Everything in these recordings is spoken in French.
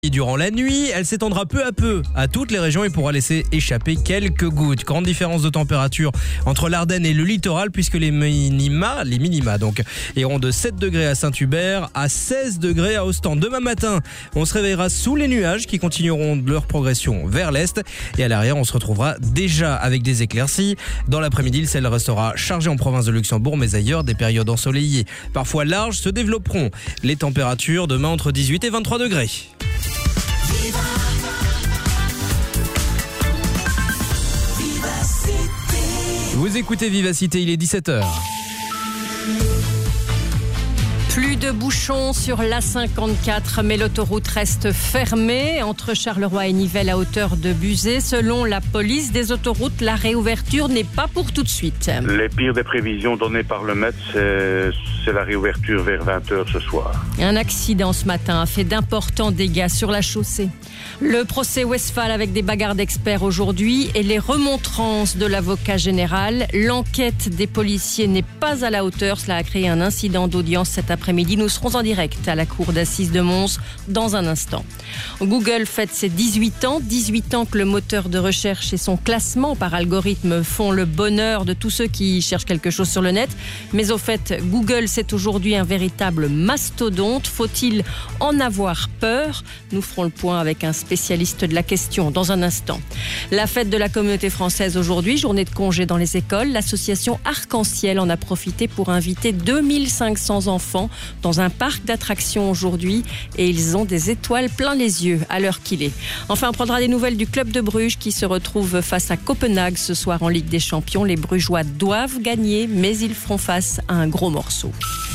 Durant la nuit, elle s'étendra peu à peu à toutes les régions et pourra laisser échapper quelques gouttes. Grande différence de température entre l'Ardenne et le littoral puisque les minima donc, iront de 7 degrés à Saint-Hubert à 16 degrés à Ostende. Demain matin, on se réveillera sous les nuages qui continueront de leur progression vers l'est et à l'arrière, on se retrouvera déjà avec des éclaircies. Dans l'après-midi, le ciel restera chargé en province de Luxembourg, mais ailleurs, des périodes ensoleillées, parfois larges, se développeront. Les températures demain entre 18 et 23 degrés. Vous écoutez Vivacité, il est 17h. Plus de bouchons sur l'A54, mais l'autoroute reste fermée entre Charleroi et Nivelles à hauteur de Buzet. Selon la police des autoroutes, la réouverture n'est pas pour tout de suite. Les pires des prévisions données par le MET, c'est la réouverture vers 20h ce soir. Un accident ce matin a fait d'importants dégâts sur la chaussée. Le procès Westphal avec des bagarres d'experts aujourd'hui et les remontrances de l'avocat général. L'enquête des policiers n'est pas à la hauteur. Cela a créé un incident d'audience cet après-midi. Nous serons en direct à la cour d'assises de Mons dans un instant. Google fête ses 18 ans. 18 ans que le moteur de recherche et son classement par algorithme font le bonheur de tous ceux qui cherchent quelque chose sur le net. Mais au fait, Google, c'est aujourd'hui un véritable mastodonte. Faut-il en avoir peur ? Nous ferons le point avec un spécialiste de la question dans un instant. La fête de la communauté française aujourd'hui, journée de congé dans les écoles. L'association Arc-en-Ciel en a profité pour inviter 2500 enfants dans un parc d'attractions aujourd'hui et ils ont des étoiles plein les yeux à l'heure qu'il est. Enfin, on prendra des nouvelles du club de Bruges qui se retrouve face à Copenhague ce soir en Ligue des Champions. Les Brugeois doivent gagner, mais ils feront face à un gros morceau.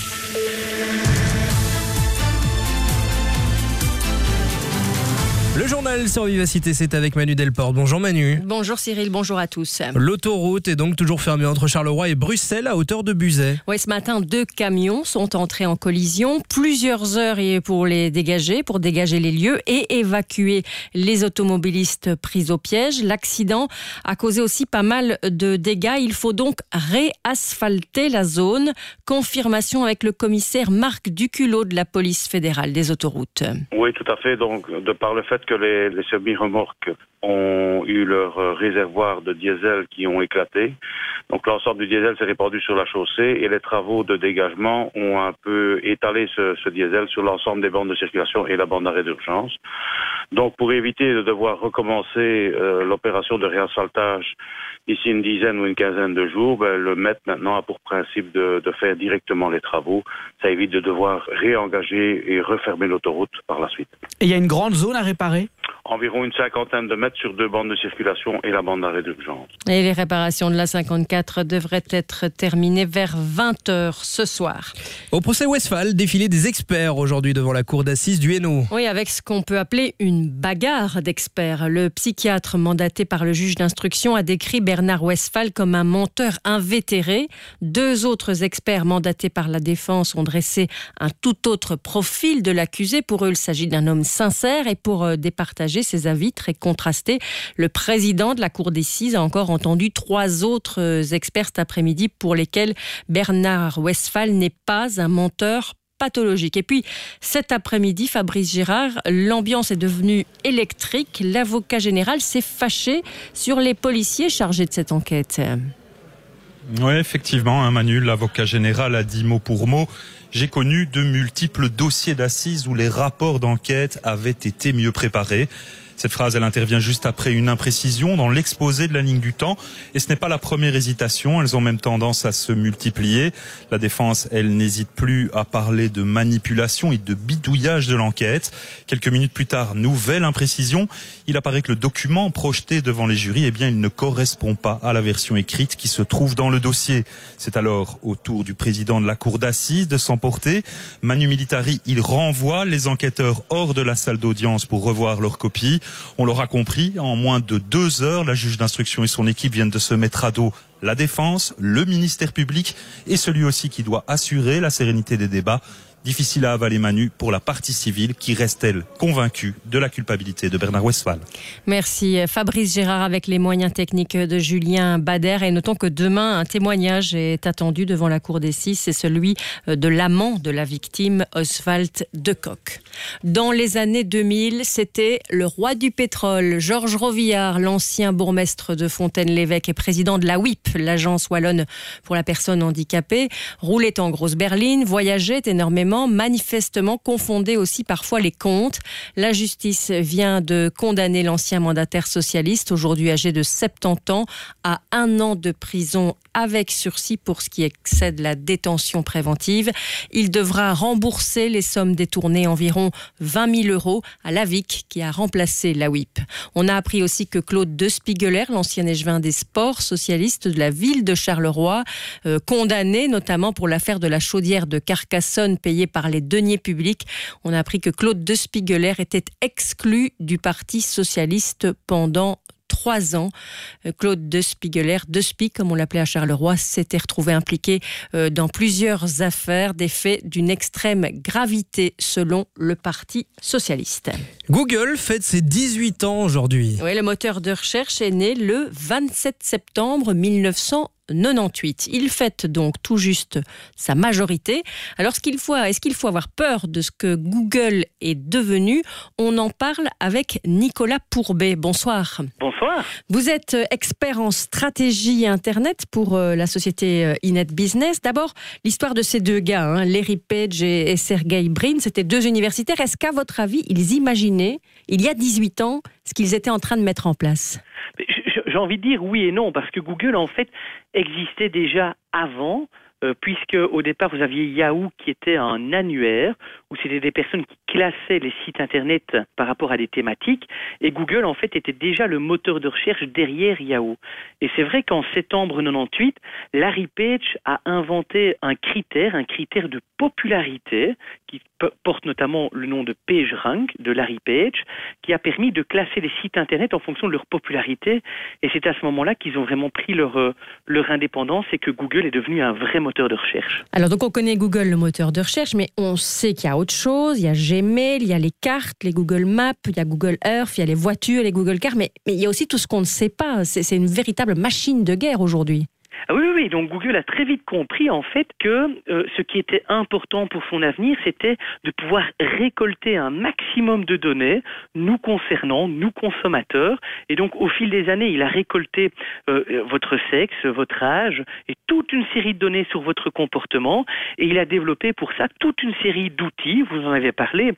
Le journal sur Vivacité, c'est avec Manu Delporte. Bonjour Manu. Bonjour Cyril, bonjour à tous. L'autoroute est donc toujours fermée entre Charleroi et Bruxelles à hauteur de Buzet. Oui, ce matin, 2 camions sont entrés en collision. Plusieurs heures pour les dégager, pour dégager les lieux et évacuer les automobilistes pris au piège. L'accident a causé aussi pas mal de dégâts. Il faut donc réasphalter la zone. Confirmation avec le commissaire Marc Duculot de la police fédérale des autoroutes. Oui, tout à fait. Donc, de par le fait que les semi-remorques ont eu leur réservoir de diesel qui ont éclaté. Donc l'ensemble du diesel s'est répandu sur la chaussée et les travaux de dégagement ont un peu étalé ce diesel sur l'ensemble des bandes de circulation et la bande d'arrêt d'urgence. Donc pour éviter de devoir recommencer l'opération de réasphaltage d'ici une dizaine ou une quinzaine de jours, le MET maintenant a pour principe de faire directement les travaux. Ça évite de devoir réengager et refermer l'autoroute par la suite. Et il y a une grande zone à réparer ? Environ une 50aine de mètres sur 2 bandes de circulation et la bande d'arrêt d'urgence. Et les réparations de la 54 devraient être terminées vers 20h ce soir. Au procès Westphal, défilé des experts aujourd'hui devant la cour d'assises du Hainaut. Oui, avec ce qu'on peut appeler une bagarre d'experts. Le psychiatre mandaté par le juge d'instruction a décrit Bernard Westphal comme un menteur invétéré. 2 autres experts mandatés par la défense ont dressé un tout autre profil de l'accusé. Pour eux, il s'agit d'un homme sincère et pour départager ses avis très contrastés, le président de la cour d'assises a encore entendu 3 autres experts cet après-midi pour lesquels Bernard Westphal n'est pas un menteur pathologique. Et puis, cet après-midi, Fabrice Gérard, l'ambiance est devenue électrique. L'avocat général s'est fâché sur les policiers chargés de cette enquête. Oui, effectivement, Manu, l'avocat général a dit mot pour mot: j'ai connu de multiples dossiers d'assises où les rapports d'enquête avaient été mieux préparés. Cette phrase, elle intervient juste après une imprécision dans l'exposé de la ligne du temps. Et ce n'est pas la première hésitation, elles ont même tendance à se multiplier. La défense, elle n'hésite plus à parler de manipulation et de bidouillage de l'enquête. Quelques minutes plus tard, nouvelle imprécision. Il apparaît que le document projeté devant les jurys, il ne correspond pas à la version écrite qui se trouve dans le dossier. C'est alors au tour du président de la cour d'assises de s'emporter. Manu Militari, il renvoie les enquêteurs hors de la salle d'audience pour revoir leur copie. On l'aura compris, en moins de 2 heures, la juge d'instruction et son équipe viennent de se mettre à dos la défense, le ministère public et celui aussi qui doit assurer la sérénité des débats. Difficile à avaler, Manu, pour la partie civile qui reste-t-elle convaincue de la culpabilité de Bernard Westphal. Merci Fabrice Gérard avec les moyens techniques de Julien Bader. Et notons que demain, un témoignage est attendu devant la Cour des 6. C'est celui de l'amant de la victime, Oswald de Kock. Dans les années 2000, c'était le roi du pétrole, Georges Rovillard, l'ancien bourgmestre de Fontaine-l'Évêque et président de la WIP, l'agence wallonne pour la personne handicapée, roulait en grosse berline, voyageait énormément, manifestement confondait aussi parfois les comptes. La justice vient de condamner l'ancien mandataire socialiste, aujourd'hui âgé de 70 ans, à 1 an de prison avec sursis pour ce qui excède la détention préventive. Il devra rembourser les sommes détournées, environ 20 000 € à l'AVIC qui a remplacé la WIP. On a appris aussi que Claude de Spiegeler, l'ancien échevin des sports socialiste de la ville de Charleroi, condamné notamment pour l'affaire de la chaudière de Carcassonne payée par les deniers publics. On a appris que Claude de Spiegeler était exclu du Parti socialiste pendant 3 ans. Claude de Spiegeler, de Spie, comme on l'appelait à Charleroi, s'était retrouvé impliqué dans plusieurs affaires, des faits d'une extrême gravité selon le Parti socialiste. Google fête ses 18 ans aujourd'hui. Oui, le moteur de recherche est né le 27 septembre 1998. Il fête donc tout juste sa majorité. Alors, est-ce qu'il faut avoir peur de ce que Google est devenu ? On en parle avec Nicolas Pourbet. Bonsoir. Bonsoir. Vous êtes expert en stratégie Internet pour la société Inet Business. D'abord, l'histoire de ces deux gars, Larry Page et Sergey Brin, c'était 2 universitaires. Est-ce qu'à votre avis, ils imaginaient, il y a 18 ans, ce qu'ils étaient en train de mettre en place ? J'ai envie de dire oui et non, parce que Google, en fait, existait déjà avant, puisque au départ, vous aviez Yahoo qui était un annuaire, où c'était des personnes qui classaient les sites Internet par rapport à des thématiques, et Google, en fait, était déjà le moteur de recherche derrière Yahoo. Et c'est vrai qu'en septembre 98, Larry Page a inventé un critère de popularité, qui porte notamment le nom de PageRank, de Larry Page, qui a permis de classer les sites Internet en fonction de leur popularité. Et c'est à ce moment-là qu'ils ont vraiment pris leur indépendance et que Google est devenu un vrai moteur de recherche. Alors donc on connaît Google, le moteur de recherche, mais on sait qu'il y a autre chose. Il y a Gmail, il y a les cartes, les Google Maps, il y a Google Earth, il y a les voitures, les Google Cars, mais il y a aussi tout ce qu'on ne sait pas. C'est une véritable machine de guerre aujourd'hui. Ah oui, donc Google a très vite compris en fait que ce qui était important pour son avenir, c'était de pouvoir récolter un maximum de données nous concernant, nous consommateurs. Et donc au fil des années, il a récolté votre sexe, votre âge et toute une série de données sur votre comportement. Et il a développé pour ça toute une série d'outils, vous en avez parlé,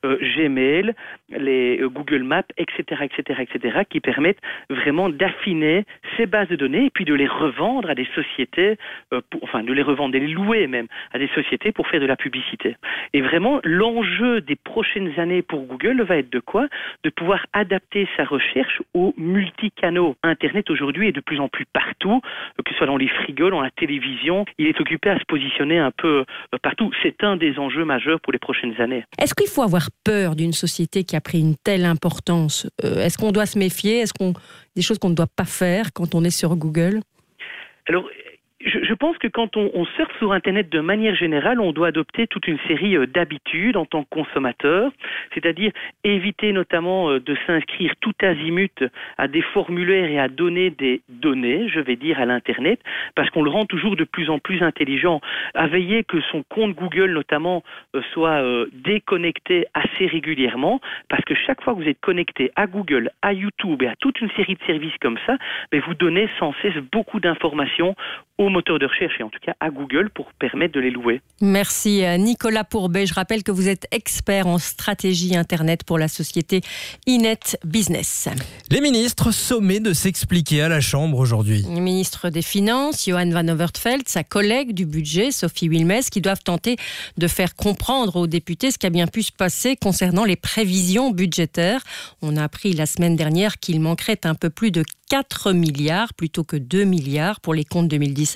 Gmail, les Google Maps, etc., qui permettent vraiment d'affiner ces bases de données et puis de les revendre à des sociétés, de les revendre, de les louer même à des sociétés pour faire de la publicité. Et vraiment, l'enjeu des prochaines années pour Google va être de quoi ? De pouvoir adapter sa recherche aux multicanaux. Internet aujourd'hui est de plus en plus partout, que ce soit dans les frigos, dans la télévision. Il est occupé à se positionner un peu partout. C'est un des enjeux majeurs pour les prochaines années. Est-ce qu'il faut avoir peur d'une société qui a pris une telle importance ? Est-ce qu'on doit se méfier ? Des choses qu'on ne doit pas faire quand on est sur Google ? Alors, je pense que quand on surfe sur Internet de manière générale, on doit adopter toute une série d'habitudes en tant que consommateur, c'est-à-dire éviter notamment de s'inscrire tout azimut à des formulaires et à donner des données, je vais dire, à l'Internet, parce qu'on le rend toujours de plus en plus intelligent. À veiller que son compte Google, notamment, soit déconnecté assez régulièrement, parce que chaque fois que vous êtes connecté à Google, à YouTube et à toute une série de services comme ça, vous donnez sans cesse beaucoup d'informations au moteur de recherche et en tout cas à Google pour permettre de les louer. Merci Nicolas Pourbet. Je rappelle que vous êtes expert en stratégie Internet pour la société Inet Business. Les ministres sommés de s'expliquer à la Chambre aujourd'hui. Le ministre des Finances, Johan Van Overtveld, sa collègue du budget, Sophie Wilmès, qui doivent tenter de faire comprendre aux députés ce qui a bien pu se passer concernant les prévisions budgétaires. On a appris la semaine dernière qu'il manquerait un peu plus de 4 milliards plutôt que 2 milliards pour les comptes 2017.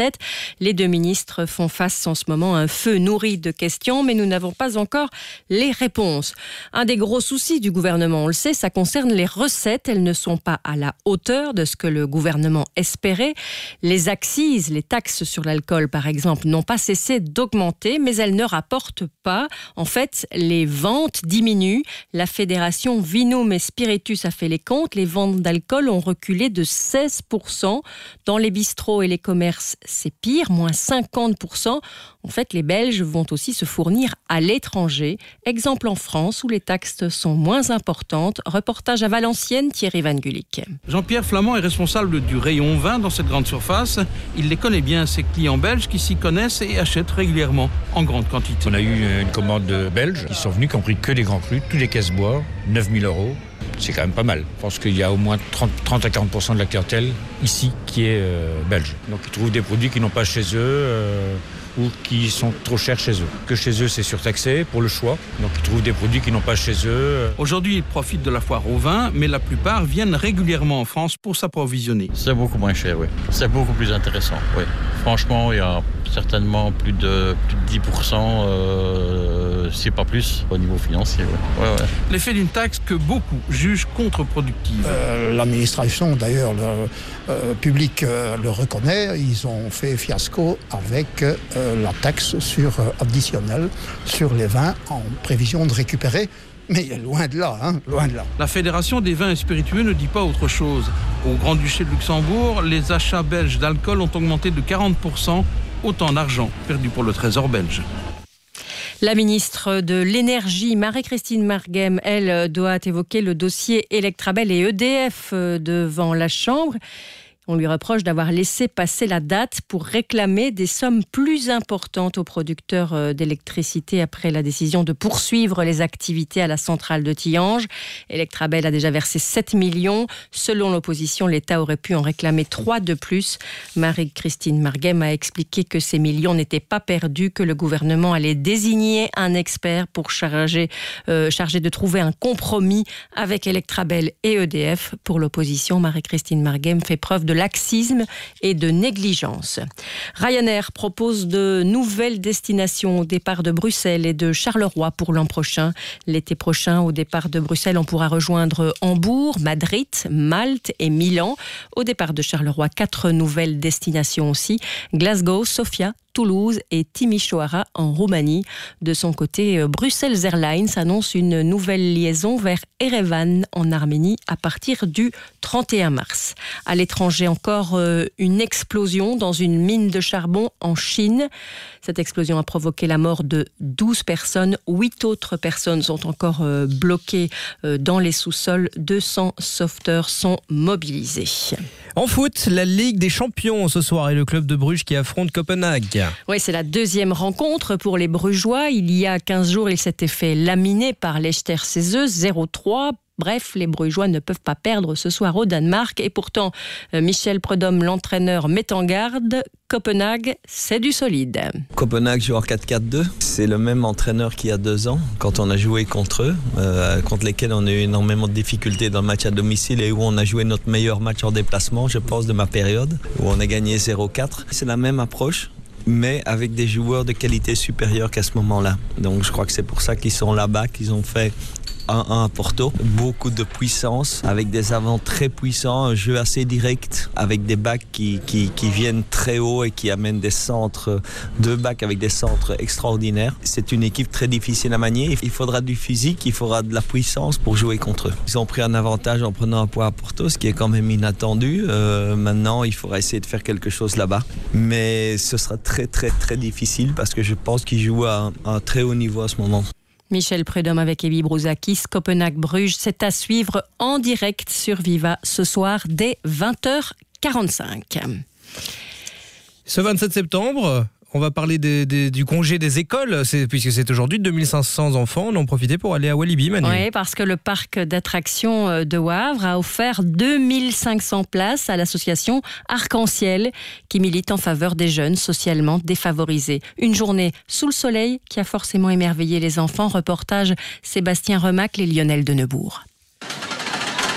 l'enquête. Les deux ministres font face en ce moment à un feu nourri de questions, mais nous n'avons pas encore les réponses. Un des gros soucis du gouvernement, on le sait, ça concerne les recettes. Elles ne sont pas à la hauteur de ce que le gouvernement espérait. Les accises, les taxes sur l'alcool par exemple, n'ont pas cessé d'augmenter, mais elles ne rapportent pas. En fait, les ventes diminuent. La fédération Vinum et Spiritus a fait les comptes. Les ventes d'alcool ont reculé de 16%. Dans les bistrots et les commerces, c'est pire, moins 50%. En fait, les Belges vont aussi se fournir à l'étranger. Exemple en France, où les taxes sont moins importantes. Reportage à Valenciennes, Thierry Van Gulik. Jean-Pierre Flamand est responsable du rayon vin dans cette grande surface. Il les connaît bien, ses clients belges qui s'y connaissent et achètent régulièrement en grande quantité. On a eu une commande de Belges qui sont venus, qui ont pris que des grands crus, tous les caisse-bois, 9 000 €. C'est quand même pas mal. Je pense qu'il y a au moins 30 à 40% de la clientèle ici qui est belge. Donc ils trouvent des produits qu'ils n'ont pas chez eux ou qui sont trop chers chez eux. Que chez eux, c'est surtaxé pour le choix. Donc ils trouvent des produits qu'ils n'ont pas chez eux. Aujourd'hui, ils profitent de la foire au vin, mais la plupart viennent régulièrement en France pour s'approvisionner. C'est beaucoup moins cher, oui. C'est beaucoup plus intéressant, oui. Franchement, il y a certainement plus de 10%, si pas plus, au niveau financier. Ouais. Ouais. L'effet d'une taxe que beaucoup jugent contre-productive. L'administration, d'ailleurs, publique le reconnaît. Ils ont fait fiasco avec la taxe additionnelle sur les vins en prévision de récupérer. Mais loin de là, loin de là. La Fédération des vins et spiritueux ne dit pas autre chose. Au Grand-Duché de Luxembourg, les achats belges d'alcool ont augmenté de 40%, autant d'argent perdu pour le trésor belge. La ministre de l'Énergie, Marie-Christine Marguem, elle doit évoquer le dossier Electrabel et EDF devant la Chambre. On lui reproche d'avoir laissé passer la date pour réclamer des sommes plus importantes aux producteurs d'électricité après la décision de poursuivre les activités à la centrale de Tillange. Electrabel a déjà versé 7 millions. Selon l'opposition, l'État aurait pu en réclamer 3 de plus. Marie-Christine Marguem a expliqué que ces millions n'étaient pas perdus, que le gouvernement allait désigner un expert pour chargé de trouver un compromis avec Electrabel et EDF. Pour l'opposition, Marie-Christine Marguem fait preuve de laxisme et de négligence. Ryanair propose de nouvelles destinations au départ de Bruxelles et de Charleroi pour l'an prochain. L'été prochain, au départ de Bruxelles, on pourra rejoindre Hambourg, Madrid, Malte et Milan. Au départ de Charleroi, 4 nouvelles destinations aussi. Glasgow, Sofia, Toulouse et Timișoara en Roumanie. De son côté, Brussels Airlines annonce une nouvelle liaison vers Erevan en Arménie à partir du 31 mars. À l'étranger, encore une explosion dans une mine de charbon en Chine. Cette explosion a provoqué la mort de 12 personnes. 8 autres personnes sont encore bloquées dans les sous-sols. 200 sauveteurs sont mobilisés. En foot, la Ligue des Champions ce soir et le club de Bruges qui affronte Copenhague. Oui, c'est la deuxième rencontre pour les Brugeois. Il y a 15 jours, ils s'étaient fait laminer par l'Esterséze 0-3. Bref, les Brugeois ne peuvent pas perdre ce soir au Danemark. Et pourtant, Michel Prudhomme, l'entraîneur, met en garde. Copenhague, c'est du solide. Copenhague joue en 4-4-2. C'est le même entraîneur qu'il y a 2 ans, quand on a joué contre eux, contre lesquels on a eu énormément de difficultés dans le match à domicile et où on a joué notre meilleur match en déplacement, je pense, de ma période, où on a gagné 0-4. C'est la même approche, mais avec des joueurs de qualité supérieure qu'à ce moment-là. Donc je crois que c'est pour ça qu'ils sont là-bas, qu'ils ont fait 1-1 à Porto. Beaucoup de puissance, avec des avants très puissants, un jeu assez direct, avec des backs qui viennent très haut et qui amènent des centres, 2 backs avec des centres extraordinaires. C'est une équipe très difficile à manier. Il faudra du physique, il faudra de la puissance pour jouer contre eux. Ils ont pris un avantage en prenant un point à Porto, ce qui est quand même inattendu. Maintenant, il faudra essayer de faire quelque chose là-bas. Mais ce sera très très très difficile parce que je pense qu'ils jouent à un très haut niveau à ce moment. Michel Prudhomme avec Evi Brouzakis, Copenhague-Bruges, c'est à suivre en direct sur Viva ce soir dès 20h45. Ce 27 septembre, on va parler du congé des écoles, puisque c'est aujourd'hui. 2500 enfants en ont profité pour aller à Walibi, Manu. Oui, parce que le parc d'attractions de Wavre a offert 2500 places à l'association Arc-en-Ciel, qui milite en faveur des jeunes socialement défavorisés. Une journée sous le soleil qui a forcément émerveillé les enfants. Reportage Sébastien Remacle et Lionel Denebourg.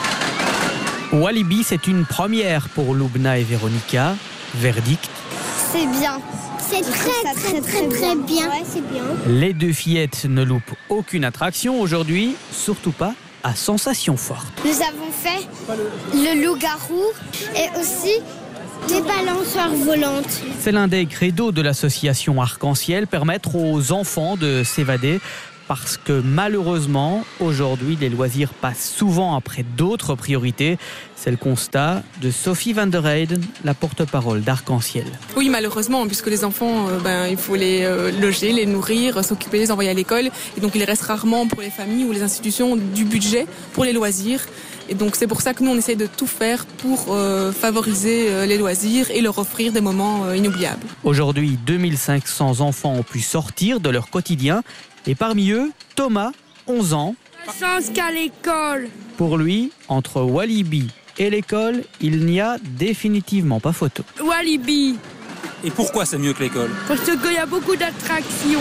Walibi, c'est une première pour Loubna et Véronica. Verdict. c'est bien. C'est très bien. Ouais, c'est bien. Les deux fillettes ne loupent aucune attraction aujourd'hui, surtout pas à sensations fortes. Nous avons fait le loup-garou et aussi des balançoires volantes. C'est l'un des credos de l'association Arc-en-Ciel, permettre aux enfants de s'évader. Parce que malheureusement, aujourd'hui, les loisirs passent souvent après d'autres priorités. C'est le constat de Sophie van der Heyden, la porte-parole d'Arc-en-Ciel. Oui, malheureusement, puisque les enfants, il faut les loger, les nourrir, s'occuper, les envoyer à l'école. Et donc, il reste rarement pour les familles ou les institutions du budget pour les loisirs. Et donc, c'est pour ça que nous, on essaie de tout faire pour favoriser les loisirs et leur offrir des moments inoubliables. Aujourd'hui, 2500 enfants ont pu sortir de leur quotidien. Et parmi eux, Thomas, 11 ans. La chance qu'à l'école. Pour lui, entre Walibi et l'école, il n'y a définitivement pas photo. Walibi. Et pourquoi c'est mieux que l'école ? Parce qu'il y a beaucoup d'attractions.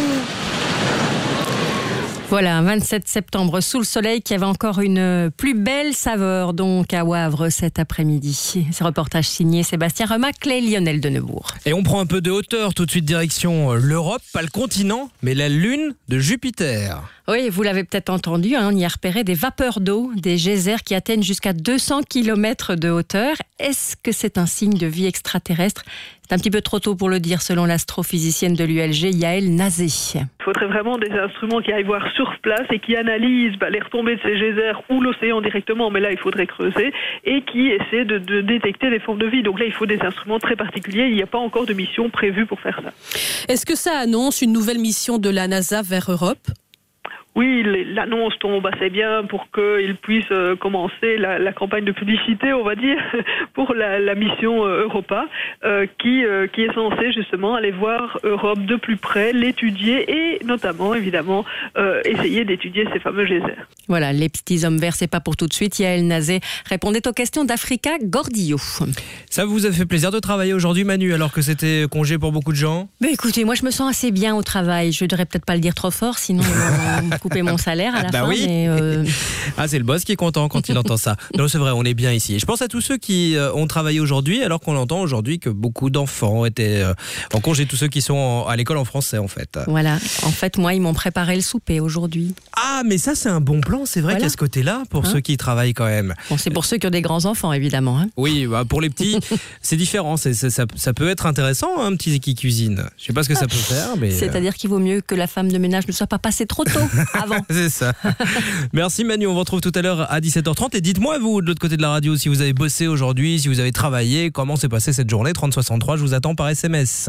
Voilà, un 27 septembre sous le soleil qui avait encore une plus belle saveur donc à Wavre cet après-midi. Ce reportage signé Sébastien Remacle et Lionel Denebourg. Et on prend un peu de hauteur tout de suite direction l'Europe, pas le continent, mais la lune de Jupiter. Oui, vous l'avez peut-être entendu, on y a repéré des vapeurs d'eau, des geysers qui atteignent jusqu'à 200 km de hauteur. Est-ce que c'est un signe de vie extraterrestre ? C'est un petit peu trop tôt pour le dire, selon l'astrophysicienne de l'ULG, Yael Nazé. Il faudrait vraiment des instruments qui aillent voir sur place et qui analysent les retombées de ces geysers ou l'océan directement, mais là il faudrait creuser, et qui essaient de détecter des formes de vie. Donc là il faut des instruments très particuliers, il n'y a pas encore de mission prévue pour faire ça. Est-ce que ça annonce une nouvelle mission de la NASA vers Europe ? Oui, l'annonce tombe assez bien pour qu'ils puissent commencer la campagne de publicité, on va dire, pour la mission Europa, qui est censée justement aller voir Europe de plus près, l'étudier et notamment, évidemment, essayer d'étudier ces fameux geysers. Voilà, les petits hommes verts, c'est pas pour tout de suite. Yael Nazé répondait aux questions d'Africa Gordillo. Ça vous a fait plaisir de travailler aujourd'hui, Manu, alors que c'était congé pour beaucoup de gens ? Écoutez, moi je me sens assez bien au travail. Je ne devrais peut-être pas le dire trop fort, sinon on va couper mon salaire à la fin. Oui. Mais Ah, c'est le boss qui est content quand il entend ça. Non, c'est vrai, on est bien ici. Et je pense à tous ceux qui ont travaillé aujourd'hui, alors qu'on entend aujourd'hui que beaucoup d'enfants étaient en congé, tous ceux qui sont à l'école en français, en fait. Voilà. En fait, moi, ils m'ont préparé le souper aujourd'hui. Ah, mais ça, c'est un bon plan. C'est vrai qu'il y a ce côté-là pour ceux qui travaillent quand même. Bon, c'est pour ceux qui ont des grands-enfants, évidemment. Hein. Oui, pour les petits, c'est différent. Ça peut être intéressant, un petit qui cuisine. Je sais pas ce que ça peut faire, mais... C'est-à-dire qu'il vaut mieux que la femme de ménage ne soit pas passée trop tôt avant. C'est ça. Merci Manu, on vous retrouve tout à l'heure à 17h30. Et dites-moi, vous, de l'autre côté de la radio, si vous avez bossé aujourd'hui, si vous avez travaillé, comment s'est passée cette journée. 3063, je vous attends par SMS.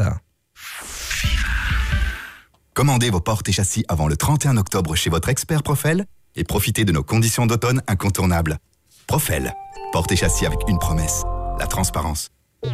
Commandez vos portes et châssis avant le 31 octobre chez votre expert Profel et profitez de nos conditions d'automne incontournables. Profel, portes et châssis avec une promesse, la transparence.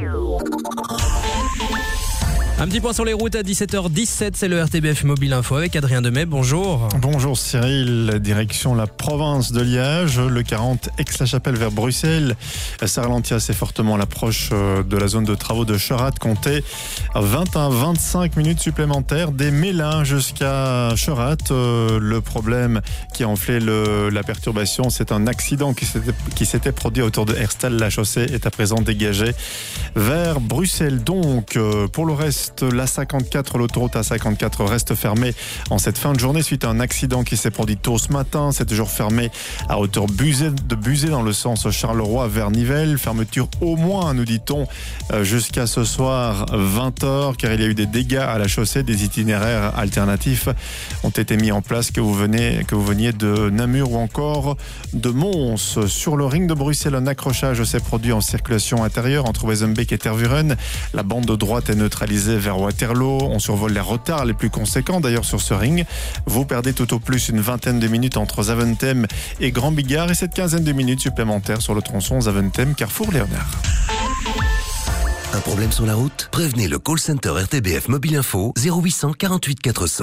Un petit point sur les routes à 17h17, c'est le RTBF Mobile Info avec Adrien Demey, bonjour. Bonjour Cyril, direction la province de Liège, le 40 Aix-la-Chapelle vers Bruxelles. Ça ralentit assez fortement à l'approche de la zone de travaux de Cherat, comptez 20 à 25 minutes supplémentaires des Mélins jusqu'à Cherat. Le problème qui a enflé la perturbation, c'est un accident qui s'était produit autour de Herstal. La chaussée est à présent dégagée vers Bruxelles. Donc, pour le reste, la 54, l'autoroute A54 reste fermée en cette fin de journée suite à un accident qui s'est produit tôt ce matin. C'est toujours fermé à hauteur de Buzet dans le sens Charleroi vers Nivelles. Fermeture au moins, nous dit-on, jusqu'à ce soir 20h, car il y a eu des dégâts à la chaussée. Des itinéraires alternatifs ont été mis en place, que vous veniez de Namur ou encore de Mons. Sur le ring de Bruxelles, un accrochage s'est produit en circulation intérieure entre Wezenbeek et Tervuren. La bande de droite est neutralisée vers Waterloo. On survole les retards les plus conséquents d'ailleurs sur ce ring. Vous perdez tout au plus une vingtaine de minutes entre Zaventem et Grand Bigard et cette quinzaine de minutes supplémentaires sur le tronçon Zaventem Carrefour-Léonard. Un problème sur la route ? Prévenez le call center RTBF Mobile Info 0800 48 400.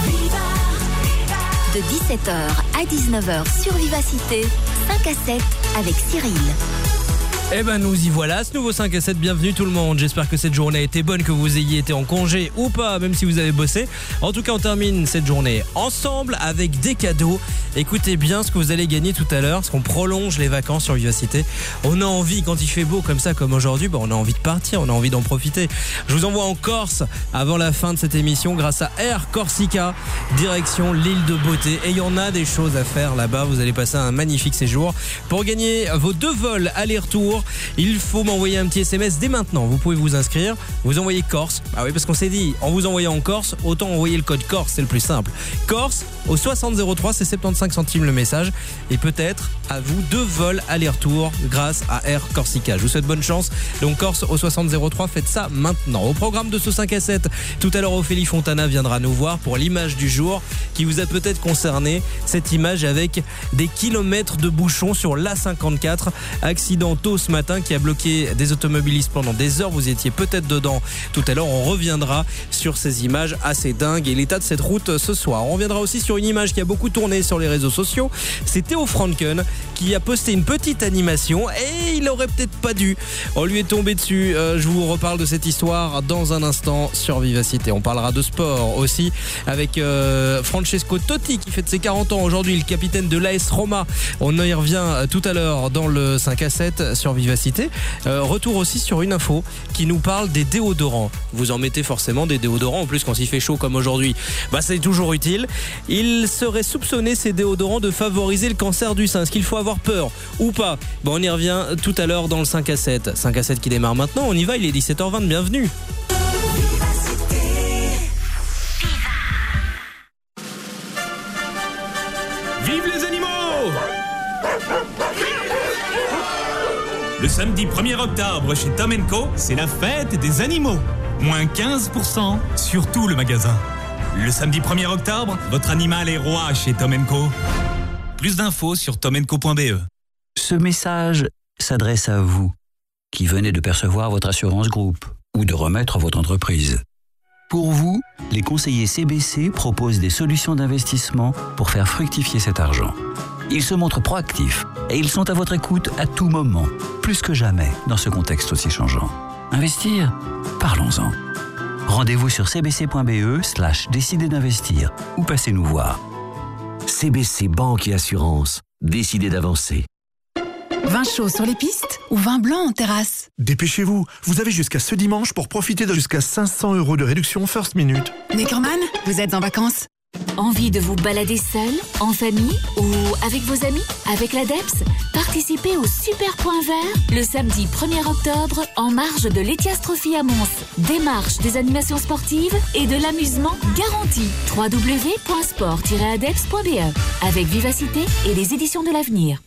De 17h à 19h sur Vivacité, 5 à 7 avec Cyril. Eh ben nous y voilà, ce nouveau 5 à 7, bienvenue tout le monde. J'espère que cette journée a été bonne, que vous ayez été en congé ou pas, même si vous avez bossé. En tout cas, on termine cette journée ensemble avec des cadeaux. Écoutez bien ce que vous allez gagner tout à l'heure, parce qu'on prolonge les vacances sur Vivacité. On a envie, quand il fait beau comme ça, comme aujourd'hui, on a envie de partir, on a envie d'en profiter. Je vous envoie en Corse avant la fin de cette émission grâce à Air Corsica, direction l'île de Beauté. Et il y en a des choses à faire là-bas, vous allez passer un magnifique séjour. Pour gagner vos 2 vols aller-retour, il faut m'envoyer un petit SMS dès maintenant. Vous pouvez vous inscrire, vous envoyez Corse. Ah oui, parce qu'on s'est dit, en vous envoyant en Corse, autant envoyer le code Corse, c'est le plus simple. Corse au 6003, c'est 75 centimes le message. Et peut-être à vous 2 vols aller-retour grâce à Air Corsica. Je vous souhaite bonne chance. Donc Corse au 6003, faites ça maintenant. Au programme de ce 5 à 7, tout à l'heure Ophélie Fontana viendra nous voir pour l'image du jour qui vous a peut-être concerné. Cette image avec des kilomètres de bouchons sur l'A54. Accident tôt ce matin qui a bloqué des automobilistes pendant des heures. Vous étiez peut-être dedans tout à l'heure. On reviendra sur ces images assez dingues et l'état de cette route ce soir. On reviendra aussi sur une image qui a beaucoup tourné sur les réseaux sociaux. C'est Théo Franken qui a posté une petite animation et il aurait peut-être pas dû. On lui est tombé dessus. Je vous reparle de cette histoire dans un instant sur Vivacité. On parlera de sport aussi avec Francesco Totti qui fête ses 40 ans aujourd'hui, le capitaine de l'AS Roma. On y revient tout à l'heure dans le 5 à 7 sur Vivacité. Retour aussi sur une info qui nous parle des déodorants. Vous en mettez forcément des déodorants, en plus quand il fait chaud comme aujourd'hui, c'est toujours utile. Il serait soupçonné, ces déodorants, de favoriser le cancer du sein. Est-ce qu'il faut avoir peur ou pas? On y revient tout à l'heure dans le 5 à 7. 5 à 7 qui démarre maintenant, on y va, il est 17h20, bienvenue. Vive les animaux! Le samedi 1er octobre chez Tom & Co, c'est la fête des animaux. Moins 15% sur tout le magasin. Le samedi 1er octobre, votre animal est roi chez Tom & Co. Plus d'infos sur tomandco.be. Ce message s'adresse à vous, qui venez de percevoir votre assurance groupe ou de remettre votre entreprise. Pour vous, les conseillers CBC proposent des solutions d'investissement pour faire fructifier cet argent. Ils se montrent proactifs et ils sont à votre écoute à tout moment, plus que jamais dans ce contexte aussi changeant. Investir? Parlons-en. Rendez-vous sur cbc.be/décider d'investir ou passez nous voir. CBC Banque et Assurance. Décidez d'avancer. Vin chaud sur les pistes ou vin blanc en terrasse? Dépêchez-vous, vous avez jusqu'à ce dimanche pour profiter de jusqu'à 500 € de réduction First Minute. Neckerman, vous êtes en vacances? Envie de vous balader seul, en famille ou avec vos amis? Avec l'ADEPS, participez au Super Point Vert le samedi 1er octobre en marge de l'Etias Trophy à Mons. Démarche, des animations sportives et de l'amusement garanti. www.sport-adeps.be avec Vivacité et les éditions de l'avenir.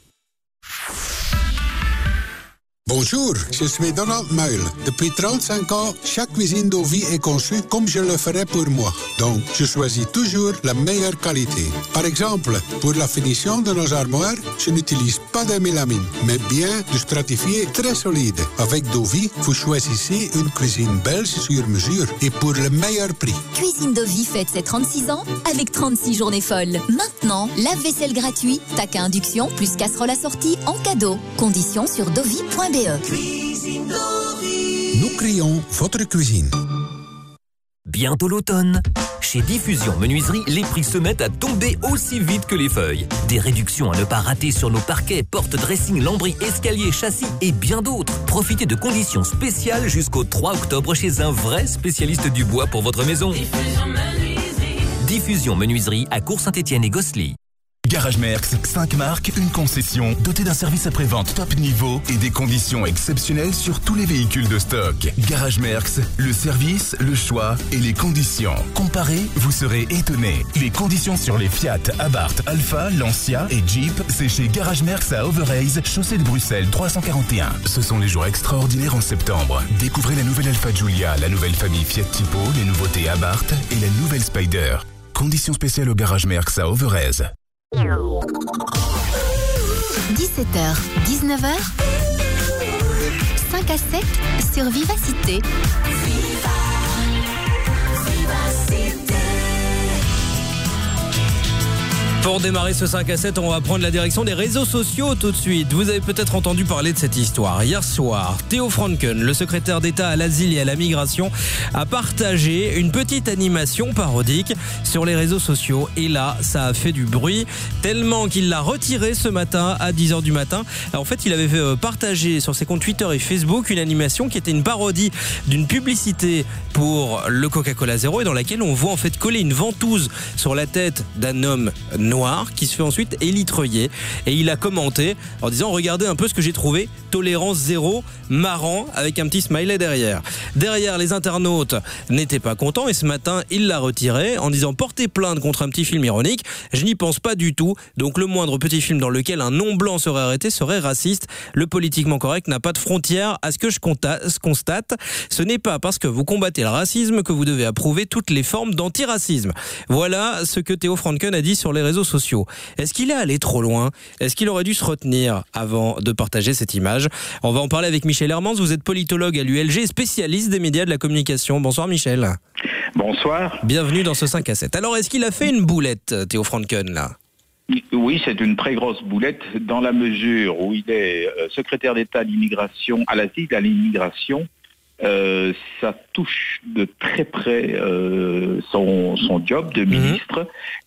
Bonjour, je suis Donald Meul. Depuis 35 ans, chaque cuisine d'Ovie est conçue comme je le ferais pour moi. Donc, je choisis toujours la meilleure qualité. Par exemple, pour la finition de nos armoires, je n'utilise pas de mélamine, mais bien du stratifié très solide. Avec Dovie, vous choisissez une cuisine belge sur mesure et pour le meilleur prix. Cuisine Dovie fête ses 36 ans avec 36 journées folles. Maintenant, lave-vaisselle gratuit, tac à induction plus casserole assortie en cadeau. Conditions sur dovie.be. Cuisine Dovie. Nous crions votre cuisine. Bientôt l'automne. Chez Diffusion Menuiserie, les prix se mettent à tomber aussi vite que les feuilles. Des réductions à ne pas rater sur nos parquets, portes, dressing, lambris, escaliers, châssis et bien d'autres. Profitez de conditions spéciales jusqu'au 3 octobre chez un vrai spécialiste du bois pour votre maison. Diffusion Menuiserie à Cours-Saint-Étienne et Gosselies. Garage Merckx, 5 marques, une concession, dotée d'un service après-vente top niveau et des conditions exceptionnelles sur tous les véhicules de stock. Garage Merckx, le service, le choix et les conditions. Comparez, vous serez étonné. Les conditions sur les Fiat, Abarth, Alfa, Lancia et Jeep, c'est chez Garage Merckx à Overijse, chaussée de Bruxelles 341. Ce sont les jours extraordinaires en septembre. Découvrez la nouvelle Alfa Giulia, la nouvelle famille Fiat Tipo, les nouveautés Abarth et la nouvelle Spider. Conditions spéciales au Garage Merckx à Overijse. 17h, 19h, 5 à 7 sur Vivacité. Pour démarrer ce 5 à 7, on va prendre la direction des réseaux sociaux tout de suite. Vous avez peut-être entendu parler de cette histoire. Hier soir, Theo Franken, le secrétaire d'État à l'asile et à la migration, a partagé une petite animation parodique sur les réseaux sociaux. Et là, ça a fait du bruit, tellement qu'il l'a retiré ce matin à 10h du matin. En fait, il avait partagé sur ses comptes Twitter et Facebook une animation qui était une parodie d'une publicité pour le Coca-Cola Zéro et dans laquelle on voit en fait coller une ventouse sur la tête d'un homme noir qui se fait ensuite élitreiller, et il a commenté en disant: regardez un peu ce que j'ai trouvé, tolérance zéro, marrant, avec un petit smiley derrière. Les internautes n'étaient pas contents et ce matin il l'a retiré en disant: portez plainte contre un petit film ironique, je n'y pense pas du tout, donc le moindre petit film dans lequel un non-blanc serait arrêté serait raciste. Le politiquement correct n'a pas de frontières à ce que je constate. Ce n'est pas parce que vous combattez le racisme que vous devez approuver toutes les formes d'antiracisme. Voilà ce que Theo Franken a dit sur les réseaux sociaux. Est-ce qu'il est allé trop loin ? Est-ce qu'il aurait dû se retenir avant de partager cette image ? On va en parler avec Michel Hermans. Vous êtes politologue à l'ULG, spécialiste des médias de la communication. Bonsoir Michel. Bonsoir. Bienvenue dans ce 5 à 7. Alors, est-ce qu'il a fait une boulette, Theo Franken, là ? Oui, c'est une très grosse boulette dans la mesure où il est secrétaire d'État à l'immigration, à l'asile, à l'immigration. Ça touche de très près son job de ministre.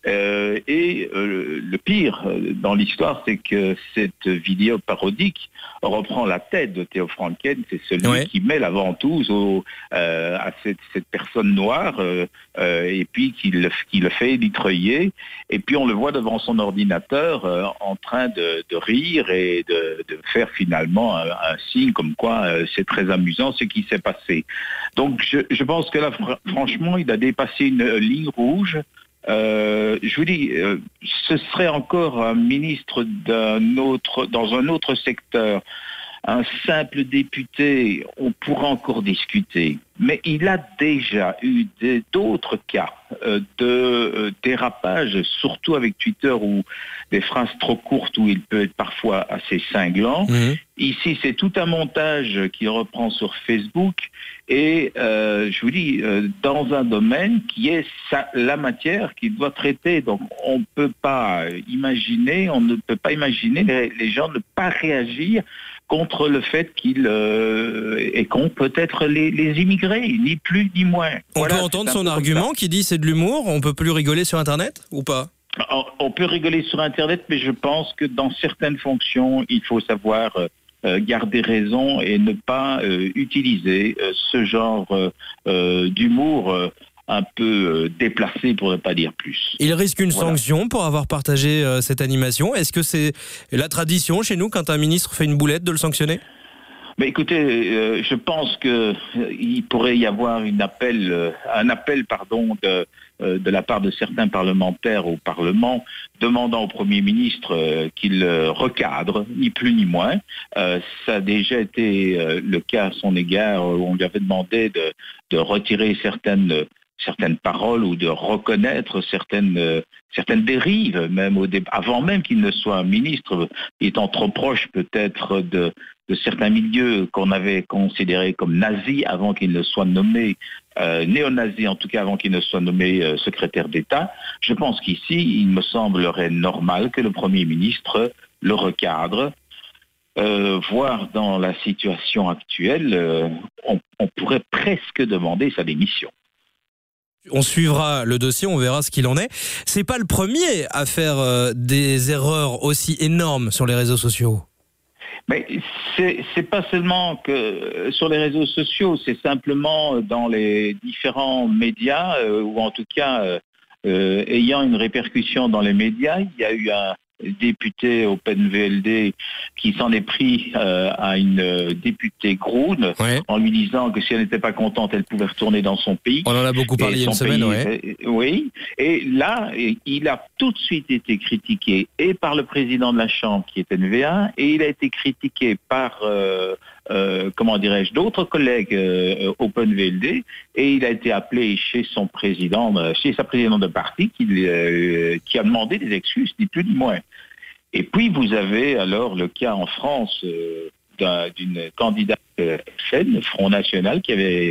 Et le pire dans l'histoire, c'est que cette vidéo parodique reprend la tête de Theo Franken. C'est celui qui met la ventouse à cette personne noire et puis qui le fait élitreiller. Et puis on le voit devant son ordinateur en train de rire et de faire finalement un signe comme quoi c'est très amusant ce qui s'est passé. Donc je pense que là, franchement, il a dépassé une ligne rouge. Je vous dis, ce serait encore un ministre dans un autre secteur, un simple député, on pourra encore discuter. Mais il a déjà eu d'autres cas de dérapage, surtout avec Twitter, où des phrases trop courtes, où il peut être parfois assez cinglant. Ici, c'est tout un montage qu'il reprend sur Facebook. Et je vous dis, dans un domaine qui est la matière qu'il doit traiter. Donc, on ne peut pas imaginer les gens ne pas réagir contre le fait qu'il est contre peut-être les immigrés, ni plus ni moins. On peut entendre son argument qui dit c'est de l'humour, on peut plus rigoler sur Internet ou pas ? On peut rigoler sur Internet, mais je pense que dans certaines fonctions, il faut savoir garder raison et ne pas utiliser ce genre d'humour un peu déplacé, pour ne pas dire plus. Il risque une sanction pour avoir partagé cette animation. Est-ce que c'est la tradition chez nous, quand un ministre fait une boulette, de le sanctionner ? Mais écoutez, je pense qu'il pourrait y avoir un appel de la part de certains parlementaires au Parlement, demandant au Premier ministre qu'il recadre, ni plus ni moins. Ça a déjà été le cas à son égard, où on lui avait demandé de retirer certaines paroles ou de reconnaître certaines dérives, même avant même qu'il ne soit un ministre, étant trop proche peut-être de certains milieux qu'on avait considérés comme nazis avant qu'il ne soit nommé, néo-nazis en tout cas avant qu'il ne soit nommé secrétaire d'État. Je pense qu'ici, il me semblerait normal que le Premier ministre le recadre, voire dans la situation actuelle, on pourrait presque demander sa démission. On suivra le dossier, on verra ce qu'il en est. C'est pas le premier à faire des erreurs aussi énormes sur les réseaux sociaux. Mais c'est pas seulement que sur les réseaux sociaux, c'est simplement dans les différents médias, ou en tout cas ayant une répercussion dans les médias. Il y a eu un député Open VLD qui s'en est pris à une députée Groen en lui disant que si elle n'était pas contente, elle pouvait retourner dans son pays. On en a beaucoup parlé il y a une semaine, oui. Et là, il a tout de suite été critiqué et par le président de la Chambre qui est NVA, et il a été critiqué par d'autres collègues Open VLD, et il a été appelé chez sa présidente de parti qui a demandé des excuses, ni plus ni moins. Et puis vous avez alors le cas en France d'une candidate FN, Front National, qui avait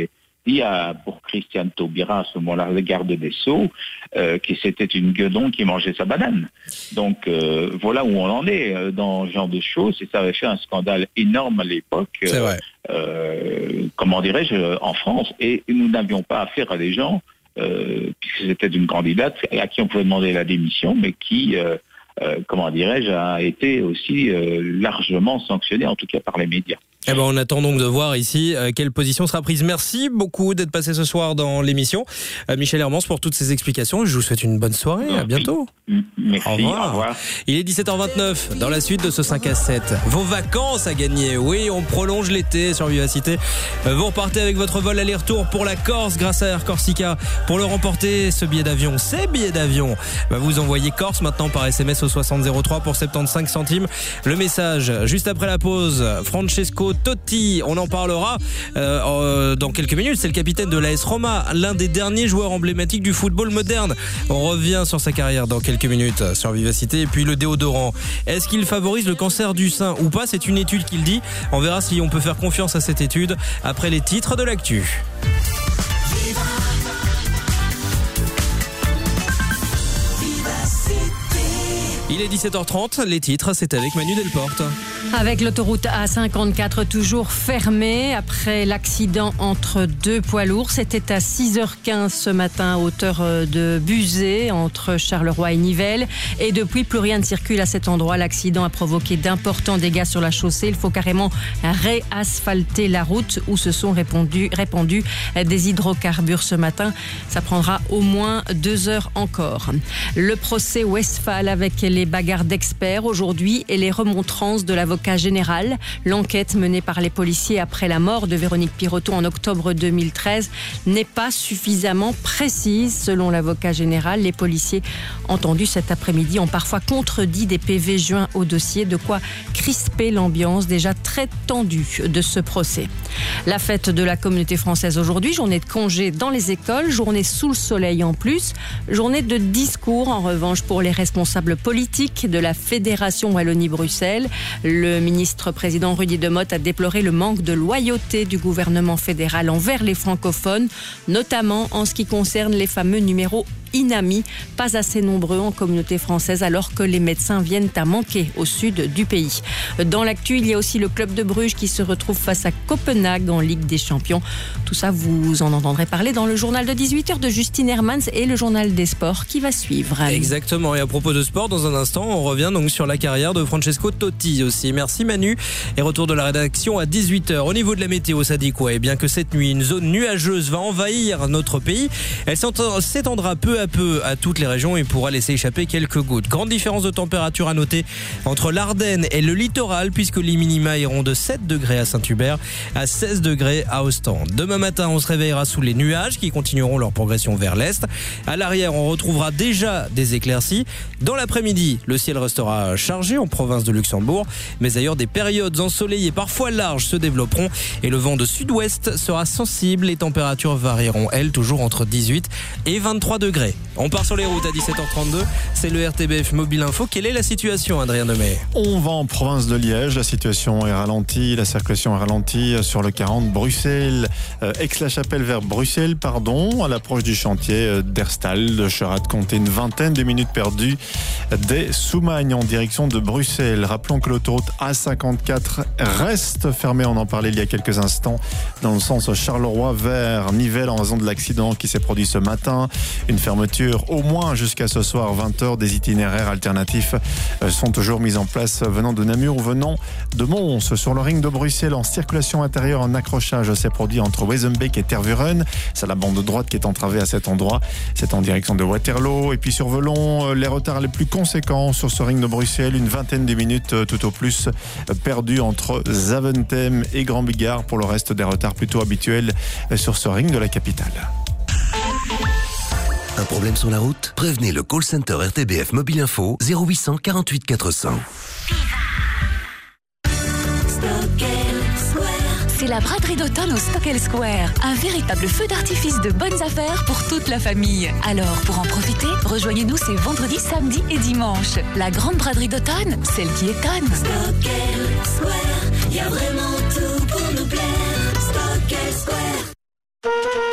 dit pour Christiane Taubira, à ce moment-là, le garde des Sceaux, que c'était une gueudon qui mangeait sa banane. Donc voilà où on en est dans ce genre de choses, et ça avait fait un scandale énorme à l'époque. C'est vrai. Comment dirais-je, en France, et nous n'avions pas affaire à des gens, puisque c'était une candidate à qui on pouvait demander la démission, mais qui, comment dirais-je, a été aussi largement sanctionnée, en tout cas par les médias. Eh ben, on attend donc de voir ici quelle position sera prise. Merci beaucoup d'être passé ce soir dans l'émission. Michel Hermans pour toutes ces explications. Je vous souhaite une bonne soirée. À bientôt. Merci, au revoir. Il est 17h29 dans la suite de ce 5 à 7. Vos vacances à gagner. Oui, on prolonge l'été sur Vivacité. Vous repartez avec votre vol aller-retour pour la Corse grâce à Air Corsica. Pour le remporter, ces billets d'avion, vous envoyez Corse maintenant par SMS au 6003 pour 75 centimes. Le message juste après la pause. Francesco Totti, on en parlera dans quelques minutes. C'est le capitaine de l'AS Roma, l'un des derniers joueurs emblématiques du football moderne. On revient sur sa carrière dans quelques minutes sur Vivacité. Et puis le déodorant, est-ce qu'il favorise le cancer du sein ou pas? C'est une étude qui le dit. On verra si on peut faire confiance à cette étude après les titres de l'actu. Il est 17h30, les titres, c'est avec Manu Delporte. Avec l'autoroute A54 toujours fermée après l'accident entre deux poids lourds. C'était à 6h15 ce matin à hauteur de Buzet entre Charleroi et Nivelles. Et depuis, plus rien ne circule à cet endroit. L'accident a provoqué d'importants dégâts sur la chaussée. Il faut carrément réasphalter la route où se sont répandus des hydrocarbures ce matin. Ça prendra au moins 2 heures encore. Le procès Westphal avec les bagarres d'experts aujourd'hui et les remontrances de l'avocat général. L'enquête menée par les policiers après la mort de Véronique Piroteau en octobre 2013 n'est pas suffisamment précise. Selon l'avocat général, les policiers entendus cet après-midi ont parfois contredit des PV joints au dossier, de quoi crisper l'ambiance déjà très tendue de ce procès. La fête de la communauté française aujourd'hui, journée de congé dans les écoles, journée sous le soleil en plus, journée de discours en revanche pour les responsables politiques de la Fédération Wallonie-Bruxelles. Le ministre-président Rudy Demotte a déploré le manque de loyauté du gouvernement fédéral envers les francophones, notamment en ce qui concerne les fameux numéros INAMI, pas assez nombreux en communauté française alors que les médecins viennent à manquer au sud du pays. Dans l'actu, il y a aussi le club de Bruges qui se retrouve face à Copenhague en Ligue des Champions. Tout ça, vous en entendrez parler dans le journal de 18h de Justine Hermans et le journal des sports qui va suivre. Exactement, et à propos de sport, dans un instant, on revient donc sur la carrière de Francesco Totti aussi. Merci Manu, et retour de la rédaction à 18h. Au niveau de la météo, ça dit quoi? Eh bien que cette nuit, une zone nuageuse va envahir notre pays. Elle s'étendra peu à peu à toutes les régions et pourra laisser échapper quelques gouttes. Grande différence de température à noter entre l'Ardenne et le littoral, puisque les minima iront de 7 degrés à Saint-Hubert à 16 degrés à Ostende. Demain matin, on se réveillera sous les nuages qui continueront leur progression vers l'est. À l'arrière, on retrouvera déjà des éclaircies. Dans l'après-midi, le ciel restera chargé en province de Luxembourg, mais ailleurs des périodes ensoleillées parfois larges se développeront et le vent de sud-ouest sera sensible. Les températures varieront, elles, toujours entre 18 et 23 degrés. On part sur les routes à 17h32, c'est le RTBF Mobile Info. Quelle est la situation, Adrien Demey? On va en province de Liège, la situation est ralentie, la circulation est ralentie sur le 40 Bruxelles, Aix-la-Chapelle vers Bruxelles, à l'approche du chantier d'Herstal, de Cherat, comptez une vingtaine de minutes perdues des Soumagnes en direction de Bruxelles. Rappelons que l'autoroute A54 reste fermée, on en parlait il y a quelques instants, dans le sens Charleroi vers Nivelles en raison de l'accident qui s'est produit ce matin. Une fermeture au moins jusqu'à ce soir 20h. Des itinéraires alternatifs sont toujours mis en place venant de Namur ou venant de Mons. Sur le ring de Bruxelles, en circulation intérieure, un accrochage s'est produit entre Wezenbeek et Tervuren. C'est la bande droite qui est entravée à cet endroit. C'est en direction de Waterloo. Et puis sur Velon, les retards les plus conséquents sur ce ring de Bruxelles, une vingtaine de minutes tout au plus perdues entre Zaventem et Grand Bigard. Pour le reste, des retards plutôt habituels sur ce ring de la capitale. Un problème sur la route? Prévenez le call center RTBF Mobile Info 0800 48 400. C'est la braderie d'automne au Stockel Square. Un véritable feu d'artifice de bonnes affaires pour toute la famille. Alors, pour en profiter, rejoignez-nous ces vendredis, samedis et dimanches. La grande braderie d'automne, celle qui étonne. Stockel Square, y a vraiment tout pour nous plaire. Stockel Square.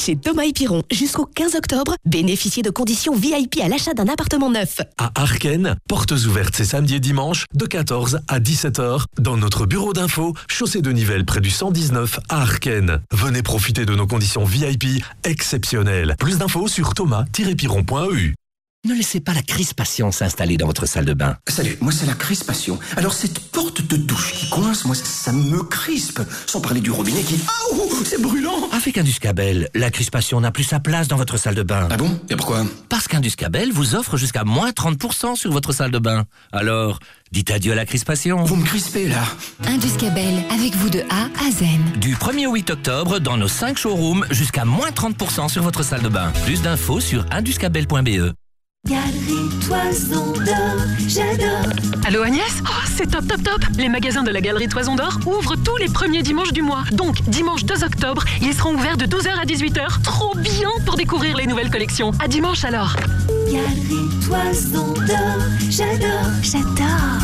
Chez Thomas et Piron, jusqu'au 15 octobre, bénéficiez de conditions VIP à l'achat d'un appartement neuf. À Arken, portes ouvertes ces samedis et dimanches de 14 à 17h dans notre bureau d'info, chaussée de Nivelles près du 119 à Arken. Venez profiter de nos conditions VIP exceptionnelles. Plus d'infos sur thomas-piron.eu. Ne laissez pas la crispation s'installer dans votre salle de bain. Salut, moi c'est la crispation. Alors cette porte de douche qui coince, moi ça me crispe. Sans parler du robinet qui... Ah, c'est brûlant. Avec Induscabel, la crispation n'a plus sa place dans votre salle de bain. Ah bon? Et pourquoi? Parce qu'Induscabel vous offre jusqu'à moins 30% sur votre salle de bain. Alors, dites adieu à la crispation. Vous me crispez là. Induscabel, avec vous de A à Z. Du 1er au 8 octobre, dans nos 5 showrooms, jusqu'à moins 30% sur votre salle de bain. Plus d'infos sur induscabel.be. Galerie Toison d'Or, j'adore. Allô Agnès? Oh, c'est top, top, top. Les magasins de la Galerie Toison d'Or ouvrent tous les premiers dimanches du mois. Donc, dimanche 2 octobre, ils seront ouverts de 12h à 18h. Trop bien pour découvrir les nouvelles collections. À dimanche alors. Galerie Toison d'Or, j'adore, j'adore.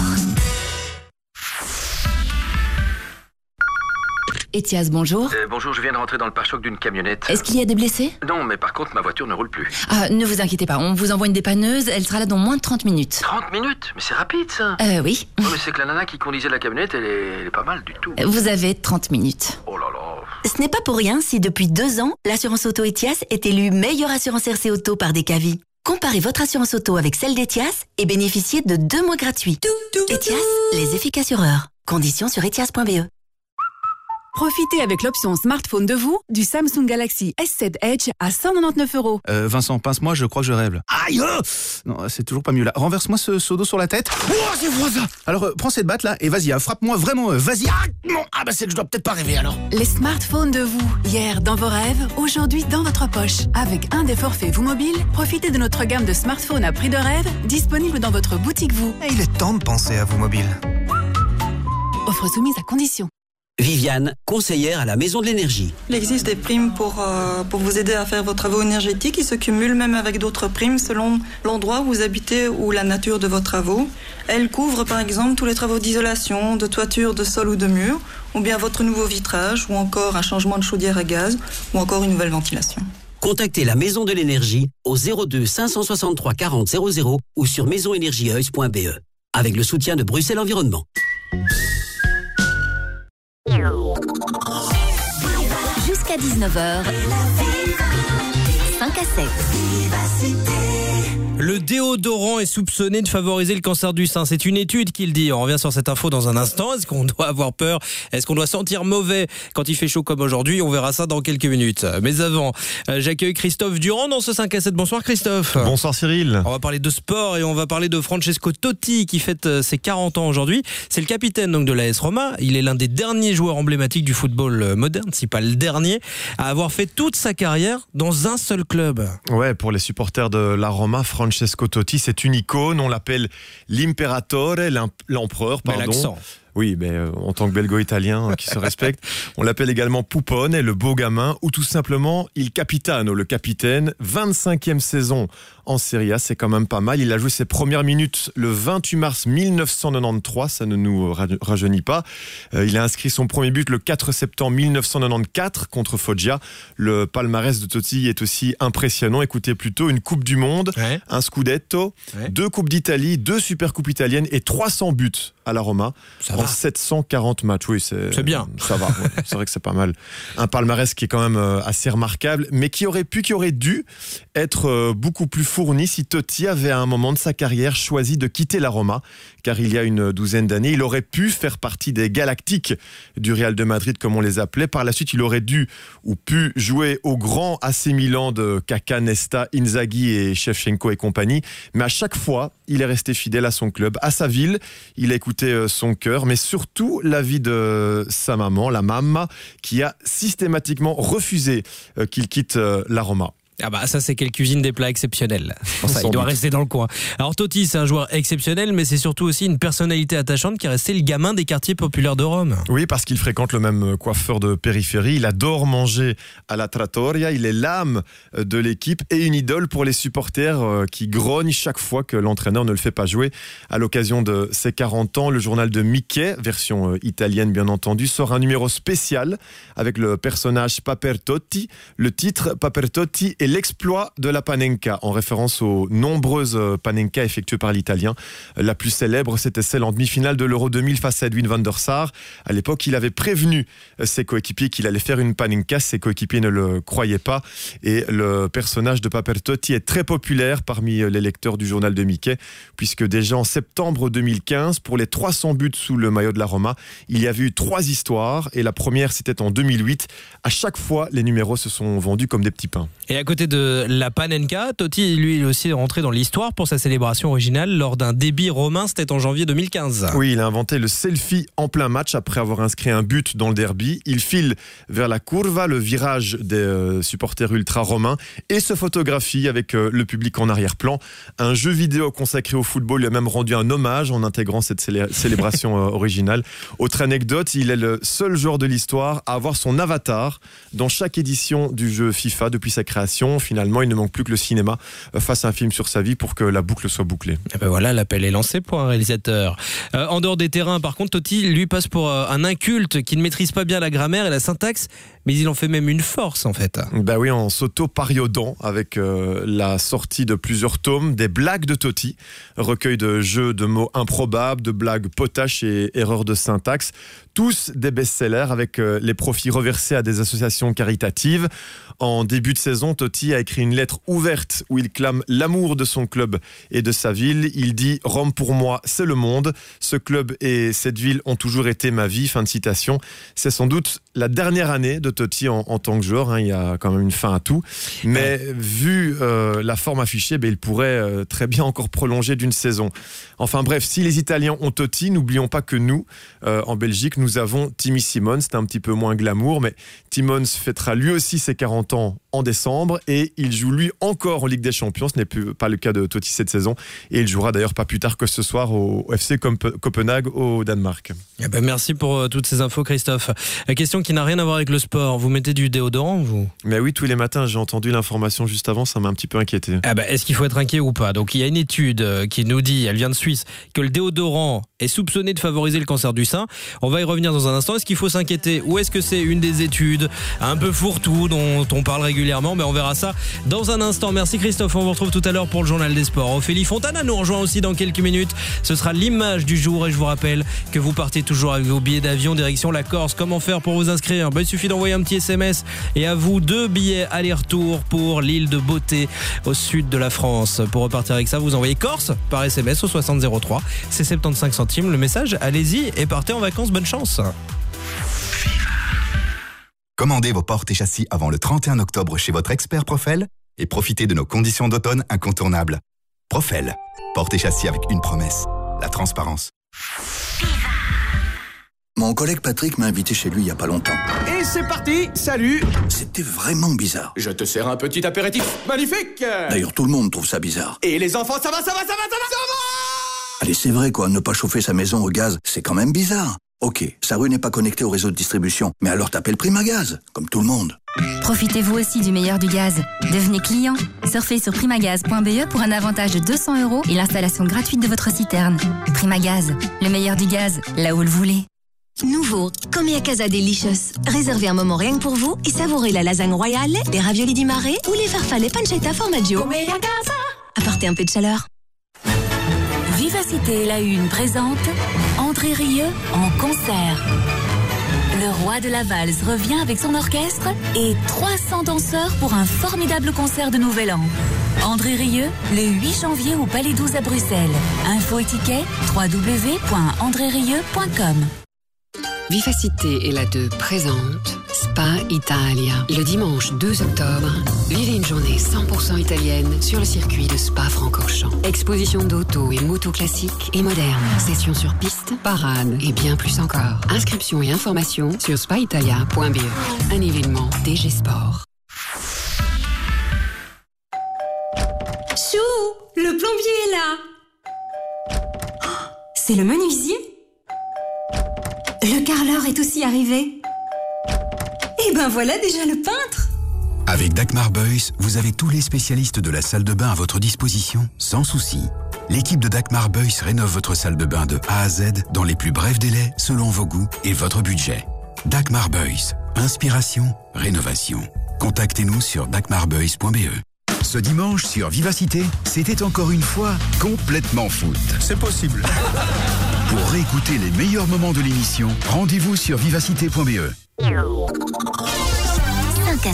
Etias, bonjour. Bonjour, je viens de rentrer dans le pare-choc d'une camionnette. Est-ce qu'il y a des blessés? Non, mais par contre, ma voiture ne roule plus. Ah, ne vous inquiétez pas, on vous envoie une dépanneuse, elle sera là dans moins de 30 minutes. 30 minutes? Mais c'est rapide, ça. Oui. Oh, mais c'est que la nana qui conduisait la camionnette, elle est pas mal du tout. Vous avez 30 minutes. Oh là là. Ce n'est pas pour rien si depuis 2 ans, l'assurance auto Etias est élue meilleure assurance RC auto par Décavi. Comparez votre assurance auto avec celle d'Etias et bénéficiez de 2 mois gratuits. Etias, les efficaces assureurs. Conditions sur etias.be. Profitez avec l'option smartphone de vous du Samsung Galaxy S7 Edge à 199 €. Vincent, pince-moi, je crois que je rêve. Aïe! Non, c'est toujours pas mieux là. Renverse-moi ce seau d'eau sur la tête. Oh, c'est froid ça! Alors, prends cette batte là et vas-y, frappe-moi vraiment, vas-y. Ah, non, c'est que je dois peut-être pas rêver alors. Les smartphones de vous, hier dans vos rêves, aujourd'hui dans votre poche. Avec un des forfaits Vous Mobile, profitez de notre gamme de smartphones à prix de rêve, disponible dans votre boutique Vous. Et il est temps de penser à Vous Mobile. Offre soumise à condition. Viviane, conseillère à la Maison de l'Énergie. Il existe des primes pour vous aider à faire vos travaux énergétiques. Ils se cumulent même avec d'autres primes selon l'endroit où vous habitez ou la nature de vos travaux. Elles couvrent par exemple tous les travaux d'isolation, de toiture, de sol ou de mur, ou bien votre nouveau vitrage, ou encore un changement de chaudière à gaz, ou encore une nouvelle ventilation. Contactez la Maison de l'Énergie au 02 563 40 00 ou sur maisonenergieheus.be avec le soutien de Bruxelles Environnement. Jusqu'à 19h, 5 à 7. Le déodorant est soupçonné de favoriser le cancer du sein. C'est une étude qui le dit. On revient sur cette info dans un instant. Est-ce qu'on doit avoir peur? Est-ce qu'on doit sentir mauvais quand il fait chaud comme aujourd'hui? On verra ça dans quelques minutes. Mais avant, j'accueille Christophe Durand dans ce 5 à 7. Bonsoir Christophe. Bonsoir Cyril. On va parler de sport et on va parler de Francesco Totti qui fête ses 40 ans aujourd'hui. C'est le capitaine donc de l'AS Roma. Il est l'un des derniers joueurs emblématiques du football moderne, si pas le dernier, à avoir fait toute sa carrière dans un seul club. Ouais, pour les supporters de la Roma, Francesco Totti, c'est une icône. On l'appelle l'imperatore, l'empereur, pardon. L'accent. Oui, mais en tant que belgo-italien qui se respecte, on l'appelle également Poupone, le beau gamin, ou tout simplement Il Capitano, le capitaine. 25e saison en Serie A, c'est quand même pas mal. Il a joué ses premières minutes le 28 mars 1993, ça ne nous rajeunit pas. Il a inscrit son premier but le 4 septembre 1994 contre Foggia. Le palmarès de Totti est aussi impressionnant. Écoutez plutôt, une Coupe du Monde, un Scudetto, 2 Coupes d'Italie, 2 Supercoupes italiennes et 300 buts à la Roma. En 740 matchs, oui, c'est bien. Ça va, ouais, c'est vrai que c'est pas mal. Un palmarès qui est quand même assez remarquable, mais qui aurait dû être beaucoup plus fourni si Totti avait à un moment de sa carrière choisi de quitter la Roma, car il y a une douzaine d'années, il aurait pu faire partie des Galactiques du Real de Madrid, comme on les appelait. Par la suite, il aurait dû ou pu jouer au grand AC Milan de Kaká, Nesta, Inzaghi et Shevchenko et compagnie, mais à chaque fois, il est resté fidèle à son club, à sa ville. Il a écouté son cœur, mais surtout l'avis de sa maman, la mamma, qui a systématiquement refusé qu'il quitte la Roma. Ah bah ça c'est qu'elle cuisine des plats exceptionnels. Pour ça, il doit rester dans le coin. Alors Totti, c'est un joueur exceptionnel, mais c'est surtout aussi une personnalité attachante qui est resté le gamin des quartiers populaires de Rome. Oui, parce qu'il fréquente le même coiffeur de périphérie. Il adore manger à la trattoria. Il est l'âme de l'équipe et une idole pour les supporters qui grognent chaque fois que l'entraîneur ne le fait pas jouer. À l'occasion de ses 40 ans, le journal de Mickey, version italienne bien entendu, sort un numéro spécial avec le personnage Papertotti. Le titre Papertotti est l'exploit de la panenka, en référence aux nombreuses panenka effectuées par l'Italien. La plus célèbre, c'était celle en demi-finale de l'Euro 2000 face à Edwin van der Sar. À l'époque, il avait prévenu ses coéquipiers qu'il allait faire une panenka. Ses coéquipiers ne le croyaient pas. Et le personnage de Papertotti est très populaire parmi les lecteurs du journal de Mickey, puisque déjà en septembre 2015, pour les 300 buts sous le maillot de la Roma, il y avait eu 3 histoires. Et la première, c'était en 2008. À chaque fois, les numéros se sont vendus comme des petits pains. Et à côté de la panenka, Totti, lui, est aussi rentré dans l'histoire pour sa célébration originale lors d'un débit romain, c'était en janvier 2015. Oui, il a inventé le selfie en plein match après avoir inscrit un but dans le derby. Il file vers la curva, le virage des supporters ultra romains, et se photographie avec le public en arrière-plan. Un jeu vidéo consacré au football lui a même rendu un hommage en intégrant cette célébration originale. Autre anecdote, il est le seul joueur de l'histoire à avoir son avatar dans chaque édition du jeu FIFA depuis sa création. Finalement, il ne manque plus que le cinéma fasse un film sur sa vie pour que la boucle soit bouclée. Et ben voilà, l'appel est lancé pour un réalisateur. En dehors des terrains, par contre, Totti, lui, passe pour un inculte qui ne maîtrise pas bien la grammaire et la syntaxe, mais il en fait même une force, en fait. Bah oui, en s'auto-pariodant avec la sortie de plusieurs tomes, des blagues de Totti, recueil de jeux de mots improbables, de blagues potaches et erreurs de syntaxe, tous des best-sellers avec les profits reversés à des associations caritatives. En début de saison, Totti a écrit une lettre ouverte où il clame l'amour de son club et de sa ville. Il dit « Rome pour moi, c'est le monde. Ce club et cette ville ont toujours été ma vie. » Fin de citation. C'est sans doute la dernière année de Totti en tant que joueur. Il y a quand même une fin à tout. Mais vu la forme affichée, il pourrait très bien encore prolonger d'une saison. Enfin bref, si les Italiens ont Totti, n'oublions pas que nous, en Belgique, nous avons Timmy Simons. C'est un petit peu moins glamour, mais Simons fêtera lui aussi ses 40 ans en décembre et il joue lui encore en Ligue des Champions. Ce n'est pas le cas de Totti cette saison et il jouera d'ailleurs pas plus tard que ce soir au FC Copenhague au Danemark. Merci pour toutes ces infos, Christophe. La question qui n'a rien à voir avec le sport, vous mettez du déodorant, vous ? Mais oui, tous les matins, j'ai entendu l'information juste avant, ça m'a un petit peu inquiété. Est-ce qu'il faut être inquiet ou pas ? Donc il y a une étude qui nous dit, elle vient de Suisse, que le déodorant est soupçonné de favoriser le cancer du sein. On va y revenir dans un instant. Est-ce qu'il faut s'inquiéter ou est-ce que c'est une des études un peu fourre-tout dont on parle régulièrement ? On verra ça dans un instant. Merci Christophe, on vous retrouve tout à l'heure pour le journal des sports. Ophélie Fontana nous rejoint aussi dans quelques minutes. Ce sera l'image du jour et je vous rappelle que vous partez toujours avec vos billets d'avion direction la Corse. Comment faire pour vous inscrire ? Il suffit d'envoyer un petit SMS et à vous 2 billets aller-retour pour l'île de Beauté au sud de la France. Pour repartir avec ça, vous envoyez Corse par SMS au 6003. C'est 75 centimes le message. Allez-y et partez en vacances. Bonne chance. Commandez vos portes et châssis avant le 31 octobre chez votre expert Profel et profitez de nos conditions d'automne incontournables. Profel, portes et châssis avec une promesse, la transparence. Mon collègue Patrick m'a invité chez lui il y a pas longtemps. Et c'est parti, salut. C'était vraiment bizarre. Je te sers un petit apéritif magnifique. D'ailleurs, tout le monde trouve ça bizarre. Et les enfants, ça va. Allez, c'est vrai quoi, ne pas chauffer sa maison au gaz, c'est quand même bizarre. Ok, sa rue n'est pas connectée au réseau de distribution, mais alors t'appelles Primagaz, comme tout le monde. Profitez-vous aussi du meilleur du gaz. Devenez client. Surfez sur primagaz.be pour un avantage de 200 € et l'installation gratuite de votre citerne. Primagaz, le meilleur du gaz, là où le voulez. Nouveau, Come a Casa Delicious. Réservez un moment rien que pour vous et savourez la lasagne royale, les raviolis di mare ou les farfalle pancetta formaggio. Come a Casa. Apportez un peu de chaleur. Vivacité La Une présente André Rieu en concert. Le roi de la valse revient avec son orchestre et 300 danseurs pour un formidable concert de Nouvel An. André Rieu, le 8 janvier au Palais 12 à Bruxelles. Info et tickets www.andrerieu.com. Vivacité et la 2 présente Spa Italia. Le dimanche 2 octobre, vivez une journée 100% italienne sur le circuit de Spa-Francorchamps. Exposition d'auto et moto classiques et modernes. Sessions sur piste, parade et bien plus encore. Inscriptions et informations sur spaitalia.be. Un événement DG Sport. Chou, le plombier est là. Oh, c'est le menuisier. Le carreleur est aussi arrivé. Et ben voilà déjà le peintre. Avec Dagmar Beuys, vous avez tous les spécialistes de la salle de bain à votre disposition, sans souci. L'équipe de Dagmar Beuys rénove votre salle de bain de A à Z dans les plus brefs délais, selon vos goûts et votre budget. Dagmar Beuys, inspiration, rénovation. Contactez-nous sur dagmarbeuys.be. Ce dimanche sur Vivacité, c'était encore une fois complètement foot. C'est possible. Pour réécouter les meilleurs moments de l'émission, rendez-vous sur vivacité.be. 5 à 7.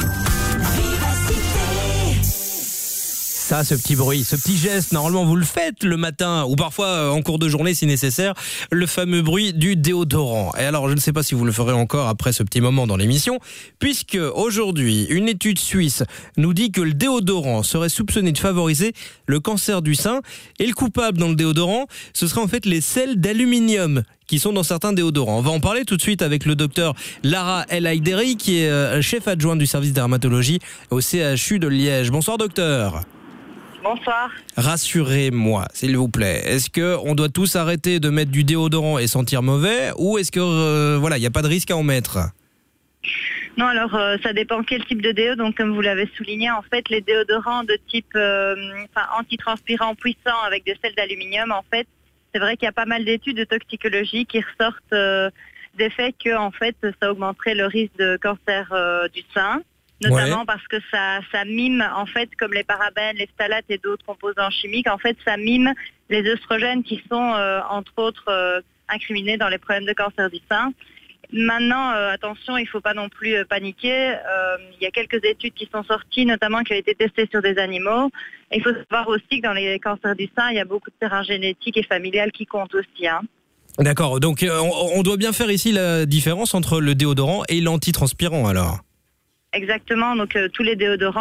Ça, ce petit bruit, ce petit geste, normalement vous le faites le matin ou parfois en cours de journée si nécessaire, le fameux bruit du déodorant. Et alors je ne sais pas si vous le ferez encore après ce petit moment dans l'émission, puisque aujourd'hui une étude suisse nous dit que le déodorant serait soupçonné de favoriser le cancer du sein et le coupable dans le déodorant, ce serait en fait les sels d'aluminium qui sont dans certains déodorants. On va en parler tout de suite avec le docteur Lara El Haïderi qui est chef adjoint du service dermatologie au CHU de Liège. Bonsoir docteur. Bonsoir. Rassurez-moi, s'il vous plaît. Est-ce qu'on doit tous arrêter de mettre du déodorant et sentir mauvais ou est-ce que il n'y a pas de risque à en mettre ? Non, alors ça dépend quel type de déo. Donc comme vous l'avez souligné, en fait, les déodorants de type antitranspirant puissant avec des sels d'aluminium, en fait, c'est vrai qu'il y a pas mal d'études de toxicologie qui ressortent des faits que en fait, ça augmenterait le risque de cancer du sein. Notamment parce que ça mime, en fait, comme les parabènes, les phtalates et d'autres composants chimiques, en fait, ça mime les œstrogènes qui sont, entre autres, incriminés dans les problèmes de cancer du sein. Maintenant, attention, il ne faut pas non plus paniquer. Il y a quelques études qui sont sorties, notamment qui ont été testées sur des animaux. Et il faut savoir aussi que dans les cancers du sein, il y a beaucoup de terrain génétique et familial qui comptent aussi. D'accord, donc on doit bien faire ici la différence entre le déodorant et l'antitranspirant alors. Exactement, donc tous les déodorants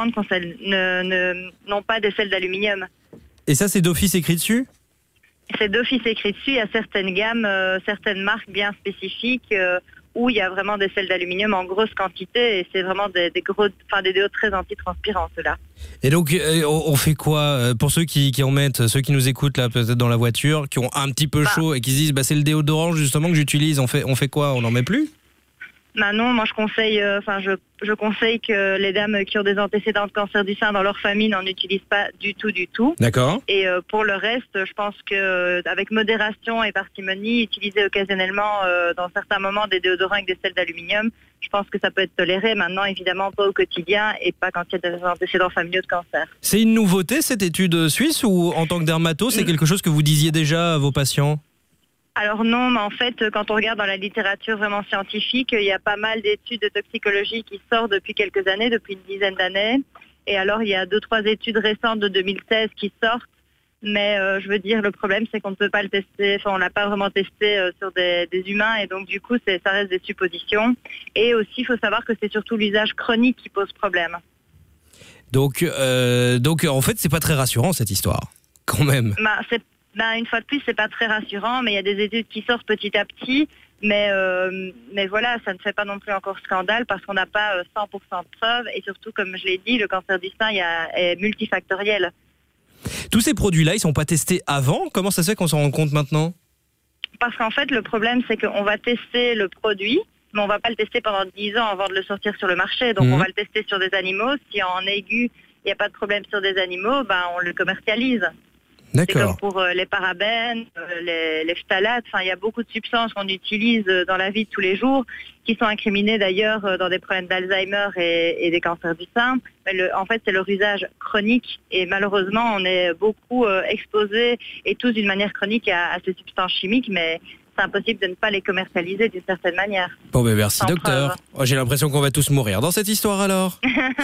n'ont pas des sels d'aluminium. Et ça, c'est d'office écrit dessus ? C'est d'office écrit dessus, il y a certaines gammes, certaines marques bien spécifiques où il y a vraiment des sels d'aluminium en grosse quantité et c'est vraiment des déos très antitranspirants ceux-là. Et donc, on fait quoi pour ceux qui en mettent, ceux qui nous écoutent là peut-être dans la voiture, qui ont un petit peu chaud et qui se disent c'est le déodorant justement que j'utilise, on fait quoi ? On n'en met plus ? Non, moi je conseille, je conseille que les dames qui ont des antécédents de cancer du sein dans leur famille n'en utilisent pas du tout. D'accord. Et pour le reste, je pense que avec modération et parcimonie, utiliser occasionnellement dans certains moments des déodorants avec des sels d'aluminium, je pense que ça peut être toléré. Maintenant, évidemment, pas au quotidien et pas quand il y a des antécédents familiaux de cancer. C'est une nouveauté cette étude suisse ou en tant que dermato, c'est quelque chose que vous disiez déjà à vos patients ? Alors non, mais en fait, quand on regarde dans la littérature vraiment scientifique, il y a pas mal d'études de toxicologie qui sortent depuis quelques années, depuis une dizaine d'années. Et alors, il y a 2-3 études récentes de 2016 qui sortent. Mais je veux dire, le problème, c'est qu'on ne peut pas le tester, on l'a pas vraiment testé sur des humains. Et donc, du coup, ça reste des suppositions. Et aussi, il faut savoir que c'est surtout l'usage chronique qui pose problème. Donc en fait, c'est pas très rassurant, cette histoire, quand même. Une fois de plus, c'est pas très rassurant, mais il y a des études qui sortent petit à petit. Mais voilà, ça ne fait pas non plus encore scandale parce qu'on n'a pas 100% de preuves. Et surtout, comme je l'ai dit, le cancer du sein est multifactoriel. Tous ces produits-là, ils sont pas testés avant ? Comment ça se fait qu'on s'en rend compte maintenant ? Parce qu'en fait, le problème, c'est qu'on va tester le produit, mais on va pas le tester pendant 10 ans avant de le sortir sur le marché. Donc, on va le tester sur des animaux. Si en aigu, il n'y a pas de problème sur des animaux, on le commercialise. D'accord. C'est comme pour les parabènes, les phtalates. Il y a beaucoup de substances qu'on utilise dans la vie de tous les jours qui sont incriminées d'ailleurs dans des problèmes d'Alzheimer et des cancers du sein. Mais en fait, c'est leur usage chronique et malheureusement, on est beaucoup exposés et tous d'une manière chronique à ces substances chimiques, mais c'est impossible de ne pas les commercialiser d'une certaine manière. Bon, merci docteur. J'ai l'impression qu'on va tous mourir dans cette histoire alors.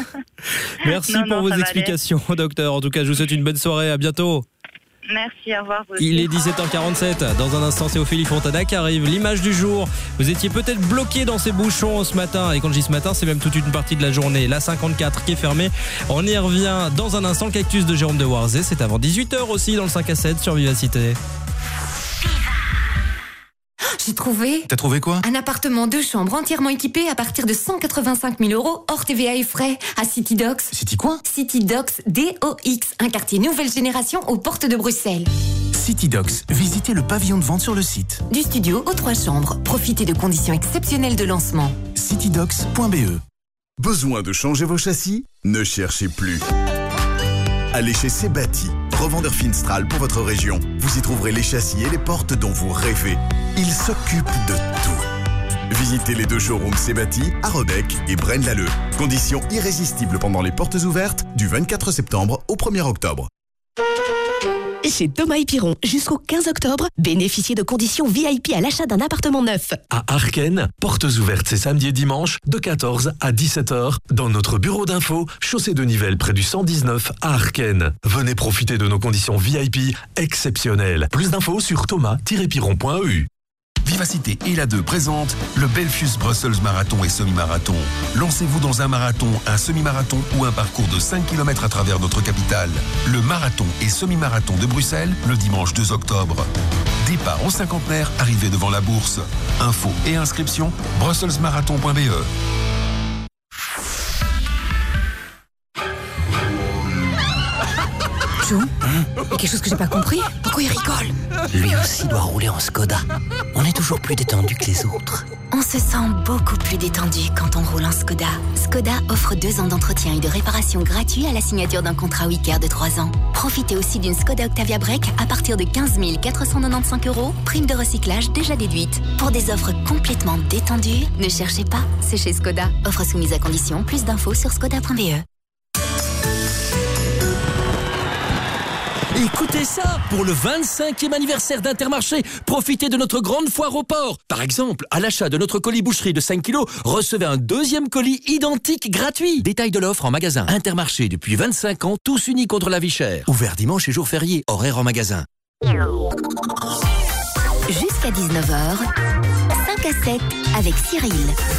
Merci pour vos explications, docteur. En tout cas, je vous souhaite une bonne soirée. À bientôt. Merci, au revoir. Il est 17h47. Dans un instant, c'est Ophélie Fontana qui arrive. L'image du jour. Vous étiez peut-être bloqué dans ces bouchons ce matin. Et quand je dis ce matin, c'est même toute une partie de la journée. La 54 qui est fermée. On y revient dans un instant. Cactus de Jérôme Dewarzé. C'est avant 18h aussi dans le 5 à 7 sur Vivacité. J'ai trouvé. T'as trouvé quoi? Un appartement 2 chambres entièrement équipé à partir de 185 000 € hors TVA et frais à City Docks. City quoi? City Docks DOX, un quartier nouvelle génération aux portes de Bruxelles. City Docks, visitez le pavillon de vente sur le site. Du studio aux 3 chambres, profitez de conditions exceptionnelles de lancement. citydocs.be. Besoin de changer vos châssis? Ne cherchez plus. Allez chez Sebati, revendeur Finstral pour votre région. Vous y trouverez les châssis et les portes dont vous rêvez. Ils s'occupent de tout. Visitez les 2 showrooms Sebati à Rebec et Braine-l'Alleud. Conditions irrésistibles pendant les portes ouvertes du 24 septembre au 1er octobre. Chez Thomas et Piron, jusqu'au 15 octobre, bénéficiez de conditions VIP à l'achat d'un appartement neuf. À Arken, portes ouvertes ces samedis et dimanches de 14 à 17h dans notre bureau d'info, chaussée de Nivelles près du 119 à Arken. Venez profiter de nos conditions VIP exceptionnelles. Plus d'infos sur thomas-piron.eu. Vivacité et la 2 présente le Belfius Brussels Marathon et Semi-Marathon. Lancez-vous dans un marathon, un semi-marathon ou un parcours de 5 km à travers notre capitale. Le marathon et semi-marathon de Bruxelles, le dimanche 2 octobre. Départ au cinquantenaire, arrivée devant la bourse. Infos et inscriptions, brusselsmarathon.be. Joe, il y a quelque chose que j'ai pas compris. Pourquoi il rigole? Lui aussi doit rouler en Skoda. On est toujours plus détendu que les autres. On se sent beaucoup plus détendu quand on roule en Skoda. Skoda offre 2 ans d'entretien et de réparation gratuits à la signature d'un contrat Wicker de 3 ans. Profitez aussi d'une Skoda Octavia Break à partir de 15 495 €, prime de recyclage déjà déduite. Pour des offres complètement détendues, ne cherchez pas, c'est chez Skoda. Offre soumise à condition, plus d'infos sur skoda.be. Écoutez ça, pour le 25e anniversaire d'Intermarché, profitez de notre grande foire au port. Par exemple, à l'achat de notre colis boucherie de 5 kg, recevez un 2e colis identique gratuit. Détail de l'offre en magasin. Intermarché depuis 25 ans, tous unis contre la vie chère. Ouvert dimanche et jours fériés, horaire en magasin. Jusqu'à 19h, 5 à 7 avec Cyril.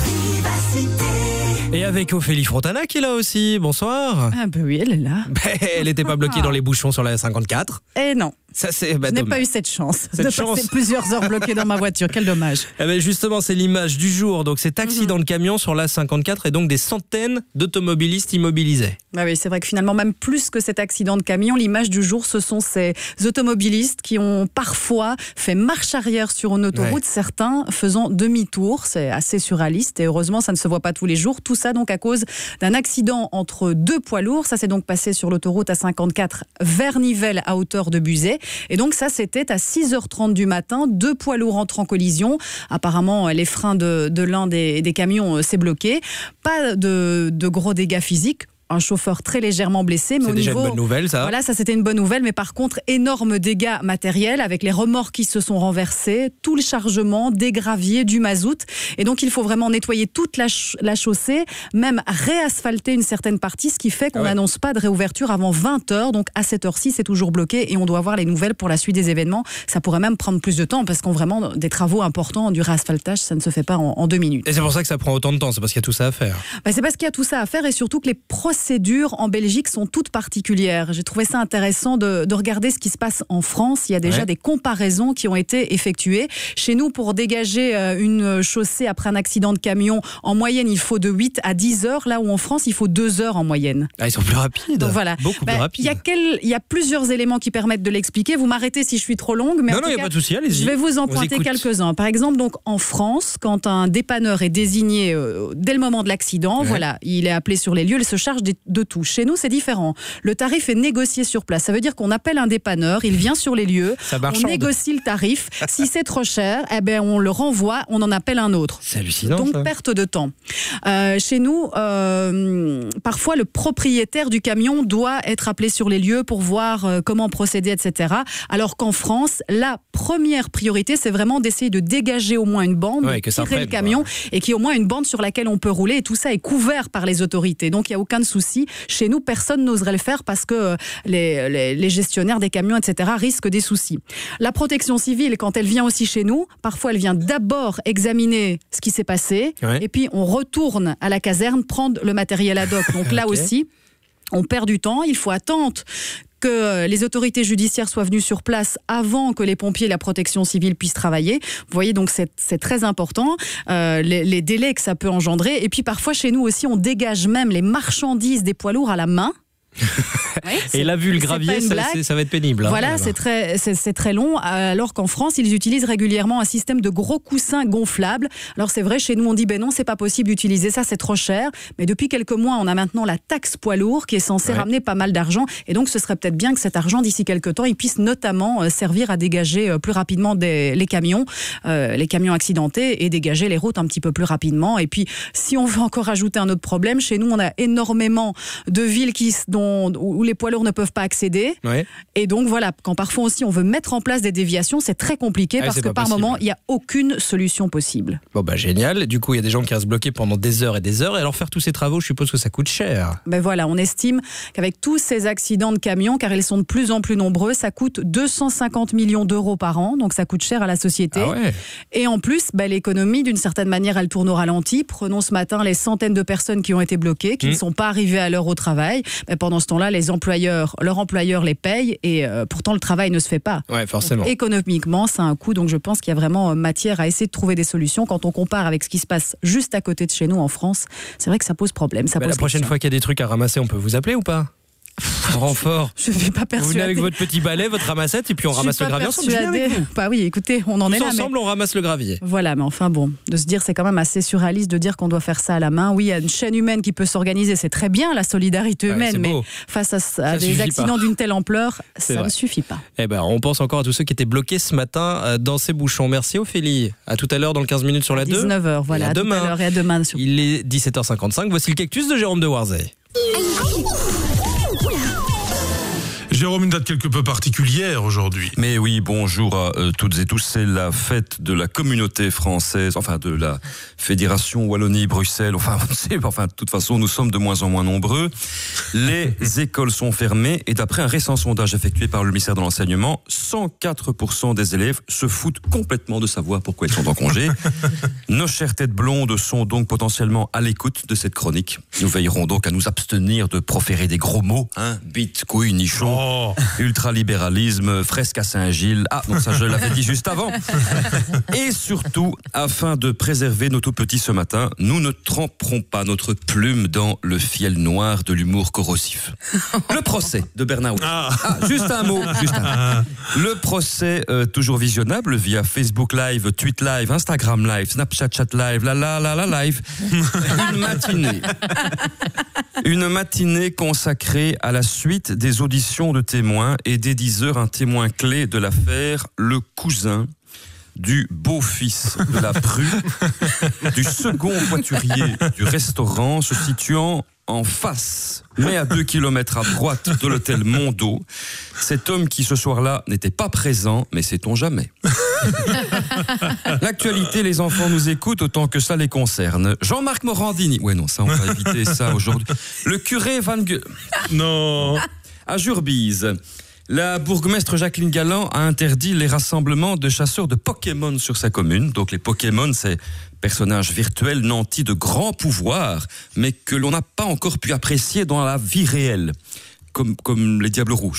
Et avec Ophélie Frontana qui est là aussi. Bonsoir. Ah bah oui, elle est là. Elle n'était pas bloquée dans les bouchons sur la 54. Eh non. Ça, c'est, je n'ai pas eu cette chance de passer chance. plusieurs heures bloquées dans ma voiture. Quel dommage. Eh ben justement, c'est l'image du jour. Donc cet accident de camion sur la 54 et donc des centaines d'automobilistes immobilisés. Bah oui, c'est vrai que finalement, même plus que cet accident de camion, l'image du jour, ce sont ces automobilistes qui ont parfois fait marche arrière sur une autoroute, certains faisant demi-tour. C'est assez surréaliste et heureusement, ça ne se voit pas tous les jours. Tout ça donc à cause d'un accident entre 2 poids lourds. Ça s'est donc passé sur l'autoroute A54 vers Nivelles à hauteur de Buzet. Et donc ça, c'était à 6h30 du matin. 2 poids lourds entrent en collision. Apparemment, les freins de l'un des camions s'est bloqué. Pas de gros dégâts physiques. Un chauffeur très légèrement blessé. Mais c'est au déjà niveau, une bonne nouvelle, ça. Voilà, ça c'était une bonne nouvelle. Mais par contre, énormes dégâts matériels avec les remorques qui se sont renversés, tout le chargement, des graviers, du mazout. Et donc, il faut vraiment nettoyer toute la chaussée, même réasphalter une certaine partie, ce qui fait qu'on n'annonce pas de réouverture avant 20h. Donc, à cette heure-ci, c'est toujours bloqué et on doit avoir les nouvelles pour la suite des événements. Ça pourrait même prendre plus de temps parce qu'on vraiment des travaux importants, du réasphaltage, ça ne se fait pas en 2 minutes. Et c'est pour ça que ça prend autant de temps, c'est parce qu'il y a tout ça à faire. C'est parce qu'il y a tout ça à faire et surtout que les procédures en Belgique sont toutes particulières. J'ai trouvé ça intéressant de regarder ce qui se passe en France. Il y a déjà des comparaisons qui ont été effectuées. Chez nous, pour dégager une chaussée après un accident de camion, en moyenne, il faut de 8 à 10 heures, là où en France, il faut 2 heures en moyenne. Ah, ils sont plus rapides. Donc, voilà. Beaucoup plus rapides. Il y a plusieurs éléments qui permettent de l'expliquer. Vous m'arrêtez si je suis trop longue. Mais non, il n'y a pas de souci, allez-y. Je vais vous en pointer quelques-uns. Par exemple, donc, en France, quand un dépanneur est désigné dès le moment de l'accident, voilà, il est appelé sur les lieux, il se charge de tout. Chez nous, c'est différent. Le tarif est négocié sur place. Ça veut dire qu'on appelle un dépanneur, il vient sur les lieux, on négocie le tarif. Si c'est trop cher, eh ben, on le renvoie, on en appelle un autre. C'est hallucinant. Donc, ça. perte de temps. Chez nous, parfois, le propriétaire du camion doit être appelé sur les lieux pour voir comment procéder, etc. Alors qu'en France, la première priorité, c'est vraiment d'essayer de dégager au moins une bande, de tirer le camion et qu'il y ait au moins une bande sur laquelle on peut rouler. Et tout ça est couvert par les autorités. Donc, il n'y a aucun souci. Chez nous, personne n'oserait le faire parce que les gestionnaires des camions, etc., risquent des soucis. La protection civile, quand elle vient aussi chez nous, parfois elle vient d'abord examiner ce qui s'est passé et puis on retourne à la caserne prendre le matériel ad hoc. Donc là aussi, On perd du temps, il faut attendre que les autorités judiciaires soient venues sur place avant que les pompiers et la protection civile puissent travailler. Vous voyez, donc c'est très important, les délais que ça peut engendrer. Et puis parfois, chez nous aussi, on dégage même les marchandises des poids lourds à la main. Ouais, et là, vu le gravier, ça va être pénible. Voilà, c'est très long, alors qu'en France, ils utilisent régulièrement un système de gros coussins gonflables. Alors c'est vrai, chez nous, on dit, non, c'est pas possible d'utiliser ça, c'est trop cher. Mais depuis quelques mois, on a maintenant la taxe poids lourd qui est censée ramener pas mal d'argent. Et donc, ce serait peut-être bien que cet argent, d'ici quelques temps, il puisse notamment servir à dégager plus rapidement les camions accidentés et dégager les routes un petit peu plus rapidement. Et puis, si on veut encore ajouter un autre problème, chez nous, on a énormément de villes où les poids lourds ne peuvent pas accéder. Ouais. Et donc voilà, quand parfois aussi on veut mettre en place des déviations, c'est très compliqué parce que par moment, il n'y a aucune solution possible. Bon bah génial, du coup il y a des gens qui restent bloqués pendant des heures, et alors faire tous ces travaux, je suppose que ça coûte cher. Ben voilà, on estime qu'avec tous ces accidents de camions, car ils sont de plus en plus nombreux, ça coûte 250 millions d'euros par an, donc ça coûte cher à la société. Ah ouais. Et en plus, l'économie, d'une certaine manière, elle tourne au ralenti. Prenons ce matin les centaines de personnes qui ont été bloquées, qui ne sont pas arrivées à l'heure au travail. Pendant ce temps-là, leurs employeurs les payent et pourtant le travail ne se fait pas. Ouais, forcément. Donc, économiquement, ça a un coût, donc je pense qu'il y a vraiment matière à essayer de trouver des solutions. Quand on compare avec ce qui se passe juste à côté de chez nous en France, c'est vrai que ça pose problème. La prochaine fois qu'il y a des trucs à ramasser, on peut vous appeler ou pas ? En renfort. Je ne suis pas persuadée. Vous venez avec votre petit balai, votre ramassette, et puis on ramasse le gravier ensemble. Bah oui, écoutez, on en est là. Ensemble, on ramasse le gravier. Voilà, mais enfin bon, de se dire, c'est quand même assez surréaliste de dire qu'on doit faire ça à la main. Oui, il y a une chaîne humaine qui peut s'organiser, c'est très bien la solidarité humaine, mais face à des accidents d'une telle ampleur, ça ne suffit pas. Eh ben, on pense encore à tous ceux qui étaient bloqués ce matin dans ces bouchons. Merci Ophélie. À tout à l'heure dans le 15 minutes sur la 2. 19h, voilà. À demain. Tout à l'heure et à demain. Il est 17h55. Voici le cactus de Jérôme de Warzay. Jérôme, une date quelque peu particulière aujourd'hui. Mais oui, bonjour à toutes et tous. C'est la fête de la communauté française, enfin de la Fédération Wallonie-Bruxelles. Enfin, de toute façon, nous sommes de moins en moins nombreux. Les écoles sont fermées et d'après un récent sondage effectué par le ministère de l'Enseignement, 104% des élèves se foutent complètement de savoir pourquoi ils sont en congé. Nos chères têtes blondes sont donc potentiellement à l'écoute de cette chronique. Nous veillerons donc à nous abstenir de proférer des gros mots, bite, couille, nichon. Ultralibéralisme, fresque à Saint-Gilles. Ah, non, ça je l'avais dit juste avant. Et surtout, afin de préserver nos tout petits ce matin, nous ne tremperons pas notre plume dans le fiel noir de l'humour corrosif. Le procès de Bernard Westphal. Juste un mot. Le procès, toujours visionnable via Facebook Live, Tweet Live, Instagram Live, Snapchat Chat Live, la Live. Une matinée consacrée à la suite des auditions de témoins et dès 10h, un témoin clé de l'affaire, le cousin du beau-fils de la Pru, du second voiturier du restaurant se situant en face, mais à 2 km à droite de l'hôtel Mondo. Cet homme qui ce soir-là n'était pas présent, mais sait-on jamais. L'actualité, les enfants nous écoutent autant que ça les concerne. Jean-Marc Morandini. Ouais, non, ça, on va éviter ça aujourd'hui. Le curé Van Gue... Non. À Jurbise, la bourgmestre Jacqueline Galland a interdit les rassemblements de chasseurs de Pokémon sur sa commune. Donc les Pokémon, c'est personnages virtuels nantis de grands pouvoirs, mais que l'on n'a pas encore pu apprécier dans la vie réelle. Comme les Diables Rouges.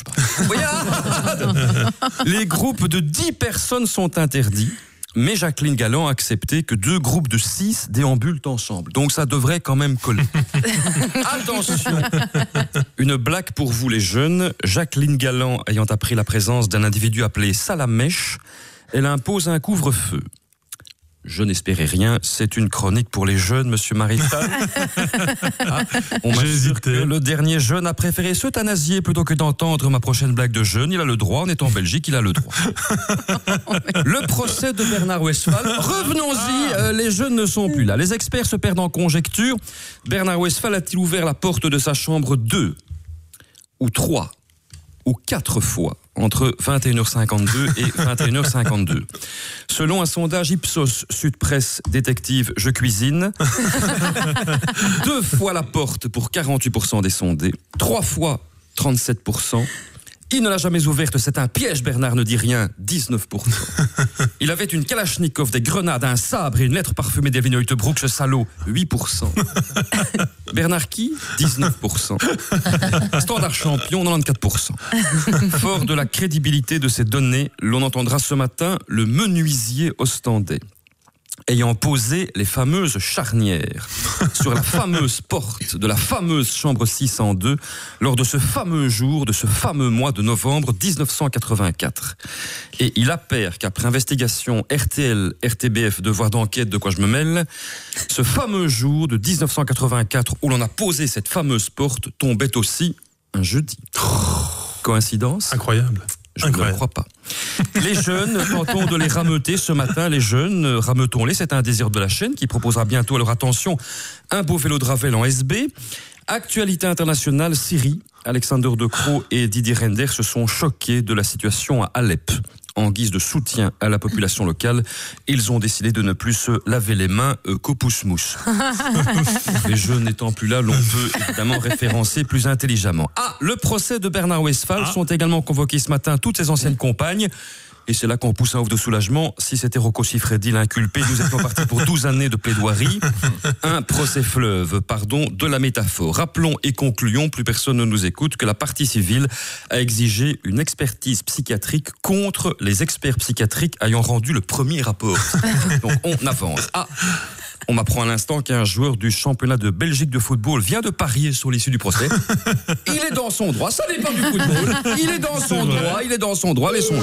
Les groupes de 10 personnes sont interdits. Mais Jacqueline Galland a accepté que 2 groupes de 6 déambulent ensemble. Donc ça devrait quand même coller. Attention, une blague pour vous les jeunes. Jacqueline Galland ayant appris la présence d'un individu appelé Salamèche, elle impose un couvre-feu. Je n'espérais rien, c'est une chronique pour les jeunes, monsieur Marital. On m'assure que le dernier jeune a préféré s'euthanasier plutôt que d'entendre ma prochaine blague de jeune. Il a le droit, on est en Belgique, il a le droit. Le procès de Bernard Westphal. Revenons-y, les jeunes ne sont plus là. Les experts se perdent en conjectures. Bernard Westphal a-t-il ouvert la porte de sa chambre 2 ou 3 ou 4 fois entre 21h52 et 21h52. Selon un sondage Ipsos Sud Presse Détective Je Cuisine, 2 fois la porte pour 48% des sondés, 3 fois 37%, Il ne l'a jamais ouverte, c'est un piège, Bernard ne dit rien, 19%. Il avait une Kalachnikov, des grenades, un sabre et une lettre parfumée d'Elvin Hoytebroek, ce salaud, 8%. Bernard qui 19%. Standard champion, 94%. Fort de la crédibilité de ces données, l'on entendra ce matin le menuisier ostendais, ayant posé les fameuses charnières sur la fameuse porte de la fameuse chambre 602 lors de ce fameux jour, de ce fameux mois de novembre 1984. Et il appert qu'après investigation RTL, RTBF, devoir d'enquête, de quoi je me mêle, ce fameux jour de 1984 où l'on a posé cette fameuse porte tombait aussi un jeudi. Coïncidence ? Incroyable. Je ne le crois pas. Les jeunes, tentons de les rameuter ce matin, les jeunes, rameutons-les, c'est un désir de la chaîne qui proposera bientôt à leur attention un beau vélo de Ravel en SB. Actualité internationale, Syrie, Alexander De Croo et Didier Reynders se sont choqués de la situation à Alep. En guise de soutien à la population locale, ils ont décidé de ne plus se laver les mains qu'au pouce-mousse. Les jeux n'étant plus là, l'on peut évidemment référencer plus intelligemment. Le procès de Bernard Westphal sont également convoqués ce matin toutes ses anciennes compagnes. Et c'est là qu'on pousse un ouf de soulagement. Si c'était Rocco Siffredi l'inculpé, nous étions partis pour 12 années de plaidoirie. Un procès fleuve, pardon, de la métaphore. Rappelons et concluons, plus personne ne nous écoute, que la partie civile a exigé une expertise psychiatrique contre les experts psychiatriques ayant rendu le premier rapport. Donc on avance. On m'apprend à l'instant qu'un joueur du championnat de Belgique de football vient de parier sur l'issue du procès. Il est dans son droit, ça dépend du football. Il est dans son droit, laissons-le.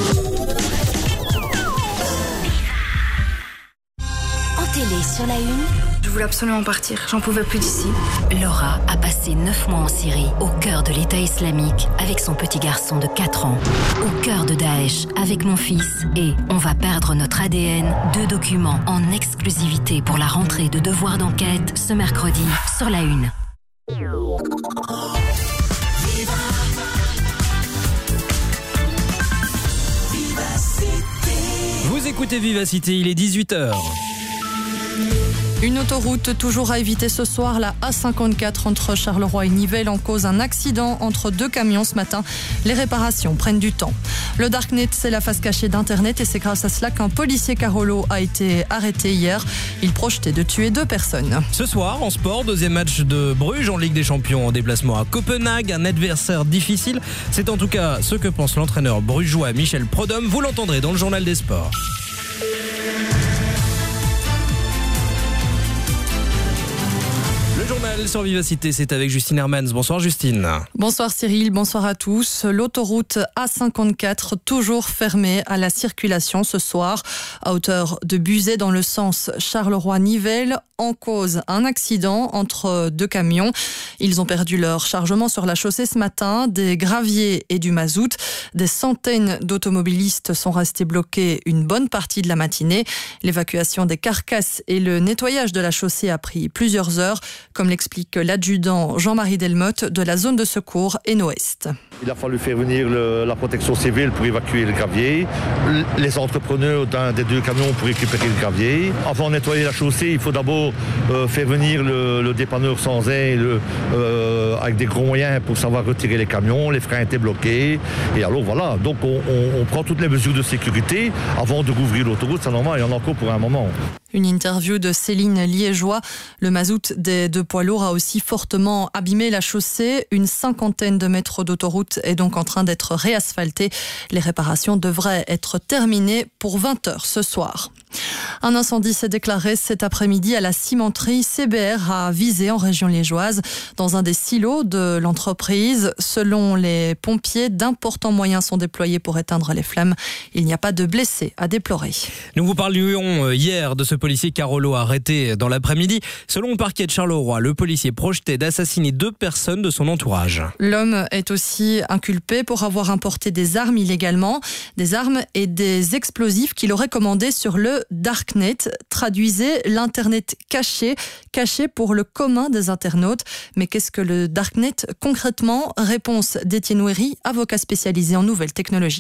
En télé, sur la une, je voulais absolument partir, j'en pouvais plus d'ici. Laura a passé 9 mois en Syrie, au cœur de l'État islamique, avec son petit garçon de 4 ans. Au cœur de Daesh, avec mon fils. Et on va perdre notre ADN, 2 documents en exclusivité pour la rentrée de Devoir d'enquête, ce mercredi, sur la une. Vous écoutez Vivacité, il est 18h. Une autoroute toujours à éviter ce soir, la A54 entre Charleroi et Nivelles, en cause un accident entre 2 camions ce matin. Les réparations prennent du temps. Le Darknet, c'est la face cachée d'Internet et c'est grâce à cela qu'un policier Carolo a été arrêté hier. Il projetait de tuer 2 personnes. Ce soir, en sport, 2e match de Bruges en Ligue des Champions en déplacement à Copenhague, un adversaire difficile. C'est en tout cas ce que pense l'entraîneur brugeois Michel Prodhomme. Vous l'entendrez dans le journal des sports. Le journal sur Vivacité, c'est avec Justine Hermans. Bonsoir Justine. Bonsoir Cyril, bonsoir à tous. L'autoroute A54 toujours fermée à la circulation ce soir à hauteur de Buzet dans le sens Charleroi-Nivelles. En cause un accident entre 2 camions. Ils ont perdu leur chargement sur la chaussée ce matin, des graviers et du mazout. Des centaines d'automobilistes sont restés bloqués une bonne partie de la matinée. L'évacuation des carcasses et le nettoyage de la chaussée a pris plusieurs heures, comme l'explique l'adjudant Jean-Marie Delmotte de la zone de secours Hainaut-Est. Il a fallu faire venir la protection civile pour évacuer le gravier, les entrepreneurs d'un des 2 camions pour récupérer le gravier. Avant de nettoyer la chaussée, il faut d'abord faire venir le dépanneur sans aile avec des gros moyens pour savoir retirer les camions. Les freins étaient bloqués. Et alors voilà, donc on prend toutes les mesures de sécurité avant de rouvrir l'autoroute. C'est normal, il y en a encore pour un moment. Une interview de Céline Liégeois. Le mazout des 2 poids lourds a aussi fortement abîmé la chaussée. Une 50aine de mètres d'autoroute est donc en train d'être réasphaltée. Les réparations devraient être terminées pour 20h ce soir. Un incendie s'est déclaré cet après-midi à la cimenterie CBR à Visé en région liégeoise. Dans un des silos de l'entreprise, selon les pompiers, d'importants moyens sont déployés pour éteindre les flammes. Il n'y a pas de blessés à déplorer. Nous vous parlions hier de ce policier Carolo arrêté dans l'après-midi. Selon le parquet de Charleroi, le policier projetait d'assassiner 2 personnes de son entourage. L'homme est aussi inculpé pour avoir importé des armes illégalement, des armes et des explosifs qu'il aurait commandés sur le Darknet. Traduisez l'Internet caché pour le commun des internautes. Mais qu'est-ce que le Darknet concrètement ? Réponse d'Étienne Ouéry, avocat spécialisé en nouvelles technologies.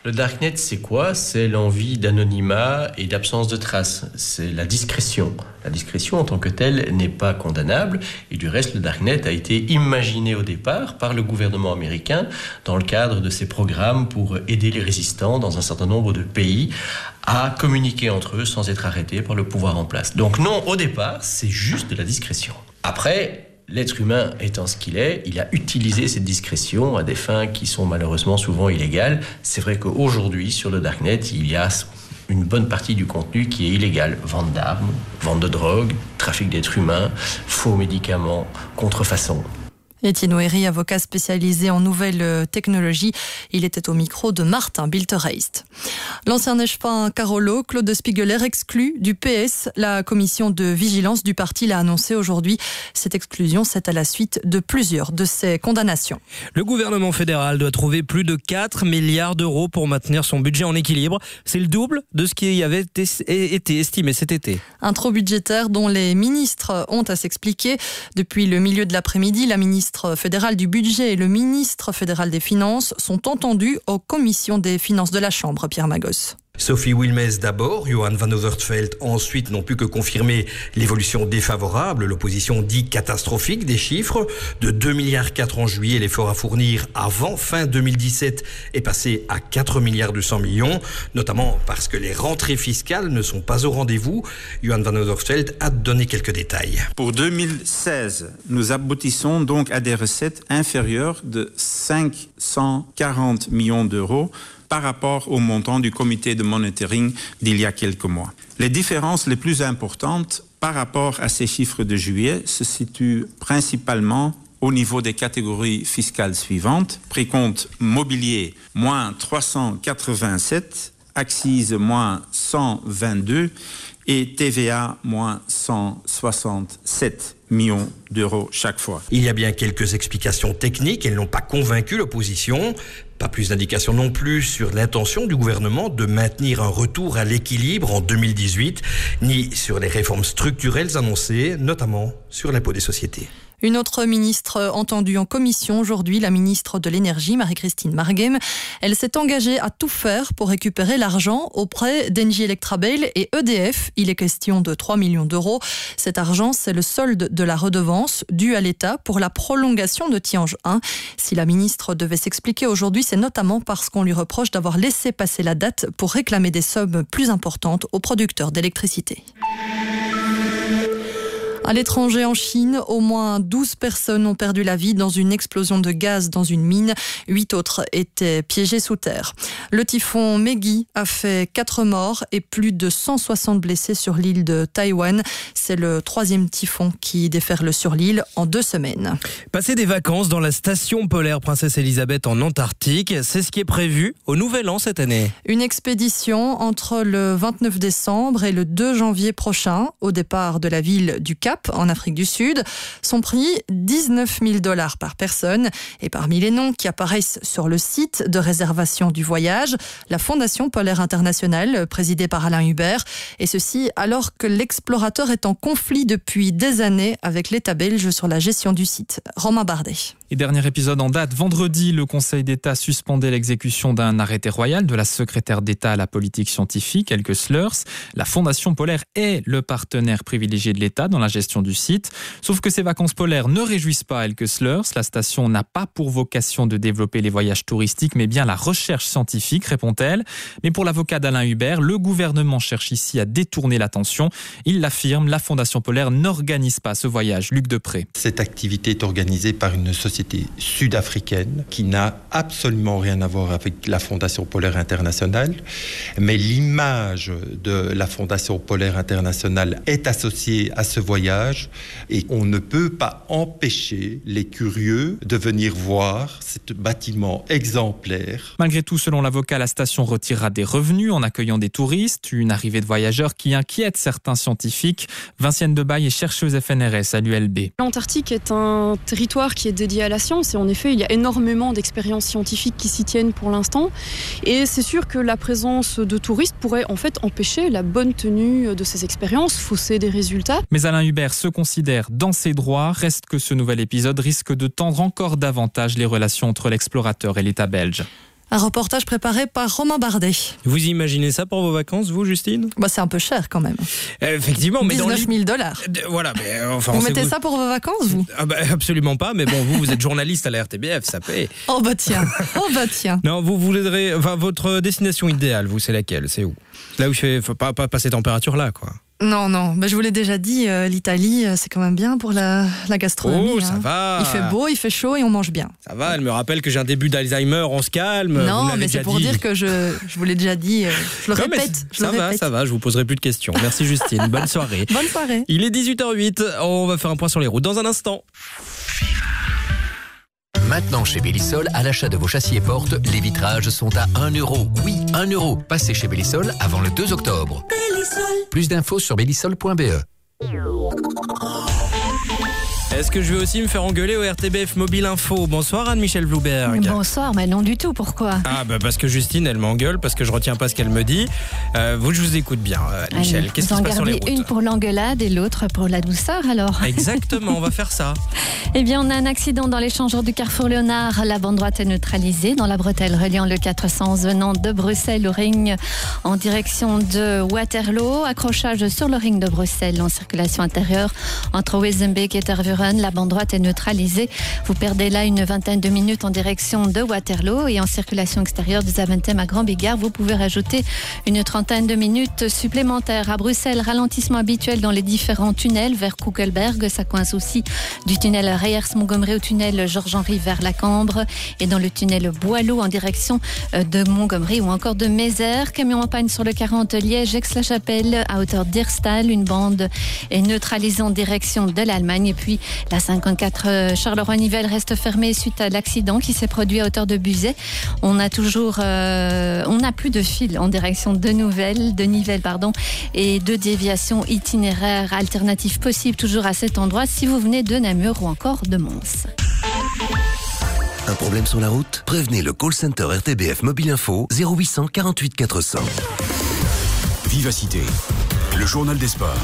Le Darknet, c'est quoi ? C'est l'envie d'anonymat et d'absence de traces. C'est la discrétion. La discrétion en tant que telle n'est pas condamnable. Et du reste, le Darknet a été imaginé au départ par le gouvernement américain dans le cadre de ses programmes pour aider les résistants dans un certain nombre de pays à communiquer entre eux sans être arrêtés par le pouvoir en place. Donc non, au départ, c'est juste de la discrétion. Après, l'être humain étant ce qu'il est, il a utilisé cette discrétion à des fins qui sont malheureusement souvent illégales. C'est vrai qu'aujourd'hui, sur le Darknet, il y a une bonne partie du contenu qui est illégal. Vente d'armes, vente de drogue, trafic d'êtres humains, faux médicaments, contrefaçon. Étienne Ouéry, avocat spécialisé en nouvelles technologies. Il était au micro de Martin Bilterreist. L'ancien échevin Carolo, Claude Spiegeler, exclu du PS. La commission de vigilance du parti l'a annoncé aujourd'hui. Cette exclusion, c'est à la suite de plusieurs de ses condamnations. Le gouvernement fédéral doit trouver plus de 4 milliards d'euros pour maintenir son budget en équilibre. C'est le double de ce qui avait été estimé cet été. Un trou budgétaire dont les ministres ont à s'expliquer. Depuis le milieu de l'après-midi, la ministre fédéral du budget et le ministre fédéral des finances sont entendus aux commissions des finances de la Chambre, Pierre Magos. Sophie Wilmès d'abord, Johan van Overtveld ensuite n'ont pu que confirmer l'évolution défavorable. L'opposition dit catastrophique des chiffres. De 2,4 milliards en juillet, l'effort à fournir avant fin 2017 est passé à 4,2 milliards, notamment parce que les rentrées fiscales ne sont pas au rendez-vous. Johan van Overtveld a donné quelques détails. Pour 2016, nous aboutissons donc à des recettes inférieures de 540 millions d'euros par rapport au montant du comité de monitoring d'il y a quelques mois. Les différences les plus importantes par rapport à ces chiffres de juillet se situent principalement au niveau des catégories fiscales suivantes. Précompte mobilier, moins 387, accises, moins 122 et TVA, moins 167 millions d'euros chaque fois. Il y a bien quelques explications techniques, elles n'ont pas convaincu l'opposition. Pas plus d'indications non plus sur l'intention du gouvernement de maintenir un retour à l'équilibre en 2018, ni sur les réformes structurelles annoncées, notamment sur l'impôt des sociétés. Une autre ministre entendue en commission aujourd'hui, la ministre de l'Énergie, Marie-Christine Marguem. Elle s'est engagée à tout faire pour récupérer l'argent auprès d'Engie Electrabel et EDF. Il est question de 3 millions d'euros. Cet argent, c'est le solde de la redevance due à l'État pour la prolongation de Tihange 1. Si la ministre devait s'expliquer aujourd'hui, c'est notamment parce qu'on lui reproche d'avoir laissé passer la date pour réclamer des sommes plus importantes aux producteurs d'électricité. À l'étranger, en Chine, au moins 12 personnes ont perdu la vie dans une explosion de gaz dans une mine. 8 autres étaient piégés sous terre. Le typhon Meggy a fait 4 morts et plus de 160 blessés sur l'île de Taïwan. C'est le 3e typhon qui déferle sur l'île en 2 semaines. Passer des vacances dans la station polaire Princesse Elisabeth en Antarctique, c'est ce qui est prévu au Nouvel An cette année. Une expédition entre le 29 décembre et le 2 janvier prochain, au départ de la ville du Cap, en Afrique du Sud. Son prix, $19 000 par personne. Et parmi les noms qui apparaissent sur le site de réservation du voyage, la Fondation Polaire Internationale, présidée par Alain Hubert. Et ceci alors que l'explorateur est en conflit depuis des années avec l'État belge sur la gestion du site. Romain Bardet. Et dernier épisode en date, vendredi, le Conseil d'État suspendait l'exécution d'un arrêté royal de la secrétaire d'État à la politique scientifique, Elke Sleurs. La Fondation Polaire est le partenaire privilégié de l'État dans la gestion du site. Sauf que ces vacances polaires ne réjouissent pas Elke Sleurs. La station n'a pas pour vocation de développer les voyages touristiques, mais bien la recherche scientifique, répond-elle. Mais pour l'avocat d'Alain Hubert, le gouvernement cherche ici à détourner l'attention. Il l'affirme, la Fondation Polaire n'organise pas ce voyage. Luc Depré. Cette activité est organisée par une société sud-africaine qui n'a absolument rien à voir avec la Fondation Polaire Internationale, mais l'image de la Fondation Polaire Internationale est associée à ce voyage et on ne peut pas empêcher les curieux de venir voir ce bâtiment exemplaire. Malgré tout, selon l'avocat, la station retirera des revenus en accueillant des touristes, une arrivée de voyageurs qui inquiète certains scientifiques. Vinciane Debaille est chercheuse FNRS à l'ULB. L'Antarctique est un territoire qui est dédié à la science et en effet, il y a énormément d'expériences scientifiques qui s'y tiennent pour l'instant et c'est sûr que la présence de touristes pourrait en fait empêcher la bonne tenue de ces expériences, fausser des résultats. Mais Alain Hubert se considère dans ses droits, reste que ce nouvel épisode risque de tendre encore davantage les relations entre l'explorateur et l'État belge. Un reportage préparé par Romain Bardet. Vous imaginez ça pour vos vacances, vous, Justine ? C'est un peu cher quand même. Effectivement, mais 19 000 $. Voilà, mais enfin... Vous mettez ça pour vos vacances, vous ? Absolument pas, mais bon, vous êtes journaliste à la RTBF, ça paie. Oh bah tiens. Non, vous voudrez... Enfin, votre destination idéale, vous, c'est laquelle ? C'est où ? Là où faut pas ces températures-là, quoi. Non, je vous l'ai déjà dit, l'Italie, c'est quand même bien pour la gastronomie. Oh, ça va. Il fait beau, il fait chaud et on mange bien. Ça va, elle me rappelle que j'ai un début d'Alzheimer, on se calme. Non, mais c'est pour dire que je vous l'ai déjà dit, je le répète. Ça va, je vous poserai plus de questions. Merci Justine, bonne soirée. Bonne soirée. Il est 18h08, on va faire un point sur les routes dans un instant. Maintenant chez Bellisol, à l'achat de vos châssis et portes, les vitrages sont à 1 €. Oui, 1 €. Passez chez Bellisol avant le 2 octobre. Bellisol. Plus d'infos sur bellisol.be. Est-ce que je vais aussi me faire engueuler au RTBF Mobile Info ? Bonsoir Anne-Michel Vlouberg. Bonsoir, mais non du tout, pourquoi ? Parce que Justine, elle m'engueule, parce que je retiens pas ce qu'elle me dit. Je vous écoute bien, Anne-Michel. Qu'est-ce qui se passe sur les routes ? Une pour l'engueulade et l'autre pour la douceur, alors. Exactement, on va faire ça. Eh bien, on a un accident dans l'échangeur du carrefour Léonard. La bande droite est neutralisée dans la bretelle reliant le 411 venant de Bruxelles au ring en direction de Waterloo. Accrochage sur le ring de Bruxelles en circulation intérieure entre Wezenbeek et Tervuren. La bande droite est neutralisée. Vous perdez là une vingtaine de minutes en direction de Waterloo et en circulation extérieure de Zaventem à Grand-Bigard. Vous pouvez rajouter une trentaine de minutes supplémentaires. À Bruxelles, ralentissement habituel dans les différents tunnels vers Kugelberg. Ça coince aussi du tunnel Reyers-Montgomery au tunnel Georges-Henri vers la Cambre et dans le tunnel Boileau en direction de Montgomery ou encore de Mézères. Camion en panne sur le 40 Liège-Aix-la-Chapelle à hauteur d'Irstal. Une bande est neutralisée en direction de l'Allemagne et puis la 54 Charleroi-Nivelles reste fermée suite à l'accident qui s'est produit à hauteur de Buzet. On n'a plus de fil en direction de Nivelles, et de déviation itinéraire alternative possible toujours à cet endroit si vous venez de Namur ou encore de Mons. Un problème sur la route ? Prévenez le call center RTBF Mobile Info 0800 48 400. Vivacité, le journal des sports.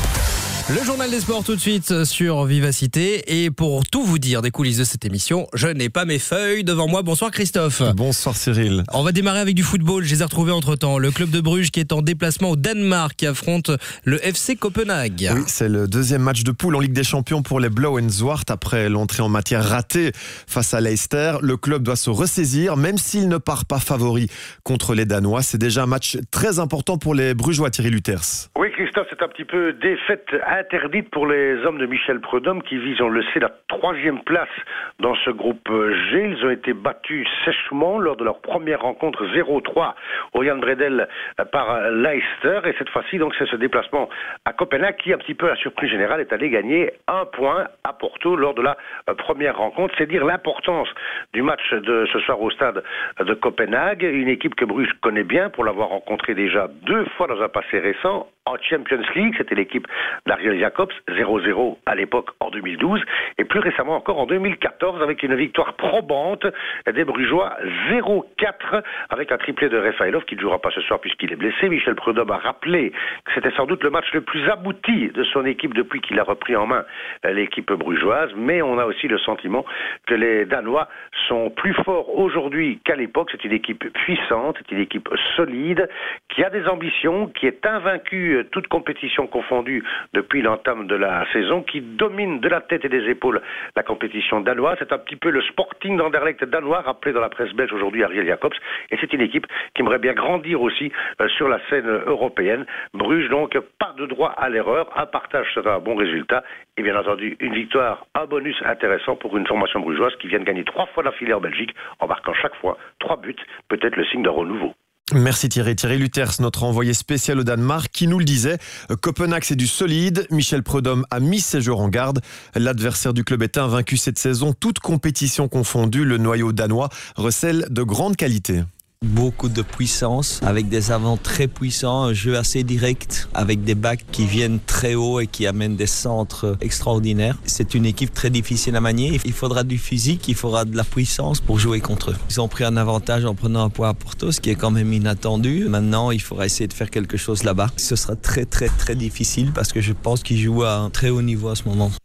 Le journal des sports tout de suite sur Vivacité. Et pour tout vous dire des coulisses de cette émission, je n'ai pas mes feuilles devant moi. Bonsoir Christophe. Bonsoir Cyril. On va démarrer avec du football. Je les ai retrouvés entre temps. Le club de Bruges qui est en déplacement au Danemark qui affronte le FC Copenhague. Oui, c'est le deuxième match de poule en Ligue des Champions pour les Blauw-en-Zwart. Après l'entrée en matière ratée face à Leicester, le club doit se ressaisir même s'il ne part pas favori contre les Danois. C'est déjà un match très important pour les Brugeois, Thierry Luters. Oui Christophe, c'est un petit peu défaite interdite pour les hommes de Michel Prudhomme qui visent, on le sait, la 3e place dans ce groupe G. Ils ont été battus sèchement lors de leur première rencontre 0-3 au Jan Bredel par Leicester. Et cette fois-ci, donc, c'est ce déplacement à Copenhague qui, un petit peu à la surprise générale, est allé gagner 1 point à Porto lors de la première rencontre. C'est dire l'importance du match de ce soir au stade de Copenhague. Une équipe que Bruges connaît bien pour l'avoir rencontrée déjà 2 fois dans un passé récent. En Champions League, c'était l'équipe d'Ariel Jacobs, 0-0 à l'époque en 2012, et plus récemment encore en 2014 avec une victoire probante des Brugeois 0-4 avec un triplé de Refailov qui ne jouera pas ce soir puisqu'il est blessé. Michel Prudhomme a rappelé que c'était sans doute le match le plus abouti de son équipe depuis qu'il a repris en main l'équipe brugeoise, mais on a aussi le sentiment que les Danois sont plus forts aujourd'hui qu'à l'époque. C'est une équipe puissante, c'est une équipe solide, qui a des ambitions, qui est invaincue toute compétition confondue depuis l'entame de la saison, qui domine de la tête et des épaules la compétition danoise. C'est un petit peu le Sporting d'Anderlecht danois, rappelé dans la presse belge aujourd'hui Ariel Jacobs, et c'est une équipe qui aimerait bien grandir aussi sur la scène européenne. Bruges donc, pas de droit à l'erreur, un partage sera un bon résultat, et bien entendu une victoire, un bonus intéressant pour une formation brugeoise qui vient de gagner 3 fois d'affilée en Belgique, en marquant chaque fois 3 buts, peut-être le signe d'un renouveau. Merci Thierry. Thierry Luters, notre envoyé spécial au Danemark, qui nous le disait. Copenhague, c'est du solide. Michel Prudhomme a mis ses joueurs en garde. L'adversaire du club est invaincu cette saison. Toute compétition confondue, le noyau danois recèle de grandes qualités. Beaucoup de puissance, avec des avants très puissants, un jeu assez direct, avec des backs qui viennent très haut et qui amènent des centres extraordinaires. C'est une équipe très difficile à manier. Il faudra du physique, il faudra de la puissance pour jouer contre eux. Ils ont pris un avantage en prenant un point à Porto, ce qui est quand même inattendu. Maintenant, il faudra essayer de faire quelque chose là-bas. Ce sera très très très difficile parce que je pense qu'ils jouent à un très haut niveau à ce moment.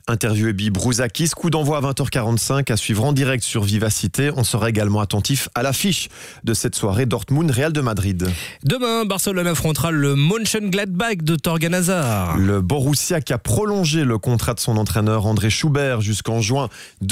Interviewé Bi Brouzakis, coup d'envoi à 20h45 à suivre en direct sur Vivacité. On sera également attentif à l'affiche de cette soirée Dortmund-Real de Madrid. Demain, Barcelone affrontera le Mönchengladbach de Thorgan Hazard. Le Borussia qui a prolongé le contrat de son entraîneur André Schubert jusqu'en juin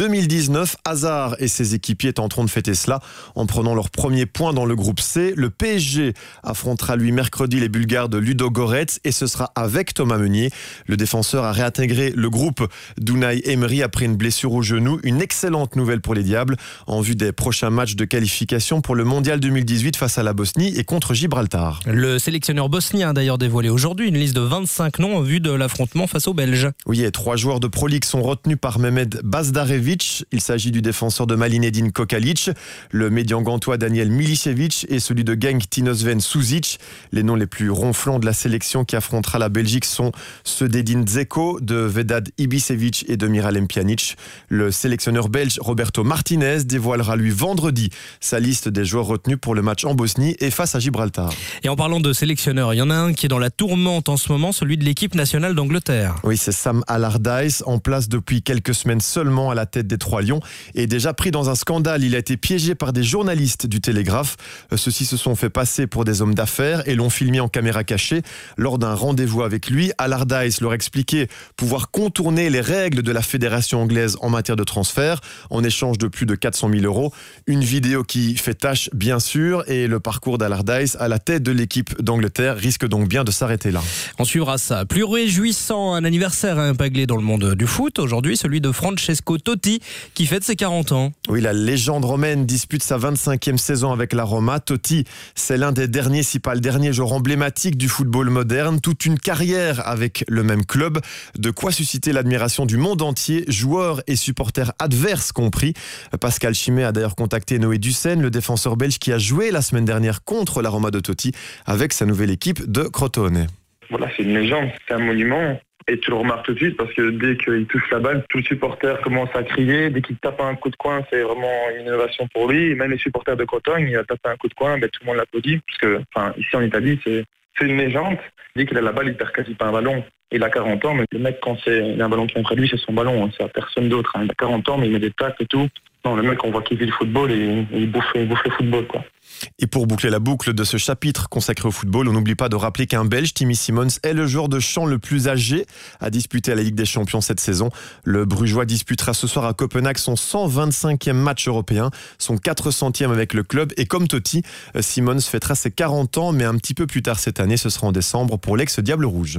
2019. Hazard et ses équipiers tenteront de fêter cela en prenant leur premier point dans le groupe C. Le PSG affrontera lui mercredi les Bulgares de Ludogorets et ce sera avec Thomas Meunier. Le défenseur a réintégré le groupe d'Unai Emery après une blessure au genou. Une excellente nouvelle pour les Diables en vue des prochains matchs de qualification pour le Mondial 2018 face à la Bosnie et contre Gibraltar. Le sélectionneur bosnien a d'ailleurs dévoilé aujourd'hui une liste de 25 noms en vue de l'affrontement face aux Belges. Oui, et 3 joueurs de Pro League sont retenus par Mehmed Bazdarevic. Il s'agit du défenseur de Malinedine Kokalic, le médian gantois Daniel Milicevic et celui de Genk Tinosven Suzic. Les noms les plus ronflants de la sélection qui affrontera la Belgique sont ceux d'Edin Dzeko, de Vedad Ibisevic et de Miralem Pjanic. Le sélectionneur belge Roberto Martinez dévoilera lui vendredi sa liste des joueurs retenus pour le match en Bosnie et face à Gibraltar. Et en parlant de sélectionneurs, il y en a un qui est dans la tourmente en ce moment, celui de l'équipe nationale d'Angleterre. Oui, c'est Sam Allardyce, en place depuis quelques semaines seulement à la tête des Trois Lions et déjà pris dans un scandale. Il a été piégé par des journalistes du Télégraphe. Ceux-ci se sont fait passer pour des hommes d'affaires et l'ont filmé en caméra cachée. Lors d'un rendez-vous avec lui, Allardyce leur expliquait pouvoir contourner les règles de la fédération anglaise en matière de transfert en échange de plus de 400 000 €. Une vidéo qui fait tâche, bien sûr, et le parcours d'Allardyce à la tête de l'équipe d'Angleterre risque donc bien de s'arrêter là. On suivra ça. Plus réjouissant, un anniversaire impacté dans le monde du foot. Aujourd'hui, celui de Francesco Totti qui fête ses 40 ans. Oui, la légende romaine dispute sa 25e saison avec la Roma. Totti, c'est l'un des derniers, si pas le dernier joueur emblématique du football moderne. Toute une carrière avec le même club. De quoi susciter l'admiration du monde entier, joueurs et supporters adverses compris. Pascal Chimay a d'ailleurs contacté Noé Dussen, le défenseur belge qui a joué la semaine dernière contre la Roma de Totti avec sa nouvelle équipe de Crotone. Voilà, c'est une légende, c'est un monument. Et tu le remarques tout de suite parce que dès qu'il touche la balle, tout le supporter commence à crier. Dès qu'il tape un coup de coin, c'est vraiment une innovation pour lui. Et même les supporters de Crotone, il a tapé un coup de coin, tout le monde l'applaudit. Parce que, ici en Italie, c'est une légende. Dès qu'il a la balle, il perd quasi pas un ballon. Il a 40 ans, mais le mec, quand il y a un ballon qui est près de lui, c'est son ballon. C'est à personne d'autre. Il a 40 ans, mais il met des tacles et tout. Non, le mec, on voit qu'il vit le football et il bouffe le football, quoi. Et pour boucler la boucle de ce chapitre consacré au football, on n'oublie pas de rappeler qu'un Belge, Timmy Simons, est le joueur de champ le plus âgé à disputer à la Ligue des Champions cette saison. Le Brugeois disputera ce soir à Copenhague son 125e match européen, son 400e avec le club. Et comme Totti, Simons fêtera ses 40 ans, mais un petit peu plus tard cette année, ce sera en décembre pour l'ex-Diable Rouge.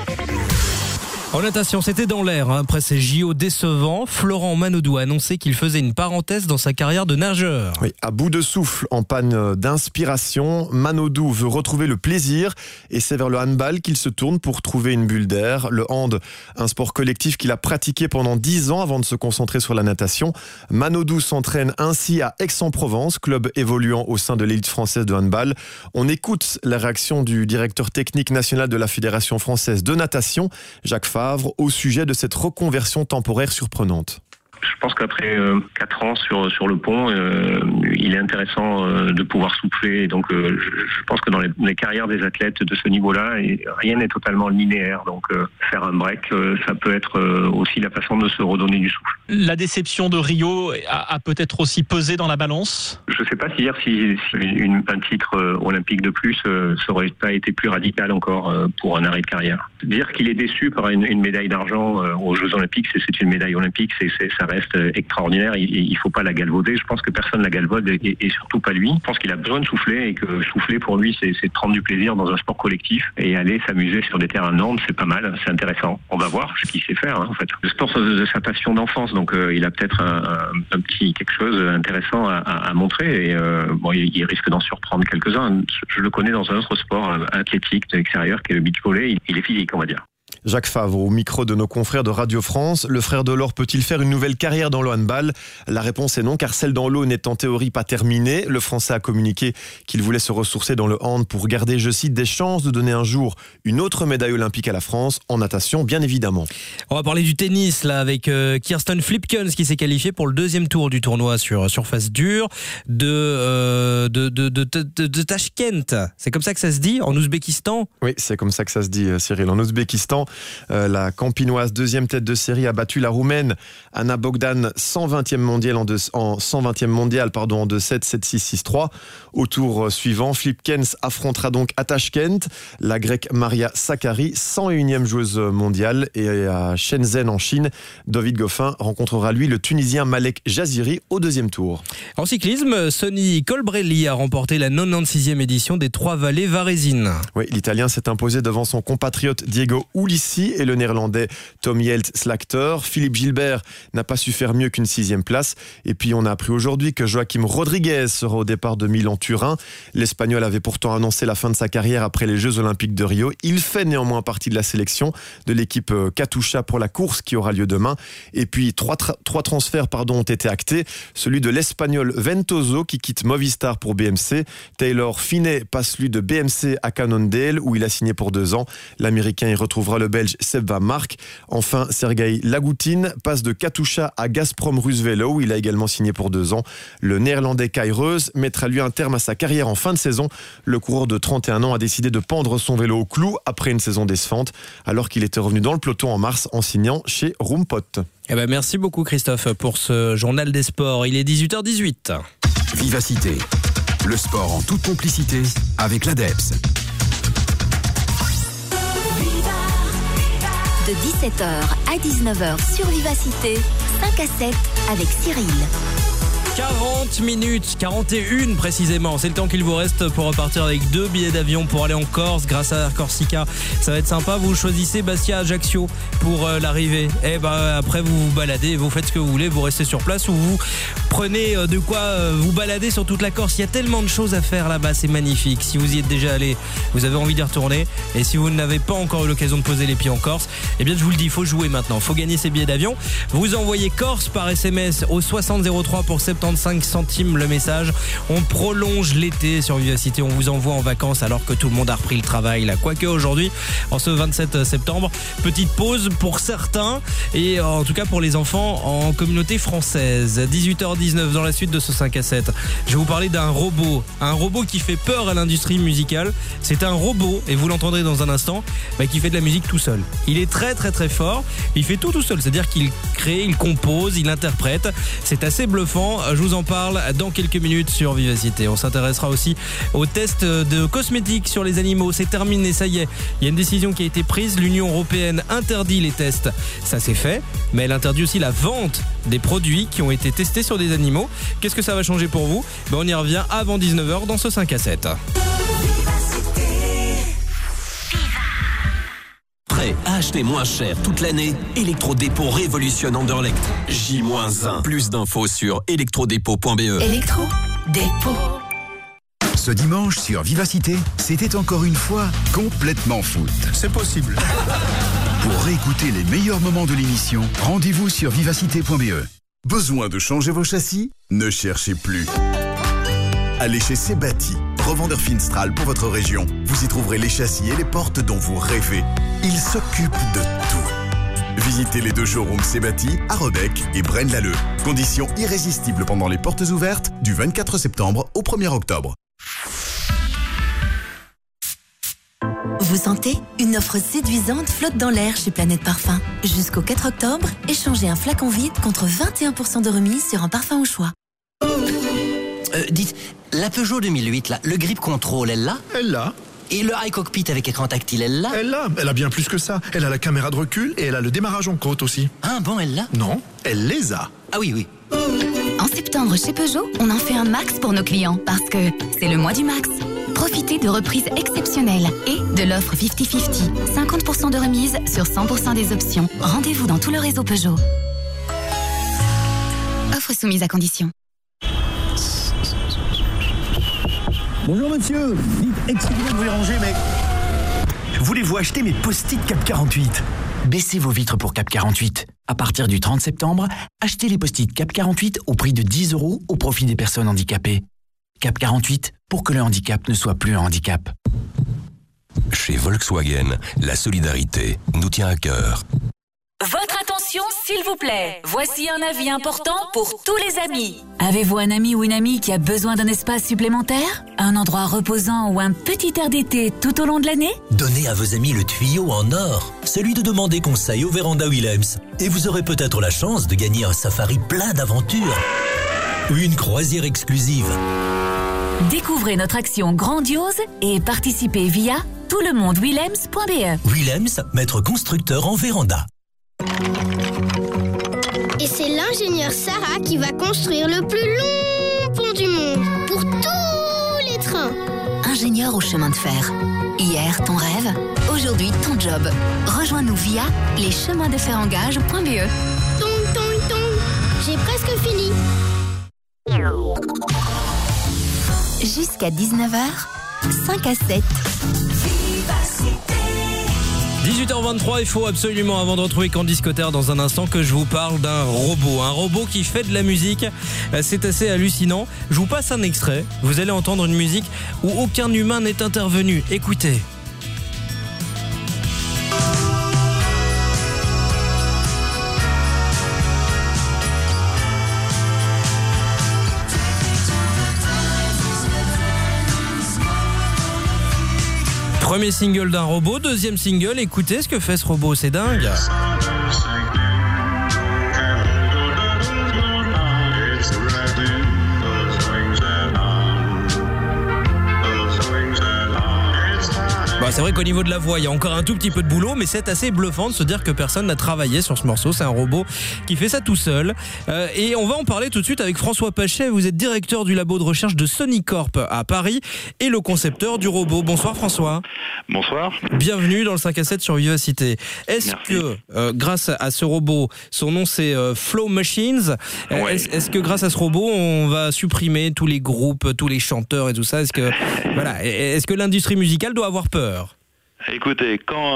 En natation, c'était dans l'air. Après ces JO décevants, Florent Manodou a annoncé qu'il faisait une parenthèse dans sa carrière de nageur. Oui, à bout de souffle, en panne d'inspiration, Manodou veut retrouver le plaisir et c'est vers le handball qu'il se tourne pour trouver une bulle d'air. Le hand, un sport collectif qu'il a pratiqué pendant 10 ans avant de se concentrer sur la natation. Manodou s'entraîne ainsi à Aix-en-Provence, club évoluant au sein de l'élite française de handball. On écoute la réaction du directeur technique national de la Fédération française de natation, Jacques Favre, au sujet de cette reconversion temporaire surprenante. Je pense qu'après 4 ans sur le pont, il est intéressant de pouvoir souffler. Donc je pense que dans les carrières des athlètes de ce niveau-là, rien n'est totalement linéaire. Donc faire un break, ça peut être aussi la façon de se redonner du souffle. La déception de Rio a peut-être aussi pesé dans la balance ? Je ne sais pas si un titre olympique de plus, ça aurait pas été plus radical encore pour un arrêt de carrière. Dire qu'il est déçu par une médaille d'argent aux Jeux Olympiques, c'est une médaille olympique, ça reste extraordinaire. Il faut pas la galvauder. Je pense que personne la galvaude et surtout pas lui. Je pense qu'il a besoin de souffler et que souffler pour lui, c'est de prendre du plaisir dans un sport collectif et aller s'amuser sur des terrains de Nantes, c'est pas mal, c'est intéressant. On va voir ce qu'il sait faire en fait. Le sport de sa passion d'enfance, donc il a peut-être un petit quelque chose d'intéressant à montrer et il risque d'en surprendre quelques-uns. Je le connais dans un autre sport athlétique de l'extérieur qui est le beach volley. Il est physique, on va dire. Jacques Favre, au micro de nos confrères de Radio France. Le frère de l'or peut-il faire une nouvelle carrière dans le handball ? La réponse est non, car celle dans l'eau n'est en théorie pas terminée. Le Français a communiqué qu'il voulait se ressourcer dans le hand pour garder, je cite, des chances de donner un jour une autre médaille olympique à la France, en natation bien évidemment. On va parler du tennis là avec Kirsten Flipkens qui s'est qualifiée pour le 2e tour du tournoi sur surface dure de Tashkent. C'est comme ça que ça se dit en Ouzbékistan ? Oui, c'est comme ça que ça se dit, Cyril, en Ouzbékistan. La Campinoise, deuxième tête de série, a battu la Roumaine Anna Bogdan, 120e mondial en 2-7, 7-6, 6-3. Au tour suivant, Flipkens affrontera donc à Tashkent la Grecque Maria Sakkari, 101e joueuse mondiale. Et à Shenzhen en Chine, David Goffin rencontrera lui le Tunisien Malek Jaziri au deuxième tour. En cyclisme, Sonny Colbrelli a remporté la 96e édition des Trois-Vallées Varésines. Oui, l'Italien s'est imposé devant son compatriote Diego Ulissi et le Néerlandais Tom Jeelt-Slagter. Philippe Gilbert n'a pas su faire mieux qu'une 6e place. Et puis on a appris aujourd'hui que Joaquim Rodriguez sera au départ de Milan-Turin. L'Espagnol avait pourtant annoncé la fin de sa carrière après les Jeux Olympiques de Rio. Il fait néanmoins partie de la sélection de l'équipe Katusha pour la course qui aura lieu demain. Et puis trois transferts ont été actés. Celui de l'Espagnol Ventoso qui quitte Movistar pour BMC. Taylor Finney passe lui de BMC à Cannondale où il a signé pour 2 ans. L'Américain y retrouvera le Belge Seb Van Mark. Enfin, Sergei Lagoutin passe de Katusha à Gazprom Rusvelo où il a également signé pour 2 ans. Le Néerlandais Kai Reus mettra lui un terme à sa carrière en fin de saison. Le coureur de 31 ans a décidé de pendre son vélo au clou après une saison décevante alors qu'il était revenu dans le peloton en mars en signant chez Rumpot. Merci beaucoup Christophe pour ce journal des sports. Il est 18h18. Vivacité, le sport en toute complicité avec l'ADEPS. De 17h à 19h sur Vivacité, 5 à 7 avec Cyril. 40 minutes, 41 précisément, c'est le temps qu'il vous reste pour repartir avec 2 billets d'avion pour aller en Corse grâce à Air Corsica. Ça va être sympa, vous choisissez Bastia-Ajaccio pour l'arrivée. Après vous vous baladez, vous faites ce que vous voulez, vous restez sur place ou vous prenez de quoi vous balader sur toute la Corse. Il y a tellement de choses à faire là-bas, c'est magnifique. Si vous y êtes déjà allé, vous avez envie d'y retourner. Et si vous n'avez pas encore eu l'occasion de poser les pieds en Corse, eh bien je vous le dis, il faut jouer maintenant, il faut gagner ces billets d'avion. Vous envoyez Corse par SMS au 6003 pour 75 centimes le message. On prolonge l'été sur Vivacité, on vous envoie en vacances alors que tout le monde a repris le travail là. Quoique aujourd'hui, en ce 27 septembre, petite pause pour certains et en tout cas pour les enfants en communauté française. 18h19 dans la suite de ce 5 à 7. Je vais vous parler d'un robot qui fait peur à l'industrie musicale. C'est un robot, et vous l'entendrez dans un instant, qui fait de la musique tout seul. Il est très très très fort, il fait tout seul, c'est-à-dire qu'il crée, il compose, il interprète. C'est assez bluffant. Je vous en parle dans quelques minutes sur Vivacité. On s'intéressera aussi aux tests de cosmétiques sur les animaux. C'est terminé, ça y est. Il y a une décision qui a été prise. L'Union européenne interdit les tests. Ça c'est fait. Mais elle interdit aussi la vente des produits qui ont été testés sur des animaux. Qu'est-ce que ça va changer pour vous ? On y revient avant 19h dans ce 5 à 7. Prêt à acheter moins cher toute l'année? Electrodépôt révolutionne Anderlecht. J-1. Plus d'infos sur electrodépôt.be. Electrodépôt. Ce dimanche sur Vivacité, c'était encore une fois complètement foot. C'est possible. Pour réécouter les meilleurs moments de l'émission, rendez-vous sur vivacité.be. Besoin de changer vos châssis? Ne cherchez plus. Allez chez Sebati, revendeur Finstral pour votre région. Vous y trouverez les châssis et les portes dont vous rêvez. Ils s'occupent de tout. Visitez les 2 showrooms Sebati à Rebec et Braine-l'Alleud. Conditions irrésistibles pendant les portes ouvertes du 24 septembre au 1er octobre. Vous sentez? Une offre séduisante flotte dans l'air chez Planète Parfum. Jusqu'au 4 octobre, échangez un flacon vide contre 21% de remise sur un parfum au choix. Dites, la Peugeot 2008, là, le grip control, elle l'a? Elle l'a. Et le iCockpit avec écran tactile, elle l'a? Elle l'a. Elle a bien plus que ça. Elle a la caméra de recul et elle a le démarrage en côte aussi. Ah bon, elle l'a? Non, elle les a. Ah oui. En septembre, chez Peugeot, on en fait un max pour nos clients parce que c'est le mois du max. Profitez de reprises exceptionnelles et de l'offre 50-50. 50% de remise sur 100% des options. Rendez-vous dans tout le réseau Peugeot. Offre soumise à condition. Bonjour monsieur. Dites, excusez-moi de vous déranger, mais... Voulez-vous acheter mes post-it Cap 48 ? Baissez vos vitres pour Cap 48. À partir du 30 septembre, achetez les post-it Cap 48 au prix de 10 € au profit des personnes handicapées. Cap 48, pour que le handicap ne soit plus un handicap. Chez Volkswagen, la solidarité nous tient à cœur. Votre attention, s'il vous plaît. Voici un avis important pour tous les amis. Avez-vous un ami ou une amie qui a besoin d'un espace supplémentaire? Un endroit reposant ou un petit air d'été tout au long de l'année? Donnez à vos amis le tuyau en or, celui de demander conseil au Véranda Willems. Et vous aurez peut-être la chance de gagner un safari plein d'aventures. Ou une croisière exclusive. Découvrez notre action grandiose et participez via toutlemondewillems.be. Willems, maître constructeur en véranda. Et c'est l'ingénieur Sarah qui va construire le plus long pont du monde pour tous les trains. Ingénieur au chemin de fer. Hier, ton rêve. Aujourd'hui, ton job. Rejoins-nous via lescheminsdeferengage.be. Tong, tong, tong. J'ai presque fini. Jusqu'à 19h, 5 à 7. 18h23, il faut absolument, avant de retrouver Candice Cotter dans un instant, que je vous parle d'un robot. Un robot qui fait de la musique. C'est assez hallucinant. Je vous passe un extrait. Vous allez entendre une musique où aucun humain n'est intervenu. Écoutez. Premier single d'un robot, deuxième single, écoutez ce que fait ce robot, c'est dingue. Bah, c'est vrai qu'au niveau de la voix, il y a encore un tout petit peu de boulot, mais c'est assez bluffant de se dire que personne n'a travaillé sur ce morceau. C'est un robot qui fait ça tout seul. Et on va en parler tout de suite avec François Pachet. Vous êtes directeur du labo de recherche de Sonicorp à Paris et le concepteur du robot. Bonsoir François. Bonsoir. Bienvenue dans le 5 à 7 sur Vivacité. Est-ce que grâce à ce robot, son nom c'est Flow Machines, ouais. Est-ce que grâce à ce robot, on va supprimer tous les groupes, tous les chanteurs et tout ça? Est-ce que l'industrie musicale doit avoir peur? Écoutez, quand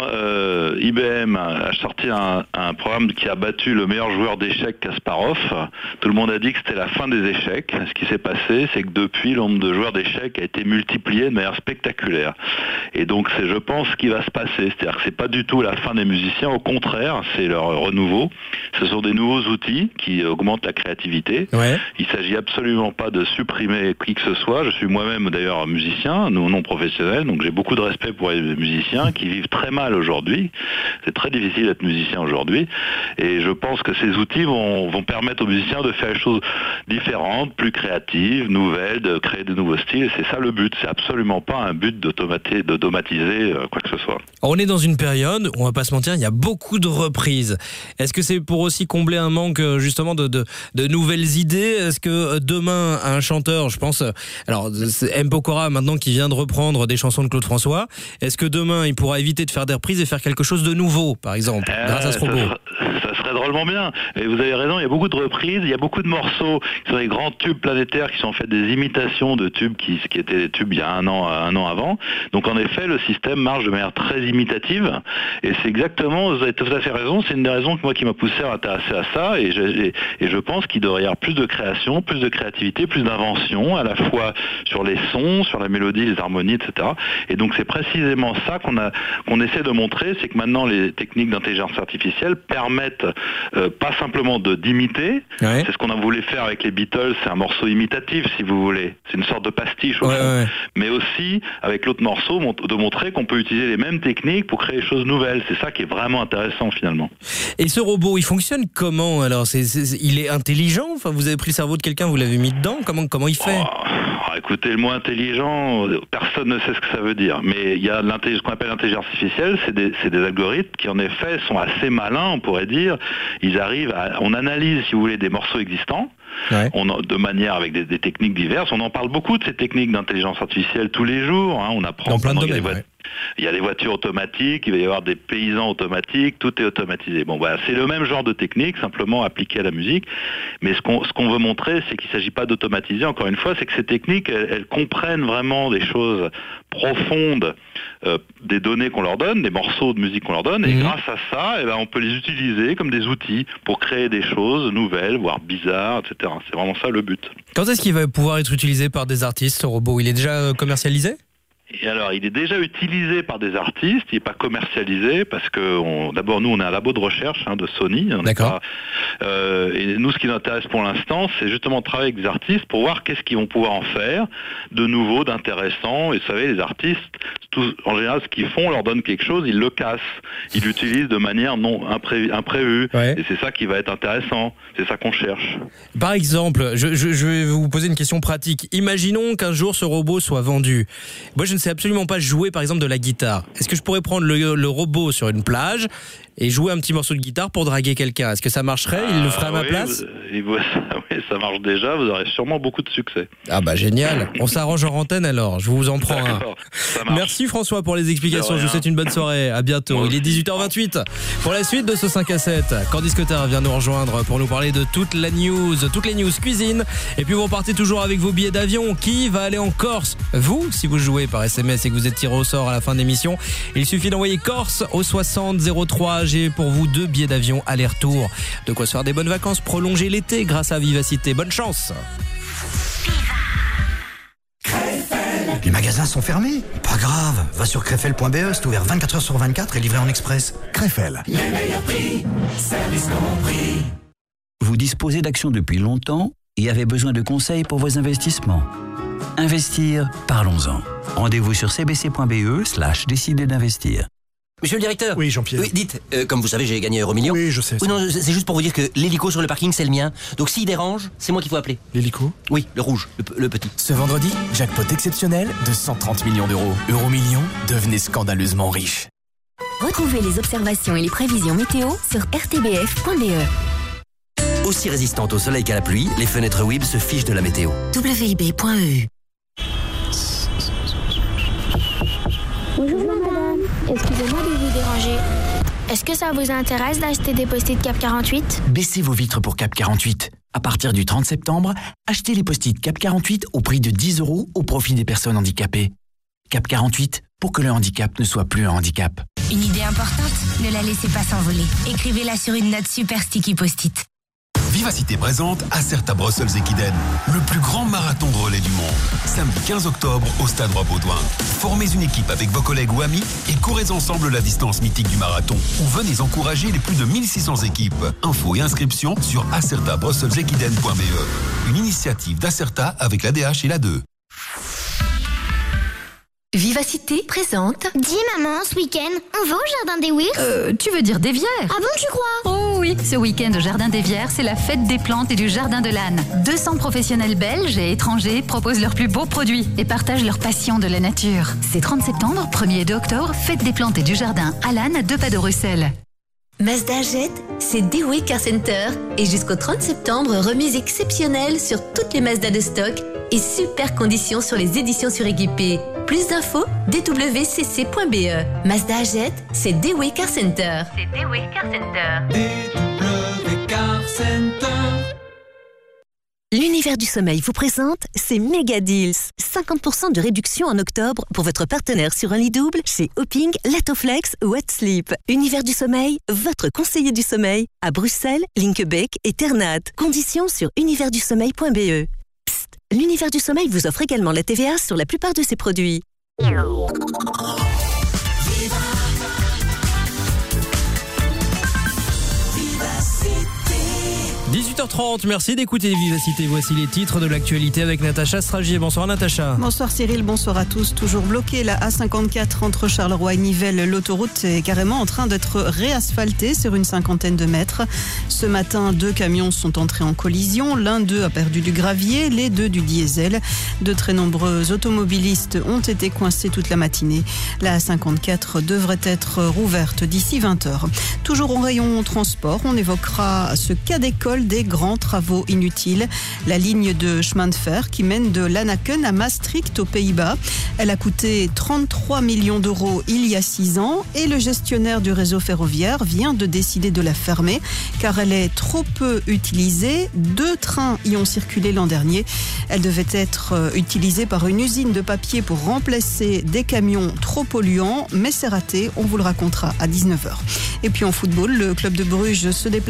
IBM a sorti un programme qui a battu le meilleur joueur d'échecs, Kasparov, tout le monde a dit que c'était la fin des échecs. Ce qui s'est passé, c'est que depuis, le nombre de joueurs d'échecs a été multiplié de manière spectaculaire. Et donc, c'est, je pense, ce qui va se passer. C'est-à-dire que c'est pas du tout la fin des musiciens, au contraire, c'est leur renouveau. Ce sont des nouveaux outils qui augmentent la créativité. Ouais. Il s'agit absolument pas de supprimer qui que ce soit. Je suis moi-même d'ailleurs musicien, non professionnel, donc j'ai beaucoup de respect pour les musiciens qui vivent très mal aujourd'hui. C'est très difficile d'être musicien aujourd'hui. Et je pense que ces outils vont permettre aux musiciens de faire des choses différentes, plus créatives, nouvelles, de créer de nouveaux styles. Et c'est ça le but. C'est absolument pas un but d'automatiser quoi que ce soit. On est dans une période, on va pas se mentir, il y a beaucoup de reprises. Est-ce que c'est pour aussi combler un manque justement de nouvelles idées? Est-ce que demain, un chanteur, je pense, alors c'est M. Pokora maintenant qui vient de reprendre des chansons de Claude François, est-ce que demain il pourra éviter de faire des reprises et faire quelque chose de nouveau, par exemple, grâce à ce robot? Ça serait drôlement bien. Et vous avez raison, il y a beaucoup de reprises, il y a beaucoup de morceaux qui sont des grands tubes planétaires qui sont en fait des imitations de tubes qui étaient des tubes il y a un an avant. Donc en effet, le système marche de manière très imitative. Et c'est exactement, vous avez tout à fait raison, c'est une des raisons qui m'a poussé à m'intéresser à ça. Et je pense qu'il devrait y avoir plus de création, plus de créativité, plus d'invention, à la fois sur les sons, sur la mélodie, les harmonies, etc. Et donc c'est précisément ça qu'on essaie de montrer, c'est que maintenant les techniques d'intelligence artificielle permettent pas simplement d'imiter, c'est ce qu'on a voulu faire avec les Beatles, c'est un morceau imitatif si vous voulez, c'est une sorte de pastiche au fond, mais aussi avec l'autre morceau de montrer qu'on peut utiliser les mêmes techniques pour créer des choses nouvelles, c'est ça qui est vraiment intéressant finalement. Et ce robot, il fonctionne comment alors? Il est intelligent? Enfin, vous avez pris le cerveau de quelqu'un, vous l'avez mis dedans, comment il fait? Écoutez, le mot intelligent, personne ne sait ce que ça veut dire, mais il y a ce qu'on appelle l'intelligence artificielle, c'est des algorithmes qui en effet sont assez malins, on pourrait dire. Ils arrivent on analyse, si vous voulez, des morceaux existants, de manière avec des techniques diverses. On en parle beaucoup de ces techniques d'intelligence artificielle tous les jours. On apprend dans plein de domaines. Il y a des voitures automatiques, il va y avoir des paysans automatiques, tout est automatisé. Bon, voilà, c'est le même genre de technique, simplement appliquée à la musique. Mais ce qu'on veut montrer, c'est qu'il ne s'agit pas d'automatiser, encore une fois, c'est que ces techniques, elles comprennent vraiment des choses profondes, des données qu'on leur donne, des morceaux de musique qu'on leur donne, et grâce à ça, on peut les utiliser comme des outils pour créer des choses nouvelles, voire bizarres, etc. C'est vraiment ça le but. Quand est-ce qu'il va pouvoir être utilisé par des artistes, ce robot? Il est déjà commercialisé? Et alors, il est déjà utilisé par des artistes, il n'est pas commercialisé parce que d'abord nous on est un labo de recherche de Sony. D'accord. Et nous ce qui nous intéresse pour l'instant, c'est justement de travailler avec des artistes pour voir qu'est-ce qu'ils vont pouvoir en faire de nouveau, d'intéressant. Et vous savez, les artistes, en général, ce qu'ils font, on leur donne quelque chose, ils le cassent, ils l'utilisent de manière non imprévue. Ouais. Et c'est ça qui va être intéressant. C'est ça qu'on cherche. Par exemple, je vais vous poser une question pratique. Imaginons qu'un jour ce robot soit vendu. Moi, je ne sais absolument pas jouer, par exemple, de la guitare. Est-ce que je pourrais prendre le robot sur une plage et jouer un petit morceau de guitare pour draguer quelqu'un? Est-ce que ça marcherait? Il le ferait à ma place? Oui, ça marche déjà. Vous aurez sûrement beaucoup de succès. Ah bah génial. On s'arrange en antenne alors. Je vous en prends un. Merci François pour les explications. Je vous souhaite une bonne soirée. À bientôt. Il est 18h28. Pour la suite de ce 5 à 7, Candice Cotard vient nous rejoindre pour nous parler de toutes les news cuisine. Et puis vous repartez toujours avec vos billets d'avion. Qui va aller en Corse? Vous, si vous jouez par SMS et que vous êtes tiré au sort à la fin de l'émission, il suffit d'envoyer Corse au 60 03. J'ai pour vous 2 billets d'avion aller-retour. De quoi se faire des bonnes vacances, prolonger l'été grâce à Vivacité. Bonne chance. Les magasins sont fermés? Pas grave, va sur crefel.be, c'est ouvert 24h/24 et livré en express. Crefel. Les meilleurs prix, service compris. Vous disposez d'actions depuis longtemps et avez besoin de conseils pour vos investissements. Investir, parlons-en. Rendez-vous sur cbc.be/décider d'investir. Monsieur le directeur. Oui, Jean-Pierre. Oui, dites, comme vous savez, j'ai gagné €1 million. Oui, je sais. Oui, non, c'est juste pour vous dire que l'hélico sur le parking, c'est le mien. Donc s'il dérange, c'est moi qu'il faut appeler. L'hélico? Oui, le rouge, le petit. Ce vendredi, jackpot exceptionnel de 130 millions d'euros. Euromillions, devenez scandaleusement riche. Retrouvez les observations et les prévisions météo sur rtbf.be. Aussi résistantes au soleil qu'à la pluie, les fenêtres WIB se fichent de la météo. WIB.eu. Bonjour madame, excusez-moi de vous déranger. Est-ce que ça vous intéresse d'acheter des post-it Cap 48? Baissez vos vitres pour Cap 48. À partir du 30 septembre, achetez les post-it Cap 48 au prix de 10 € au profit des personnes handicapées. Cap 48, pour que le handicap ne soit plus un handicap. Une idée importante, ne la laissez pas s'envoler. Écrivez-la sur une note super sticky post-it. Vivacité présente Acerta Brussels Equiden, le plus grand marathon de relais du monde. Samedi 15 octobre au Stade Roi-Baudouin. Formez une équipe avec vos collègues ou amis et courez ensemble la distance mythique du marathon. Ou venez encourager les plus de 1600 équipes. Infos et inscriptions sur acertabrusselsequiden.be. Une initiative d'Acerta avec l'ADH et l'A2. Vivacité présente. Dis maman, ce week-end, on va au Jardin des Wirs? Tu veux dire des Vières? Ah bon, tu crois? Oh oui, ce week-end au Jardin des Vières, c'est la fête des plantes et du Jardin de l'Âne. 200 professionnels belges et étrangers proposent leurs plus beaux produits et partagent leur passion de la nature. C'est 30 septembre, 1er et 2 octobre, fête des plantes et du Jardin à l'Âne, à 2 pas de Bruxelles. Mazda jette, c'est Dewey Car Center. Et jusqu'au 30 septembre, remise exceptionnelle sur toutes les Mazda de stock et super conditions sur les éditions suréquipées. Plus d'infos, dwcc.be. Mazda jette, c'est Dewey Car Center. C'est Dewey Car Center. Dewey Car Center. L'univers du sommeil vous présente ses méga deals. 50% de réduction en octobre pour votre partenaire sur un lit double chez Hopping, Latoflex ou Wet Sleep. Univers du sommeil, votre conseiller du sommeil à Bruxelles, Linkebeek et Ternat. Conditions sur universdusommeil.be. Psst, l'univers du sommeil vous offre également la TVA sur la plupart de ses produits. 18h30, merci d'écouter Vivacité. Voici les titres de l'actualité avec Natacha Stragier. Bonsoir Natacha. Bonsoir Cyril, bonsoir à tous. Toujours bloqué la A54 entre Charleroi et Nivelles. L'autoroute est carrément en train d'être réasphaltée sur une 50aine de mètres. Ce matin, 2 camions sont entrés en collision. L'un d'eux a perdu du gravier, les 2 du diesel. De très nombreux automobilistes ont été coincés toute la matinée. La A54 devrait être rouverte d'ici 20h. Toujours en rayon transport, on évoquera ce cas d'école des grands travaux inutiles. La ligne de chemin de fer qui mène de Lanaken à Maastricht aux Pays-Bas. Elle a coûté 33 millions d'euros il y a 6 ans et le gestionnaire du réseau ferroviaire vient de décider de la fermer car elle est trop peu utilisée. 2 trains y ont circulé l'an dernier. Elle devait être utilisée par une usine de papier pour remplacer des camions trop polluants, mais c'est raté. On vous le racontera à 19h. Et puis en football, le club de Bruges se déplace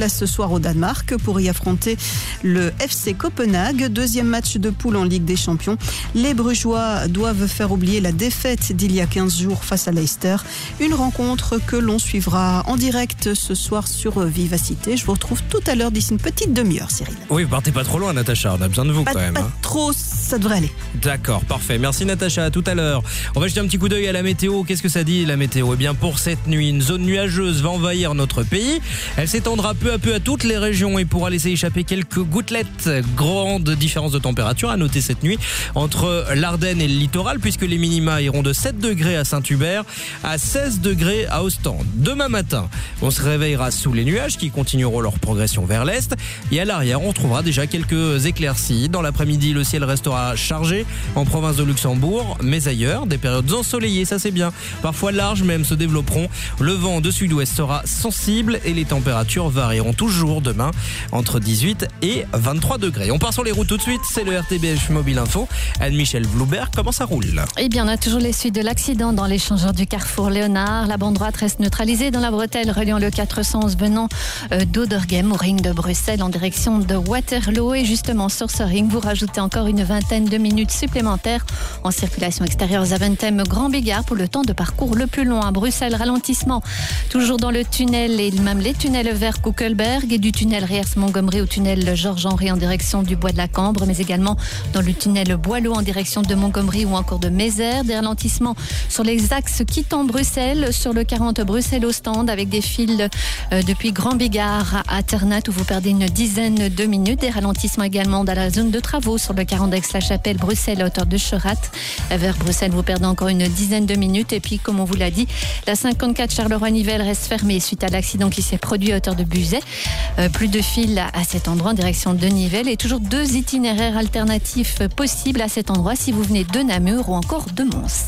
place ce soir au Danemark pour y affronter le FC Copenhague. Deuxième match de poule en Ligue des Champions. Les Brugeois doivent faire oublier la défaite d'il y a 15 jours face à Leicester. Une rencontre que l'on suivra en direct ce soir sur Vivacité. Je vous retrouve tout à l'heure d'ici une petite demi-heure, Cyril. Oui, vous partez pas trop loin, Natacha. On a besoin de vous quand même. Pas trop, ça devrait aller. D'accord, parfait. Merci Natacha, à tout à l'heure. On va jeter un petit coup d'œil à la météo. Qu'est-ce que ça dit la météo ? Eh bien pour cette nuit, une zone nuageuse va envahir notre pays. Elle s'étendra peu à peu à toutes les régions et pourra laisser échapper quelques gouttelettes. Grande différence de température à noter cette nuit entre l'Ardenne et le littoral, puisque les minima iront de 7 degrés à Saint-Hubert à 16 degrés à Ostende. Demain matin, on se réveillera sous les nuages qui continueront leur progression vers l'est. Et à l'arrière, on trouvera déjà quelques éclaircies. Dans l'après-midi, le ciel restera chargé en province de Luxembourg, mais ailleurs, des périodes ensoleillées, ça c'est bien. Parfois larges même se développeront. Le vent de sud-ouest sera sensible et les températures varieront toujours demain entre 18 et 23 degrés. On part sur les routes tout de suite, c'est le RTBF Mobile Info. Anne-Michel Bloubert, comment ça roule ? Eh bien, on a toujours les suites de l'accident dans l'échangeur du carrefour Léonard. La bande droite reste neutralisée dans la bretelle reliant le 411 venant d'Oderghem au ring de Bruxelles en direction de Waterloo. Et justement, sur ce ring, vous rajoutez encore une vingtaine de minutes supplémentaires en circulation extérieure Zaventem Grand Bigard pour le temps de parcours le plus long à Bruxelles. Ralentissement toujours dans le tunnel et même les tunnels vers Kuckelberg et du tunnel Reers-Montgomery au tunnel Georges-Henri en direction du Bois de la Cambre, mais également dans le tunnel Boileau en direction de Montgomery ou encore de Mézères. Des ralentissements sur les axes quittant Bruxelles, sur le 40 Bruxelles-Ostende avec des files depuis Grand Bigard à Ternat où vous perdez une dizaine de minutes. Des ralentissements également dans la zone de travaux sur le 40 Aix-la-Chapelle, Bruxelles à hauteur de Cherat. Vers Bruxelles, vous perdez encore une dizaine de minutes. Et puis, comme on vous l'a dit, la 54 Charleroi-Nivelles reste fermée suite à l'accident qui s'est produit à hauteur de Buzet. Plus de files à cet endroit en direction de Nivelles et toujours 2 itinéraires alternatifs possibles à cet endroit si vous venez de Namur ou encore de Mons.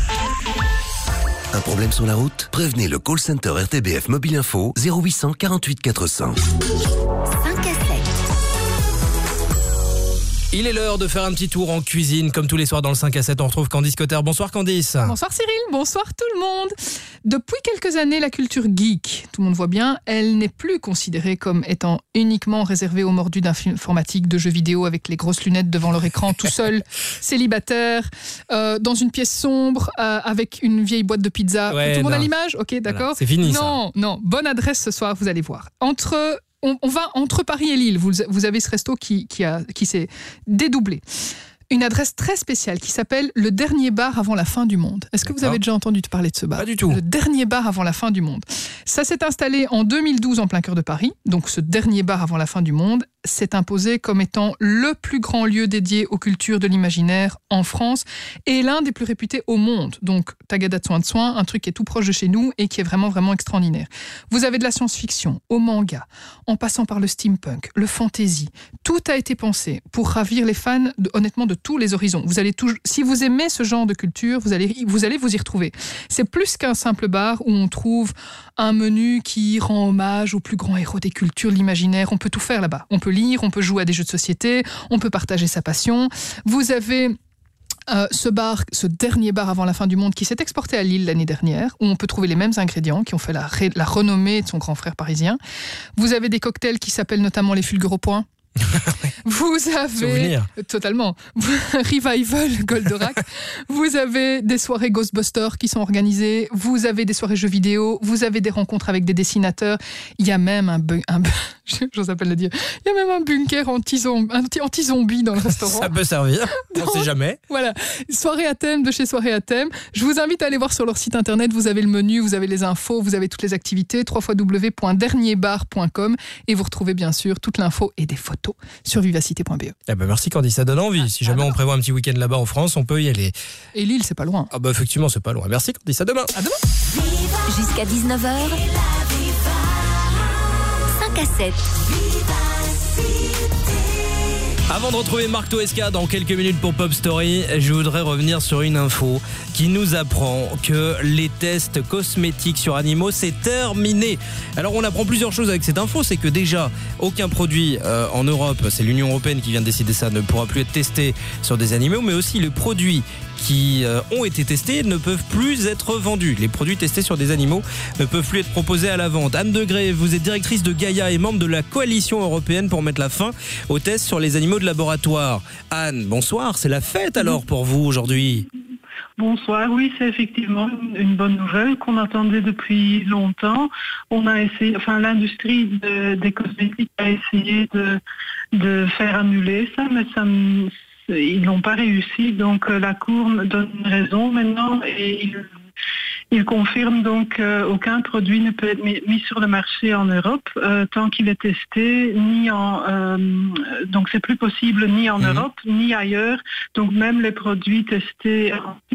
Un problème sur la route ? Prévenez le call center RTBF Mobile Info 0800 48 400. 5 à 7. Il est l'heure de faire un petit tour en cuisine. Comme tous les soirs dans le 5 à 7, on retrouve Candice Cotter. Bonsoir Candice. Bonsour Cyril, bonsoir tout le monde. Depuis quelques années, la culture geek, tout le monde voit bien, elle n'est plus considérée comme étant uniquement réservée aux mordus d'informatique, de jeux vidéo avec les grosses lunettes devant leur écran, tout seul, célibataire, dans une pièce sombre, avec une vieille boîte de pizza. Ouais, tout le monde a non. l'image ? Ok, d'accord. Voilà, c'est fini Non, bonne adresse ce soir, vous allez voir. On va entre Paris et Lille. Vous avez ce resto qui s'est dédoublé. Une adresse très spéciale qui s'appelle le dernier bar avant la fin du monde. Est-ce que vous avez déjà entendu parler de ce bar ? Pas du tout. Le dernier bar avant la fin du monde. Ça s'est installé en 2012 en plein cœur de Paris. Donc ce dernier bar avant la fin du monde s'est imposé comme étant le plus grand lieu dédié aux cultures de l'imaginaire en France et l'un des plus réputés au monde. Donc Tagada de soin, un truc qui est tout proche de chez nous et qui est vraiment, vraiment extraordinaire. Vous avez de la science-fiction, au manga, en passant par le steampunk, le fantasy. Tout a été pensé pour ravir les fans, honnêtement, de tous les horizons. Si vous aimez ce genre de culture, vous allez vous y retrouver. C'est plus qu'un simple bar où on trouve un menu qui rend hommage aux plus grands héros des cultures de l'imaginaire. On peut tout faire là-bas. On peut lire, on peut jouer à des jeux de société, on peut partager sa passion. Vous avez ce dernier bar avant la fin du monde qui s'est exporté à Lille l'année dernière, où on peut trouver les mêmes ingrédients qui ont fait la renommée de son grand frère parisien. Vous avez des cocktails qui s'appellent notamment les Fulgur au point. Vous avez Souvenir. Totalement Revival Goldorak. Vous avez des soirées Ghostbusters qui sont organisées. Vous avez des soirées jeux vidéo. Vous avez des rencontres avec des dessinateurs. Il y a même j'ose appelle le dire. Il y a même un bunker anti-zombie dans le restaurant. Ça peut servir. On ne sait jamais. Voilà, soirée à thème de chez Soirée à thème. Je vous invite à aller voir sur leur site internet. Vous avez le menu, vous avez les infos, vous avez toutes les activités. www.dernierbar.com et vous retrouvez bien sûr toute l'info et des photos sur vivacité.be. Eh ben merci Candice, ça donne envie. Si jamais on prévoit un petit week-end là-bas en France, on peut y aller. Et Lille, c'est pas loin. Ah bah effectivement, c'est pas loin. Merci Candice, à demain. À demain. Jusqu'à 19h. 5 à 7. Avant de retrouver Marc Toesca dans quelques minutes pour Pop Story, je voudrais revenir sur une info qui nous apprend que les tests cosmétiques sur animaux, c'est terminé. Alors on apprend plusieurs choses avec cette info, c'est que déjà, aucun produit en Europe, c'est l'Union Européenne qui vient de décider ça, ne pourra plus être testé sur des animaux, mais aussi les produits qui ont été testés ne peuvent plus être vendus. Les produits testés sur des animaux ne peuvent plus être proposés à la vente. Anne Degré, vous êtes directrice de Gaïa et membre de la coalition européenne pour mettre la fin aux tests sur les animaux de laboratoire. Anne, bonsoir, c'est la fête alors pour vous aujourd'hui? Bonsoir, oui, c'est effectivement une bonne nouvelle qu'on attendait depuis longtemps. On a essayé, l'industrie des cosmétiques a essayé de faire annuler ça, mais ils n'ont pas réussi, donc la Cour donne raison maintenant et il confirme donc qu'aucun produit ne peut être mis sur le marché en Europe tant qu'il est testé, donc c'est plus possible ni en Europe ni ailleurs, donc même les produits testés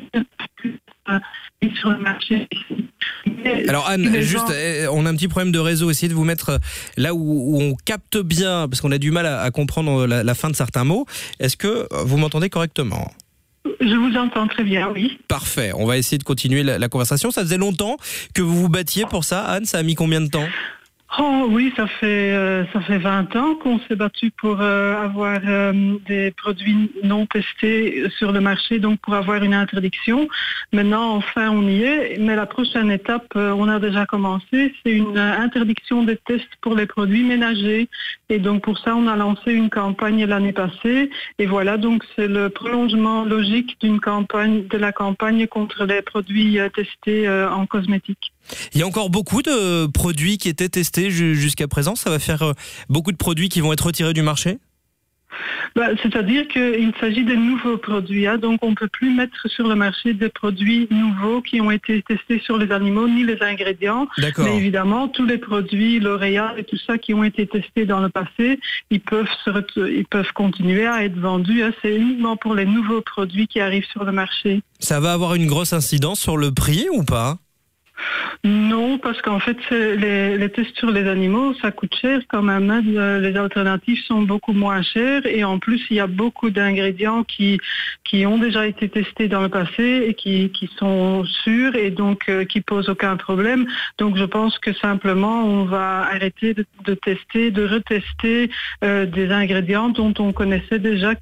sur le marché. Alors Anne, juste, on a un petit problème de réseau, essayez de vous mettre là où on capte bien, parce qu'on a du mal à comprendre la fin de certains mots. Est-ce que vous m'entendez correctement ? Je vous entends très bien, oui. Parfait, on va essayer de continuer la conversation. Ça faisait longtemps que vous vous battiez pour ça, Anne, ça a mis combien de temps ? Oh oui, ça fait 20 ans qu'on s'est battu pour avoir des produits non testés sur le marché, donc pour avoir une interdiction. Maintenant, enfin, on y est. Mais la prochaine étape, on a déjà commencé, c'est une interdiction des tests pour les produits ménagers. Et donc pour ça, on a lancé une campagne l'année passée. Et voilà, donc c'est le prolongement logique de la campagne contre les produits testés en cosmétique. Il y a encore beaucoup de produits qui étaient testés jusqu'à présent. Ça va faire beaucoup de produits qui vont être retirés du marché ? C'est-à-dire qu'il s'agit de nouveaux produits, donc on ne peut plus mettre sur le marché des produits nouveaux qui ont été testés sur les animaux, ni les ingrédients. D'accord. Mais évidemment, tous les produits L'Oréal et tout ça qui ont été testés dans le passé, ils peuvent continuer à être vendus. C'est uniquement pour les nouveaux produits qui arrivent sur le marché. Ça va avoir une grosse incidence sur le prix ou pas ? Non, parce qu'en fait, les tests sur les animaux, ça coûte cher quand même. Les alternatives sont beaucoup moins chères et en plus, il y a beaucoup d'ingrédients qui ont déjà été testés dans le passé et qui sont sûrs et donc qui posent aucun problème. Donc, je pense que simplement, on va arrêter de tester, de retester des ingrédients dont on connaissait déjà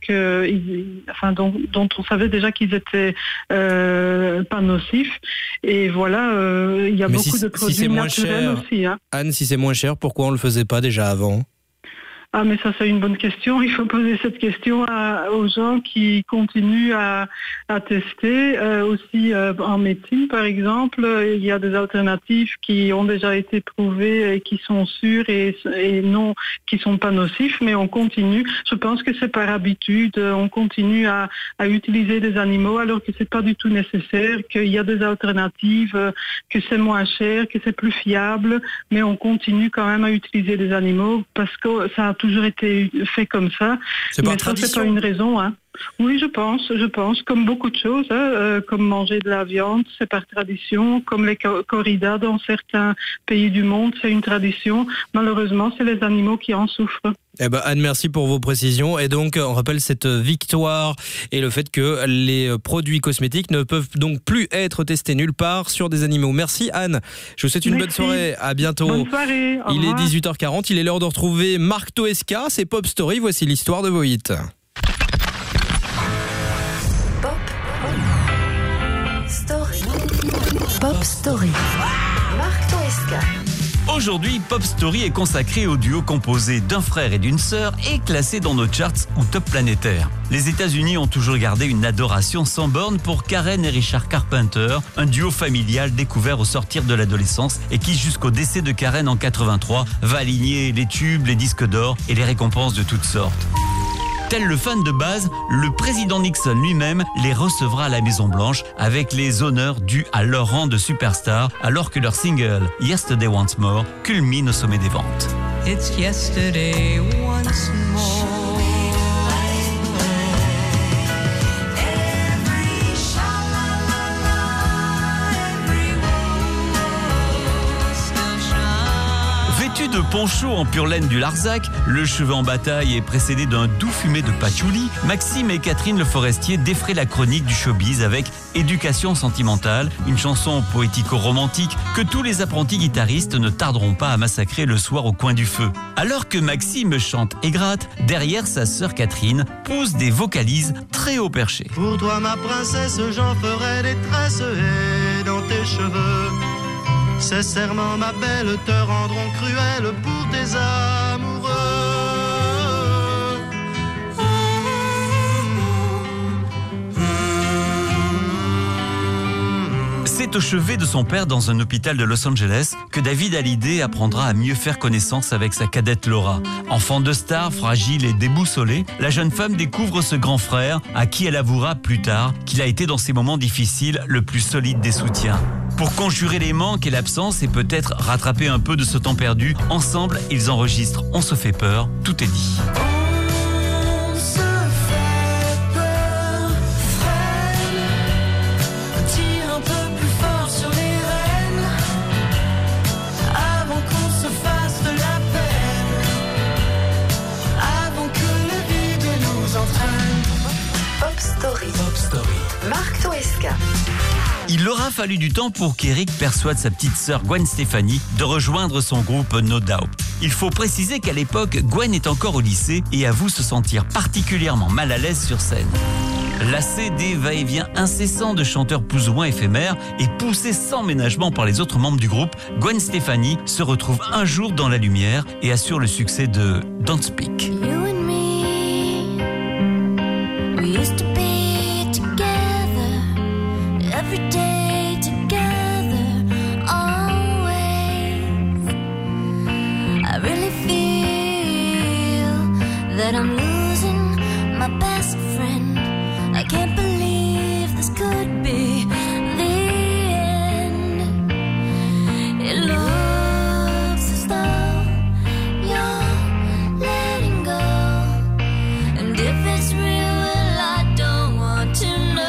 dont on savait déjà qu'ils étaient pas nocifs. Et voilà. Il y a beaucoup de produits naturels aussi. Anne, si c'est moins cher, pourquoi on ne le faisait pas déjà avant ? Ah, mais ça, c'est une bonne question. Il faut poser cette question aux gens qui continuent à tester. Aussi, en médecine, par exemple, il y a des alternatives qui ont déjà été prouvées et qui sont sûres et non, qui sont pas nocifs, mais on continue. Je pense que c'est par habitude. On continue à utiliser des animaux alors que c'est pas du tout nécessaire, qu'il y a des alternatives, que c'est moins cher, que c'est plus fiable, mais on continue quand même à utiliser des animaux parce que ça a toujours été fait comme ça. C'est par tradition. C'est pas une raison. Oui, je pense, comme beaucoup de choses, comme manger de la viande, c'est par tradition, comme les corridas dans certains pays du monde, c'est une tradition. Malheureusement, c'est les animaux qui en souffrent. Anne, merci pour vos précisions. Et donc, on rappelle cette victoire et le fait que les produits cosmétiques ne peuvent donc plus être testés nulle part sur des animaux. Merci Anne. Je vous souhaite une bonne soirée. À bientôt. Bonne soirée. Au revoir. Il est 18h40. Il est l'heure de retrouver Marc Toesca. C'est Pop Story. Voici l'histoire de vos hits. Pop Story. Marc Toesca. Aujourd'hui, Pop Story est consacré au duo composé d'un frère et d'une sœur et classé dans nos charts ou top planétaires. Les États-Unis ont toujours gardé une adoration sans borne pour Karen et Richard Carpenter, un duo familial découvert au sortir de l'adolescence et qui, jusqu'au décès de Karen en 83, va aligner les tubes, les disques d'or et les récompenses de toutes sortes. Tel le fan de base, le président Nixon lui-même les recevra à la Maison-Blanche avec les honneurs dus à leur rang de superstar alors que leur single « Yesterday Once More » culmine au sommet des ventes. It's yesterday once more. Vêtus de poncho en pure laine du Larzac, le cheveu en bataille est précédé d'un doux fumé de patchouli, Maxime et Catherine Le Forestier défraient la chronique du showbiz avec Éducation sentimentale, une chanson poético-romantique que tous les apprentis guitaristes ne tarderont pas à massacrer le soir au coin du feu. Alors que Maxime chante et gratte, derrière sa sœur Catherine pousse des vocalises très haut perchées. Pour toi ma princesse, j'en ferai des tresses et dans tes cheveux. Ces serments ma belle te rendront cruelle pour tes amoureux. C'est au chevet de son père dans un hôpital de Los Angeles que David Hallyday apprendra à mieux faire connaissance avec sa cadette Laura. Enfant de star, fragile et déboussolée, la jeune femme découvre ce grand frère à qui elle avouera plus tard qu'il a été dans ses moments difficiles le plus solide des soutiens. Pour conjurer les manques et l'absence et peut-être rattraper un peu de ce temps perdu, ensemble, ils enregistrent On se fait peur, tout est dit. Marc Toesca. Il aura fallu du temps pour qu'Eric persuade sa petite sœur Gwen Stefani de rejoindre son groupe No Doubt. Il faut préciser qu'à l'époque, Gwen est encore au lycée et avoue se sentir particulièrement mal à l'aise sur scène. Lassée des va-et-vient incessants de chanteurs plus ou moins éphémères et poussée sans ménagement par les autres membres du groupe, Gwen Stefani se retrouve un jour dans la lumière et assure le succès de Don't Speak. Every day together, always. I really feel that I'm losing my best friend. I can't believe this could be the end. It looks as though you're letting go, and if it's real, well, I don't want to know.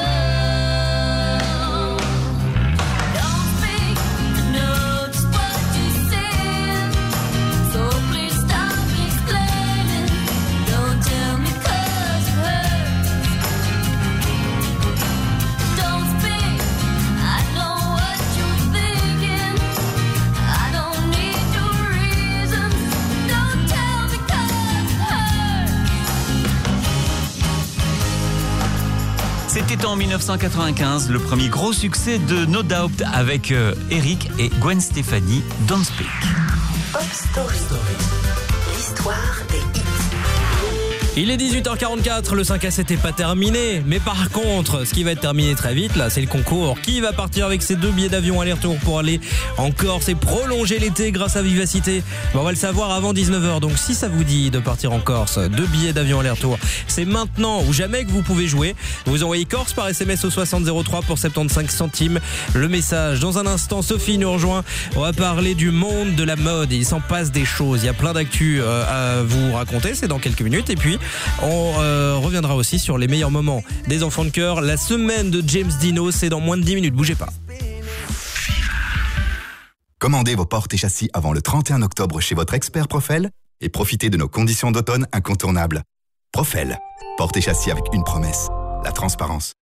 C'était en 1995 le premier gros succès de No Doubt avec Eric et Gwen Stefani, Don't Speak. Pop Story. L'histoire des hits. Il est 18h44, le 5 à 7 n'est pas terminé, mais par contre, ce qui va être terminé très vite, là, c'est le concours. Qui va partir avec ses 2 billets d'avion aller-retour pour aller en Corse et prolonger l'été grâce à Vivacité? On va le savoir avant 19h, donc si ça vous dit de partir en Corse, 2 billets d'avion aller-retour, c'est maintenant ou jamais que vous pouvez jouer. Vous envoyez Corse par SMS au 6003 pour 75 centimes. Le message, dans un instant, Sophie nous rejoint. On va parler du monde de la mode, il s'en passe des choses, il y a plein d'actu à vous raconter, c'est dans quelques minutes. Et puis on reviendra aussi sur les meilleurs moments des enfants de cœur. La semaine de James Dino, c'est dans moins de 10 minutes, bougez pas. Commandez vos portes et châssis avant le 31 octobre chez votre expert Profel et profitez de nos conditions d'automne incontournables. Profel, portes et châssis avec une promesse, la transparence.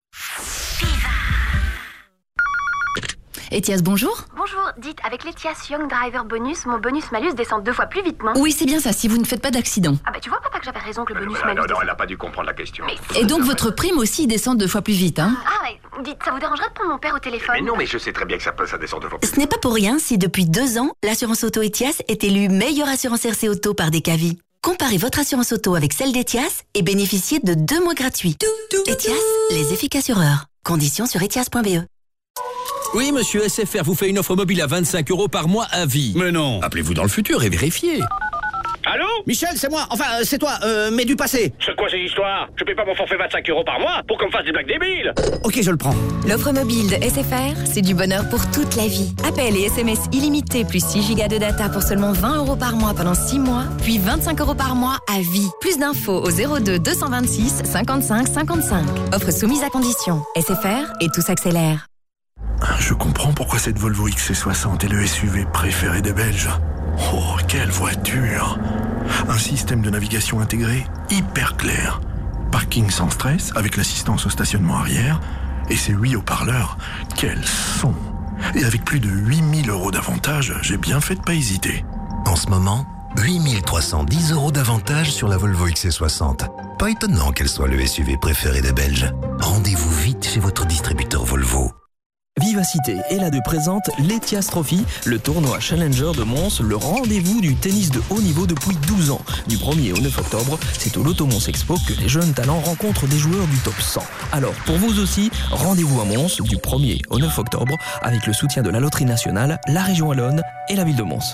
Etias, bonjour. Bonjour, dites, avec l'Etias Young Driver Bonus, mon bonus-malus descend 2 fois plus vite, non? Oui, c'est bien ça, si vous ne faites pas d'accident. Ah bah tu vois, papa, que j'avais raison que le bonus-malus... Non, elle n'a pas dû comprendre la question. Et donc votre prime aussi descend 2 fois plus vite, hein? Ah ouais, dites, ça vous dérangerait de prendre mon père au téléphone? Mais non, mais je sais très bien que ça descend 2 fois plus vite. Ce n'est pas pour rien si depuis 2 ans, l'assurance auto Etias est élue meilleure assurance RC auto par Decavi. Comparez votre assurance auto avec celle d'Etias et bénéficiez de 2 mois gratuits. Etias, les efficaces assureurs. Conditions sur etias.be. Oui, monsieur, SFR vous fait une offre mobile à 25 € par mois à vie. Mais non. Appelez-vous dans le futur et vérifiez. Allô? Michel, c'est moi. Enfin, c'est toi, mais du passé. C'est quoi ces histoires? Je paie pas mon forfait 25 € par mois pour qu'on me fasse des blagues débiles. Ok, je le prends. L'offre mobile de SFR, c'est du bonheur pour toute la vie. Appel et SMS illimités plus 6 gigas de data pour seulement 20 € par mois pendant 6 mois, puis 25 € par mois à vie. Plus d'infos au 02 226 55 55. Offre soumise à condition. SFR et tout s'accélère. Je comprends pourquoi cette Volvo XC60 est le SUV préféré des Belges. Oh, quelle voiture! Un système de navigation intégré hyper clair. Parking sans stress avec l'assistance au stationnement arrière. Et ces 8 haut-parleurs, quel son! Et avec plus de 8 000 € d'avantages, j'ai bien fait de pas hésiter. En ce moment, 8 310 € d'avantage sur la Volvo XC60. Pas étonnant qu'elle soit le SUV préféré des Belges. Rendez-vous vite chez votre distributeur Volvo. Vivacité est là de présente l'Etias Trophy, le tournoi Challenger de Mons, le rendez-vous du tennis de haut niveau depuis 12 ans. Du 1er au 9 octobre, c'est au Loto Mons Expo que les jeunes talents rencontrent des joueurs du top 100. Alors, pour vous aussi, rendez-vous à Mons du 1er au 9 octobre avec le soutien de la Loterie Nationale, la région Wallonne et la ville de Mons.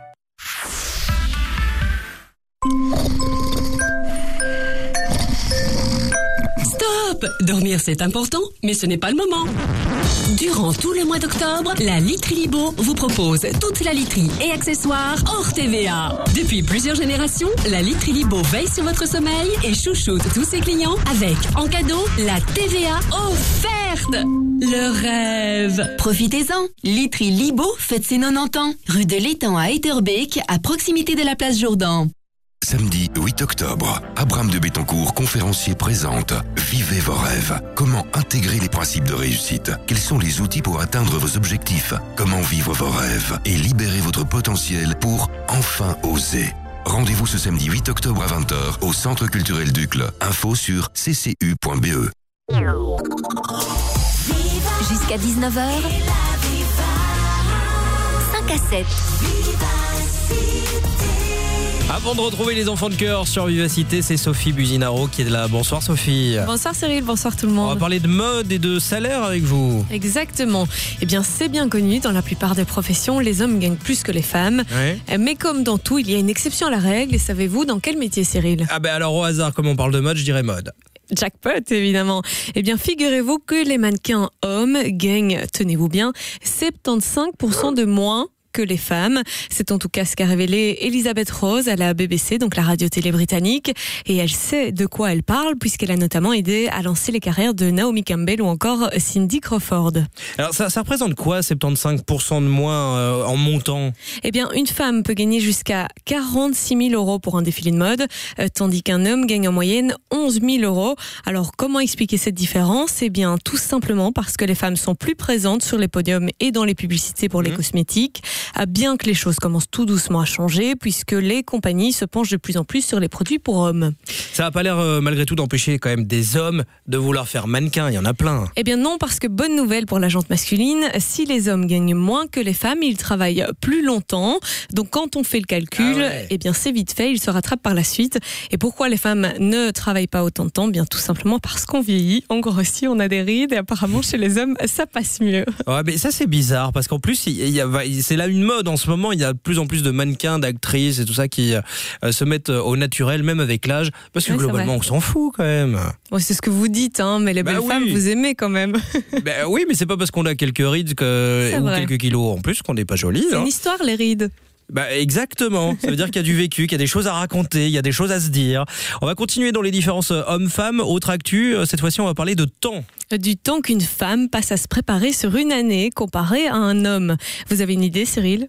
Stop! Dormir c'est important, mais ce n'est pas le moment. Durant tout le mois d'octobre, la literie Libo vous propose toute la literie et accessoires hors TVA. Depuis plusieurs générations, la literie Libo veille sur votre sommeil et chouchoute tous ses clients avec, en cadeau, la TVA offerte. Le rêve. Profitez-en. Literie Libo fête ses 90 ans. Rue de l'Étang à Etterbeek, à proximité de la place Jourdan. Samedi 8 octobre, Abraham de Bettencourt, conférencier, présente Vivez vos rêves. Comment intégrer les principes de réussite? Quels sont les outils pour atteindre vos objectifs? Comment vivre vos rêves et libérer votre potentiel pour enfin oser? Rendez-vous ce samedi 8 octobre à 20h au Centre culturel d'Uccle. Info sur ccu.be. Jusqu'à 19h, 5 à 7. Avant de retrouver les enfants de cœur sur Vivacité, c'est Sophie Buzinaro qui est là. Bonsoir Sophie. Bonsoir Cyril, bonsoir tout le monde. On va parler de mode et de salaire avec vous. Exactement. Eh bien, c'est bien connu, dans la plupart des professions, les hommes gagnent plus que les femmes. Ouais. Mais comme dans tout, il y a une exception à la règle. Et savez-vous dans quel métier, Cyril? Ah ben alors au hasard, comme on parle de mode, je dirais mode. Jackpot, évidemment. Eh bien, figurez-vous que les mannequins hommes gagnent, tenez-vous bien, 75% de moins que les femmes. C'est en tout cas ce qu'a révélé Elisabeth Rose à la BBC, donc la radio-télé britannique. Et elle sait de quoi elle parle, puisqu'elle a notamment aidé à lancer les carrières de Naomi Campbell ou encore Cindy Crawford. Alors ça représente quoi, 75% de moins en montant? Eh bien, une femme peut gagner jusqu'à 46 000 € pour un défilé de mode, tandis qu'un homme gagne en moyenne 11 000 €. Alors, comment expliquer cette différence? Eh bien, tout simplement parce que les femmes sont plus présentes sur les podiums et dans les publicités pour les cosmétiques. Bien que les choses commencent tout doucement à changer, puisque les compagnies se penchent de plus en plus sur les produits pour hommes. Ça n'a pas l'air, malgré tout, d'empêcher quand même des hommes de vouloir faire mannequin. Il y en a plein. Eh bien non, parce que bonne nouvelle pour la gente masculine, si les hommes gagnent moins que les femmes, ils travaillent plus longtemps. Donc quand on fait le calcul, eh bien c'est vite fait, ils se rattrapent par la suite. Et pourquoi les femmes ne travaillent pas autant de temps? Bien tout simplement parce qu'on vieillit, on grossit, on a des rides, et apparemment chez les hommes, ça passe mieux. Ouais, mais ça c'est bizarre, parce qu'en plus, c'est là une mode en ce moment. Il y a de plus en plus de mannequins, d'actrices et tout ça qui se mettent au naturel, même avec l'âge, parce que globalement on s'en fout quand même. Ouais, c'est ce que vous dites, hein, mais les belles femmes, vous aimez quand même. Oui, mais c'est pas parce qu'on a quelques rides ou quelques kilos en plus qu'on n'est pas joli. C'est une histoire, les rides. Exactement, ça veut dire qu'il y a du vécu, qu'il y a des choses à raconter, il y a des choses à se dire. On va continuer dans les différences hommes-femmes. Autre actu, cette fois-ci on va parler de temps. Du temps qu'une femme passe à se préparer sur une année comparé à un homme. Vous avez une idée, Cyril?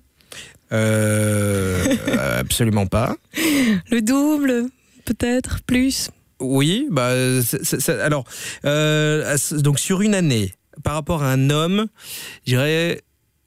Absolument pas. Le double, peut-être, plus? Oui, alors, donc sur une année, par rapport à un homme, je dirais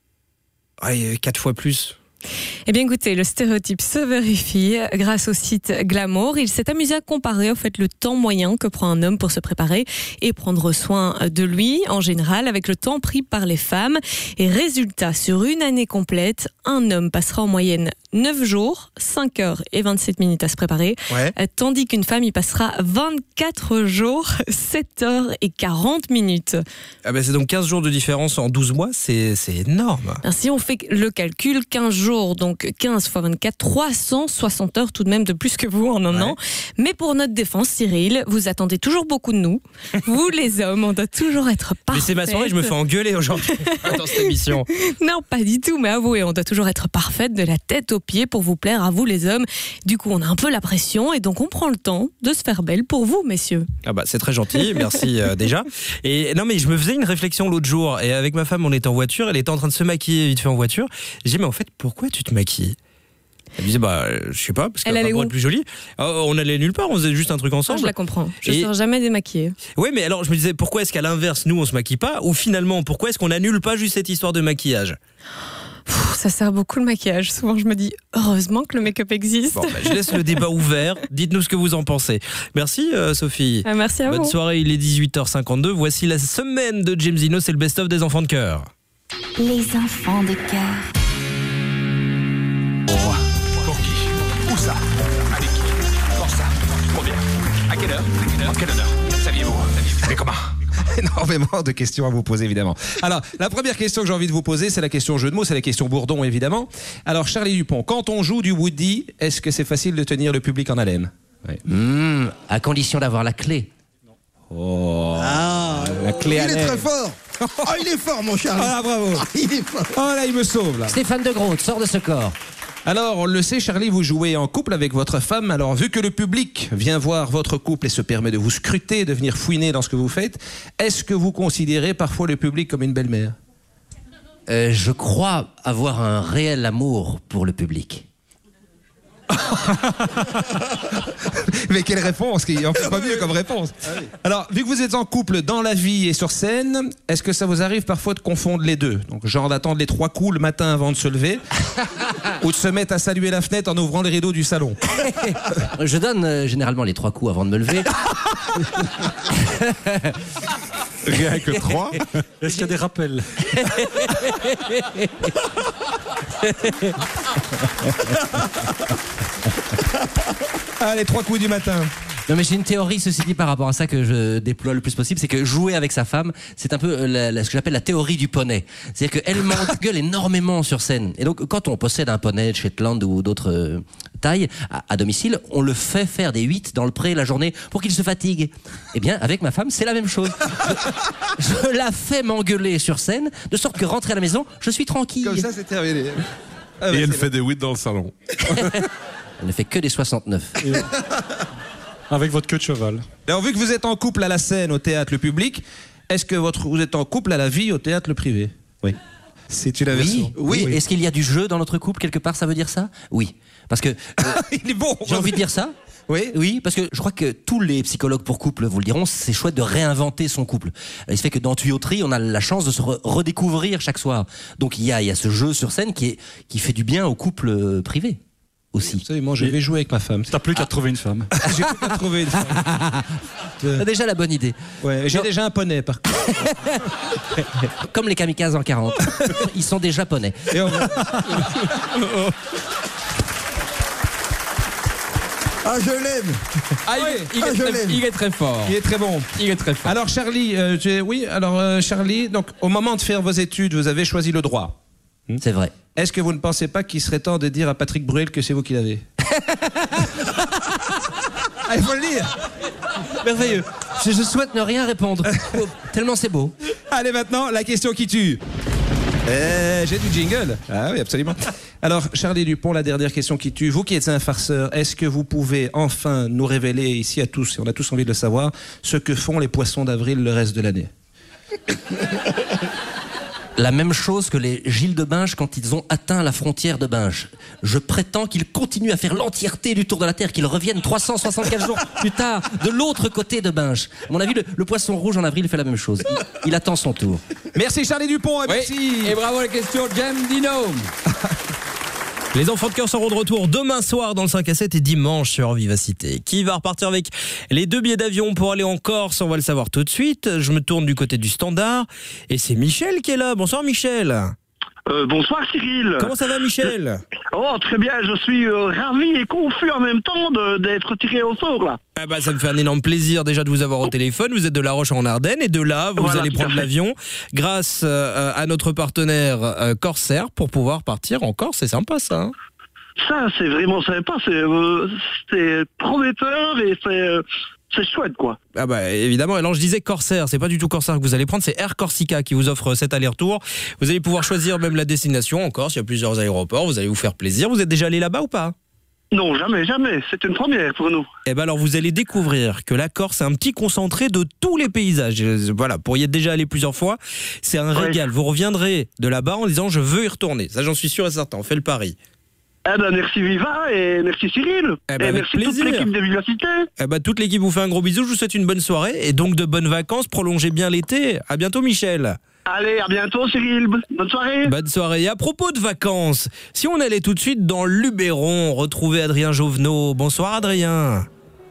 4 fois plus. Eh bien écoutez, le stéréotype se vérifie grâce au site Glamour. Il s'est amusé à comparer le temps moyen que prend un homme pour se préparer et prendre soin de lui en général avec le temps pris par les femmes. Et résultat, sur une année complète, un homme passera en moyenne 9 jours, 5 heures et 27 minutes à se préparer, tandis qu'une femme y passera 24 jours, 7 heures et 40 minutes. C'est donc 15 jours de différence en 12 mois, c'est énorme. Si on fait le calcul, 15 jours, donc 15 fois 24, 360 heures tout de même de plus que vous en un an. Mais pour notre défense, Cyril, vous attendez toujours beaucoup de nous. Vous les hommes, on doit toujours être parfaits. Mais c'est ma soirée, je me fais engueuler aujourd'hui dans cette émission. Non, pas du tout, mais avouez, on doit toujours être parfaite de la tête aux pieds pour vous plaire à vous les hommes. Du coup, on a un peu la pression et donc on prend le temps de se faire belle pour vous, messieurs. C'est très gentil, merci déjà. Et non, mais je me faisais une réflexion l'autre jour et avec ma femme, on était en voiture, elle était en train de se maquiller vite fait en voiture. J'ai dit, mais en fait, pourquoi tu te maquilles? Elle disait je sais pas, parce Elle qu'elle allait va où être plus jolie. On allait nulle part, on faisait juste un truc ensemble. Je la comprends. Je ne sors jamais démaquillée. Oui, mais alors je me disais, pourquoi est-ce qu'à l'inverse, nous on se maquille pas, ou finalement, pourquoi est-ce qu'on annule pas juste cette histoire de maquillage? Ça sert beaucoup le maquillage. Souvent, je me dis, heureusement que le make-up existe. Bon, je laisse le débat ouvert. Dites-nous ce que vous en pensez. Merci, Sophie. Merci à vous. Bonne soirée, il est 18h52. Voici la semaine de James Dino, c'est le best-of des enfants de cœur. Les enfants de cœur. Pour qui? Où ça? Avec qui? Quand ça? Combien? À quelle heure? En quel honneur? Saviez-vous? Mais comment? Énormément de questions à vous poser, évidemment. Alors, la première question que j'ai envie de vous poser, c'est la question jeu de mots, c'est la question bourdon, évidemment. Alors, Charlie Dupont, quand on joue du Woody, est-ce que c'est facile de tenir le public en haleine? À condition d'avoir la clé. Oh, la clé à Il est l'air. très fort. Oh, il est fort, mon Charlie. Ah, bravo. Il est fort. Oh là, il me sauve, là. Stéphane de Groot, sors de ce corps. Alors, on le sait, Charlie, vous jouez en couple avec votre femme. Alors, vu que le public vient voir votre couple et se permet de vous scruter, de venir fouiner dans ce que vous faites, est-ce que vous considérez parfois le public comme une belle-mère? Je crois avoir un réel amour pour le public. Mais quelle réponse, qui en fait pas mieux comme réponse. Alors, vu que vous êtes en couple dans la vie et sur scène, est-ce que ça vous arrive parfois de confondre les deux? Donc, genre d'attendre les 3 coups le matin avant de se lever, ou de se mettre à saluer la fenêtre en ouvrant les rideaux du salon? Je donne généralement les 3 coups avant de me lever. Rien que 3? Est-ce qu'il y a des rappels? Ah, les 3 coups du matin. Non, mais j'ai une théorie, ceci dit, par rapport à ça, que je déploie le plus possible, c'est que jouer avec sa femme, c'est un peu ce que j'appelle la théorie du poney. C'est-à-dire qu'elle m'engueule énormément sur scène. Et donc, quand on possède un poney de Shetland ou d'autres tailles à domicile, on le fait faire des 8 dans le pré la journée pour qu'il se fatigue. Eh bien, avec ma femme, c'est la même chose. Je la fais m'engueuler sur scène, de sorte que rentrer à la maison, je suis tranquille. Comme ça, c'est terminé. Et elle fait des 8 dans le salon. Elle ne fait que des 69. Avec votre queue de cheval. Alors, vu que vous êtes en couple à la scène, au théâtre, le public, est-ce que vous êtes en couple à la vie, au théâtre, le privé? Oui. C'est une version. Oui. Est-ce qu'il y a du jeu dans notre couple quelque part? Ça veut dire ça? Oui. Parce que il est bon. J'ai envie de dire ça. Oui, parce que je crois que tous les psychologues pour couple vous le diront, c'est chouette de réinventer son couple. Il se fait que dans Tuyauterie, on a la chance de se redécouvrir chaque soir. Donc il y a ce jeu sur scène qui fait du bien au couple privé. Aussi. Absolument, je vais jouer avec ma femme. T'as plus qu'à trouver une femme. J'ai plus qu'à trouver une femme. T'as déjà la bonne idée. Ouais, j'ai déjà un poney par contre. Comme les kamikazes en 40. Ils sont des japonais. Et Ah, je l'aime. Il est très fort. Il est très bon. Il est très fort. Alors Charlie, Charlie, donc au moment de faire vos études, vous avez choisi le droit. C'est vrai. Est-ce que vous ne pensez pas qu'il serait temps de dire à Patrick Bruel que c'est vous qui l'avez? Ah, il faut le dire. Merveilleux. Je souhaite ne rien répondre. Tellement c'est beau. Allez, maintenant, la question qui tue. J'ai du jingle. Ah oui, absolument. Alors, Charlie Dupont, la dernière question qui tue. Vous qui êtes un farceur, est-ce que vous pouvez enfin nous révéler ici à tous, et on a tous envie de le savoir, ce que font les poissons d'avril le reste de l'année? La même chose que les Gilles de Binge quand ils ont atteint la frontière de Binge. Je prétends qu'ils continuent à faire l'entièreté du tour de la Terre, qu'ils reviennent 364 jours plus tard de l'autre côté de Binge. À mon avis, le poisson rouge en avril fait la même chose. Il attend son tour. Merci Charlie Dupont, et merci. Et bravo à la question James Dino. Les enfants de cœur seront de retour demain soir dans le 5 à 7 et dimanche sur Vivacité. Qui va repartir avec les 2 billets d'avion pour aller en Corse? On va le savoir tout de suite. Je me tourne du côté du standard et c'est Michel qui est là. Bonsoir Michel. Bonsoir Cyril. Comment ça va Michel? Oh très bien, je suis ravi et confus en même temps d'être tiré au sort là. Ah bah, ça me fait un énorme plaisir déjà de vous avoir au téléphone. Vous êtes de La Roche en Ardennes et de là vous allez prendre l'avion grâce à notre partenaire Corsair pour pouvoir partir en Corse. C'est sympa ça hein? Ça c'est vraiment sympa, c'est prometteur et c'est chouette quoi. Ah bah évidemment, alors je disais Corsair, c'est pas du tout Corsair que vous allez prendre, c'est Air Corsica qui vous offre cet aller-retour. Vous allez pouvoir choisir même la destination en Corse, il y a plusieurs aéroports, vous allez vous faire plaisir. Vous êtes déjà allé là-bas ou pas? Non, jamais, c'est une première pour nous. Eh ben alors vous allez découvrir que la Corse est un petit concentré de tous les paysages. Voilà, pour y être déjà allé plusieurs fois, c'est un régal. Vous reviendrez de là-bas en disant je veux y retourner. Ça j'en suis sûr et certain, on fait le pari. merci Viva et merci Cyril. Eh et ben, avec merci toute plaisir. l'équipe de Vivacité. Eh ben, toute l'équipe vous fait un gros bisou. Je vous souhaite une bonne soirée et donc de bonnes vacances. Prolongez bien l'été. À bientôt, Michel. Allez, à bientôt Cyril. Bonne soirée. Bonne soirée. Et à propos de vacances, si on allait tout de suite dans Luberon, retrouver Adrien Jovenot. Bonsoir, Adrien.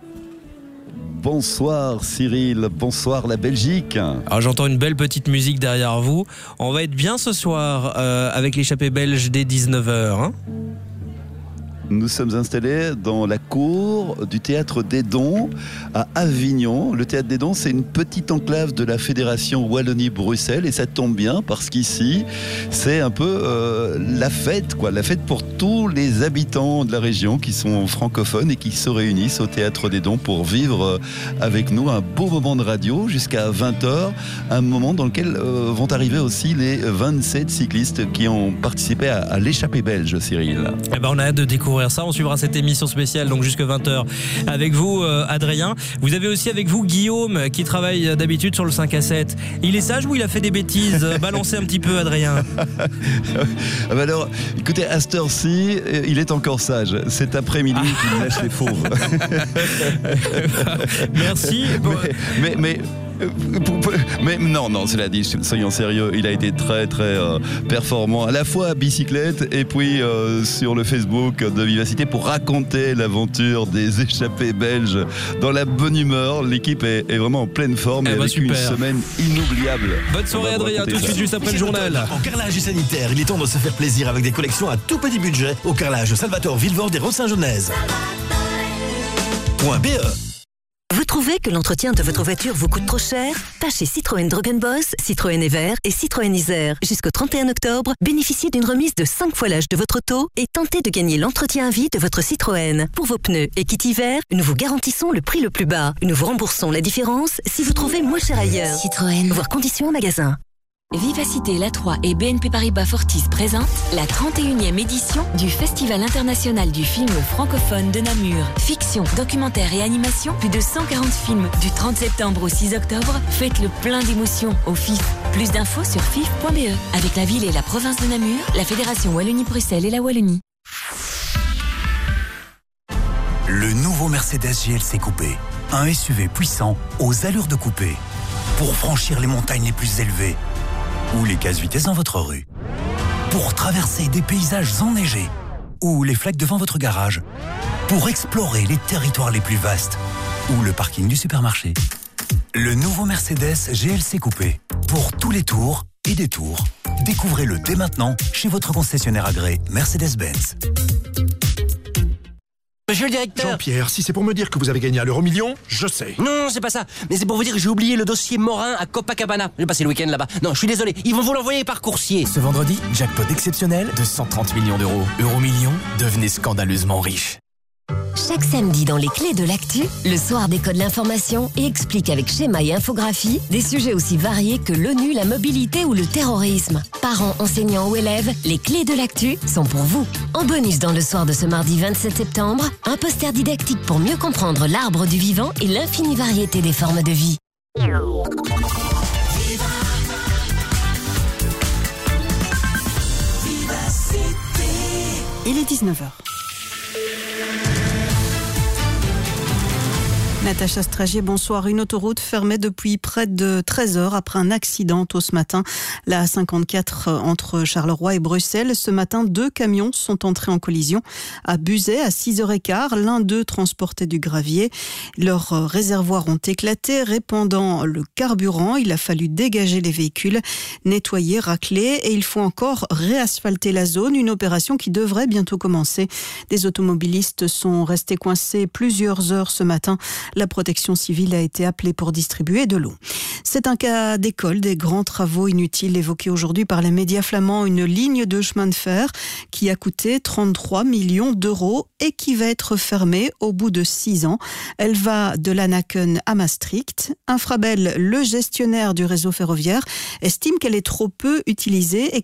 Bonsoir Cyril, bonsoir la Belgique. Alors j'entends une belle petite musique derrière vous. On va être bien ce soir avec l'échappée belge dès 19h. Hein. Nous sommes installés dans la cour du Théâtre des Dons à Avignon. Le Théâtre des Dons, c'est une petite enclave de la Fédération Wallonie-Bruxelles et ça tombe bien parce qu'ici, c'est un peu la fête, quoi. La fête pour tous les habitants de la région qui sont francophones et qui se réunissent au Théâtre des Dons pour vivre avec nous un beau moment de radio jusqu'à 20h, un moment dans lequel vont arriver aussi les 27 cyclistes qui ont participé à l'échappée belge, Cyril. Eh ben, on a hâte de découvrir ça, on suivra cette émission spéciale donc jusqu'à 20h avec vous Adrien. Vous avez aussi avec vous Guillaume qui travaille d'habitude sur le 5 à 7. Il est sage ou il a fait des bêtises? Balancez un petit peu Adrien. Alors, écoutez, à cette heure-ci, il est encore sage. Cet après-midi qu'il lâche les fauves. Merci. Mais non, cela dit, soyons sérieux, il a été très performant, à la fois à bicyclette et puis sur le Facebook de Vivacité pour raconter l'aventure des échappées belges dans la bonne humeur. L'équipe est vraiment en pleine forme et avec une semaine inoubliable. Bonne soirée Adrien, tout de suite juste après le journal. En carrelage et sanitaire, il est temps de se faire plaisir avec des collections à tout petit budget au carrelage Salvatore Villevorde et Rots-Saint-Genèse. .be. Vous trouvez que l'entretien de votre voiture vous coûte trop cher? Pas chez Citroën Drogenbos, Citroën Evert et Citroën Isère. Jusqu'au 31 octobre, bénéficiez d'une remise de 5 fois l'âge de votre auto et tentez de gagner l'entretien à vie de votre Citroën. Pour vos pneus et kit hiver, nous vous garantissons le prix le plus bas. Nous vous remboursons la différence si vous trouvez moins cher ailleurs. Citroën. Voir conditions en magasin. Vivacité La3 et BNP Paribas Fortis présentent la 31e édition du Festival international du film francophone de Namur. Fiction, documentaire et animation, plus de 140 films du 30 septembre au 6 octobre. Faites le plein d'émotions au FIF. Plus d'infos sur fif.be. Avec la ville et la province de Namur, la Fédération Wallonie-Bruxelles et la Wallonie. Le nouveau Mercedes GLC Coupé. Un SUV puissant aux allures de coupé. Pour franchir les montagnes les plus élevées. Ou les casse-vitesses dans votre rue. Pour traverser des paysages enneigés. Ou les flaques devant votre garage. Pour explorer les territoires les plus vastes. Ou le parking du supermarché. Le nouveau Mercedes GLC Coupé. Pour tous les tours et détours. Découvrez-le dès maintenant chez votre concessionnaire agréé Mercedes-Benz. Monsieur le directeur. Jean-Pierre, si c'est pour me dire que vous avez gagné à l'euro-million, je sais. Non, c'est pas ça. Mais c'est pour vous dire que j'ai oublié le dossier Morin à Copacabana. J'ai passé le week-end là-bas. Non, je suis désolé. Ils vont vous l'envoyer par coursier. Ce vendredi, jackpot exceptionnel de 130 millions d'euros. Euro-million, devenez scandaleusement riche. Chaque samedi dans les clés de l'actu, le soir décode l'information et explique avec schéma et infographie des sujets aussi variés que l'ONU, la mobilité ou le terrorisme. Parents, enseignants ou élèves, les clés de l'actu sont pour vous. En bonus dans le soir de ce mardi 27 septembre, un poster didactique pour mieux comprendre l'arbre du vivant et l'infinie variété des formes de vie. Il est 19h. Natacha Stragier, bonsoir. Une autoroute fermée depuis près de 13 heures après un accident tôt ce matin. La A54 entre Charleroi et Bruxelles. Ce matin, 2 camions sont entrés en collision à Buzet à 6h15. L'un d'eux transportait du gravier. Leurs réservoirs ont éclaté, répandant le carburant. Il a fallu dégager les véhicules, nettoyer, racler et il faut encore réasphalter la zone. Une opération qui devrait bientôt commencer. Des automobilistes sont restés coincés plusieurs heures ce matin. La protection civile a été appelée pour distribuer de l'eau. C'est un cas d'école, des grands travaux inutiles évoqués aujourd'hui par les médias flamands. Une ligne de chemin de fer qui a coûté 33 millions d'euros et qui va être fermée au bout de 6 ans. Elle va de Lanaken à Maastricht. Infrabel, le gestionnaire du réseau ferroviaire, estime qu'elle est trop peu utilisée et